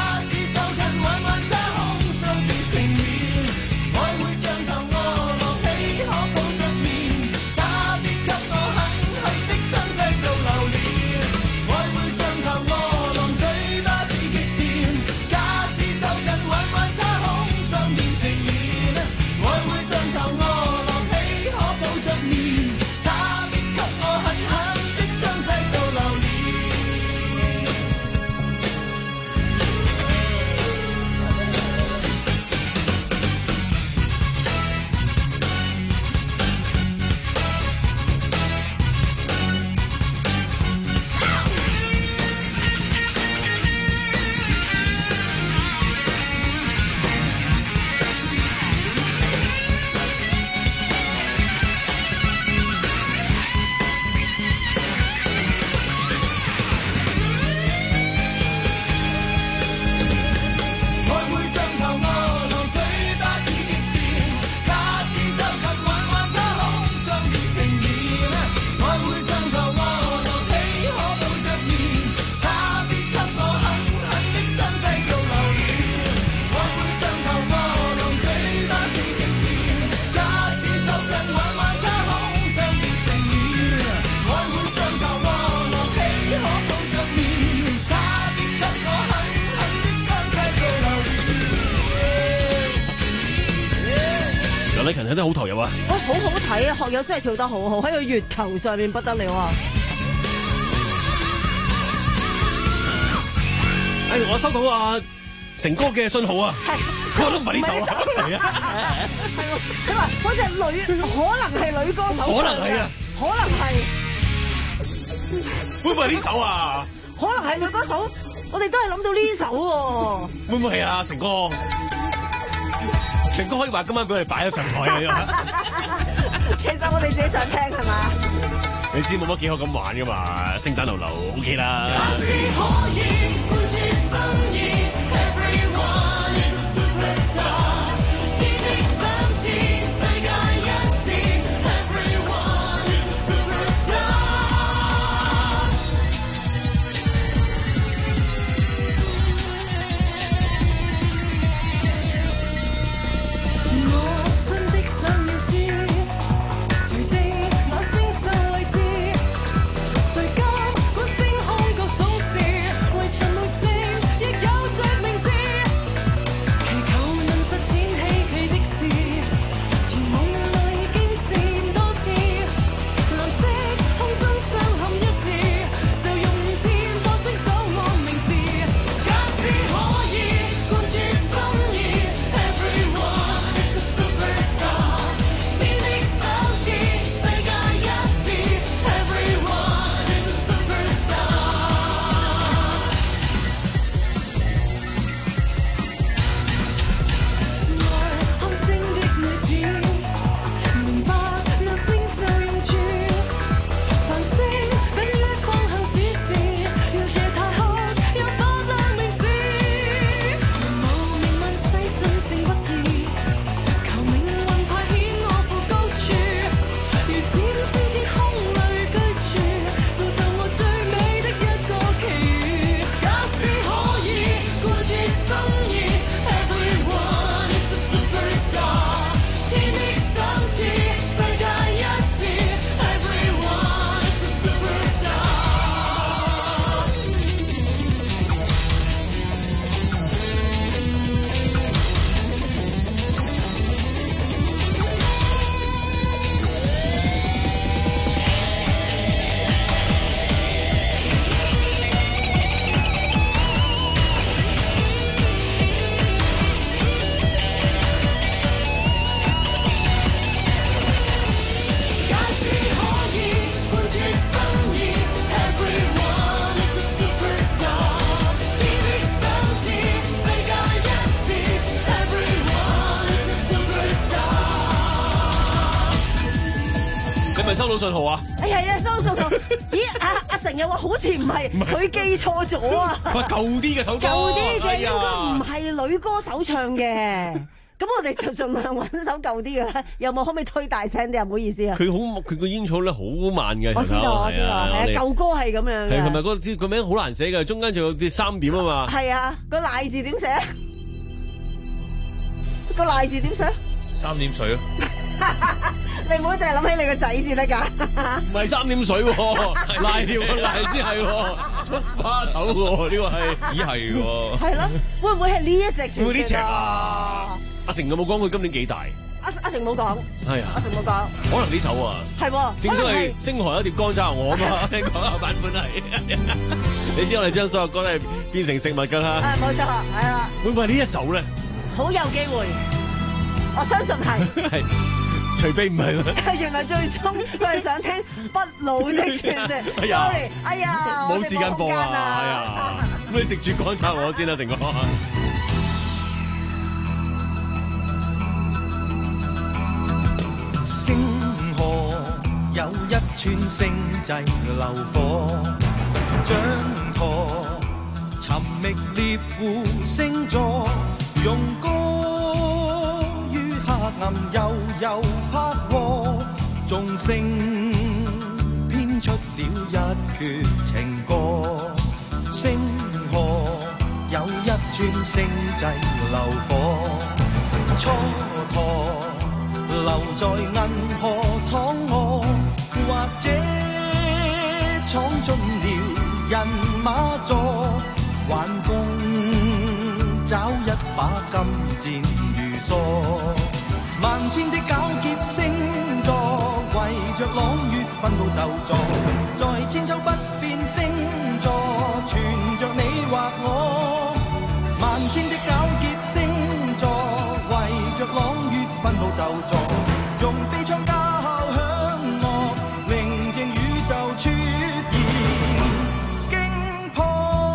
[SPEAKER 5] 李勤睇得好投入啊！
[SPEAKER 4] 哇，好好睇啊！學友真係跳得好好，喺個月球上面不得了啊！
[SPEAKER 5] 哎，我收到啊成哥嘅信號啊，佢都唔係呢首啊，係啊，
[SPEAKER 4] 係喎，佢話嗰隻女可能係女歌手，
[SPEAKER 5] 可能係啊，
[SPEAKER 4] 可能係，
[SPEAKER 5] 會唔會係呢首啊？
[SPEAKER 4] 可能係女歌手，我哋都係諗到呢首喎。
[SPEAKER 5] 會唔會係啊，成哥？成哥可以話今晚俾我哋擺咗上台啊！
[SPEAKER 4] 其實我哋自己想聽係嘛？
[SPEAKER 5] 你知冇乜幾好咁玩噶嘛？聖誕流流 OK 啦。 到信號啊？
[SPEAKER 4] 哎係啊，收到信號。咦，阿阿成又話好似唔係，佢記錯咗啊！
[SPEAKER 5] 佢話舊啲嘅首歌，
[SPEAKER 4] 舊啲嘅應該唔
[SPEAKER 5] 哎
[SPEAKER 4] 係女歌手唱嘅。咁我哋就盡量揾首舊啲嘅啦。有冇可唔可以推大聲啲啊？唔好意思啊。
[SPEAKER 5] 佢好佢個煙草咧好慢嘅。
[SPEAKER 4] 我知道，我知道，係啊，舊歌係咁樣嘅。
[SPEAKER 5] 係係咪嗰啲個名好難寫嘅？中間仲有啲三點啊嘛。
[SPEAKER 4] 係啊，個賴字點寫？個賴字點寫？
[SPEAKER 6] 三點水咯。
[SPEAKER 4] 你唔好淨係諗起你個仔至得㗎。
[SPEAKER 5] 唔係三點水喎，賴尿個賴先係喎，花頭喎呢個係。
[SPEAKER 6] 咦係喎。
[SPEAKER 4] 係咯，會唔會係呢一隻傳說？
[SPEAKER 5] 會呢隻啊？阿成有冇講佢今年幾大？
[SPEAKER 4] 阿阿成冇講。
[SPEAKER 5] 係啊。阿
[SPEAKER 4] 成冇講。
[SPEAKER 5] 可能呢首啊。
[SPEAKER 4] 係喎。
[SPEAKER 5] 正所謂星河一碟乾炒牛河啊嘛，聽講啊版本係。你知我哋將所有歌咧變成食物㗎啦。
[SPEAKER 4] 係冇錯，係啦。
[SPEAKER 5] 會唔會係呢一首咧？
[SPEAKER 4] 好有機會，我相信係。
[SPEAKER 5] 係。除非唔係啦。
[SPEAKER 4] 原來最終佢係想聽不老的傳說。
[SPEAKER 5] 哎呀
[SPEAKER 4] Sorry，哎呀，
[SPEAKER 5] 冇時間播啊！哎呀，咁你食住乾炒牛河先啦，成哥。
[SPEAKER 14] 星河有一串星際流火，掌舵尋覓獵戶星座，用歌於黑暗悠悠拍和，眾星編出了一闕情歌。星河有一串星際流火，蹉跎留在銀河躺臥，或者闖進了人馬座，還共找一把金箭如梭。萬千的皎潔星座，圍着朗月分到就座，在千秋不變星座，存着你或我。萬千的皎潔星座，圍着朗月分到就座，用悲愴交響樂，聆聽宇宙出現驚破。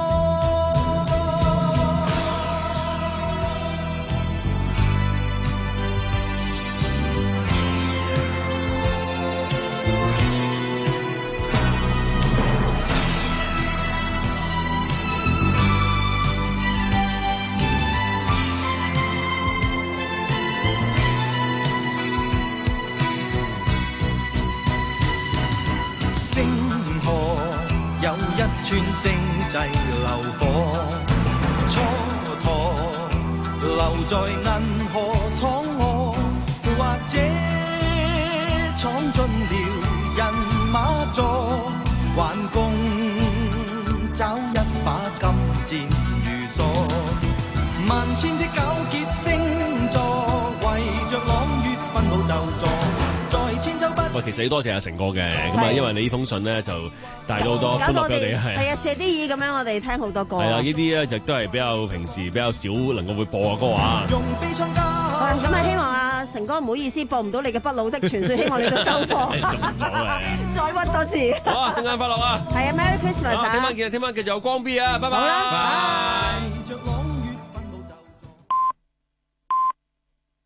[SPEAKER 14] 穿星際流火，蹉跎留在銀河躺臥，或者闖進了人馬座，還共找一把金箭如梭。萬千的皎潔星座，圍着朗月分到就座，在千秋不。
[SPEAKER 5] 喂，其實要多謝阿成哥嘅，咁啊，因為你呢封信咧就帶咗好多歡樂俾我哋，係
[SPEAKER 4] 係啊，借啲耳咁樣，我哋聽好多歌。
[SPEAKER 5] 係啊，呢啲咧就都係比較平時比較少能夠會播嘅歌啊。
[SPEAKER 4] 好啊，咁啊，希望阿成哥唔好意思播唔到你嘅不老的傳說，希望你都收貨。再屈多次。
[SPEAKER 5] 好啊，聖誕快樂啊！
[SPEAKER 4] 係啊 ，Merry Christmas 啊！
[SPEAKER 5] 聽晚見，聽晚繼續有光 B 啊，拜拜。
[SPEAKER 4] 好啦，拜。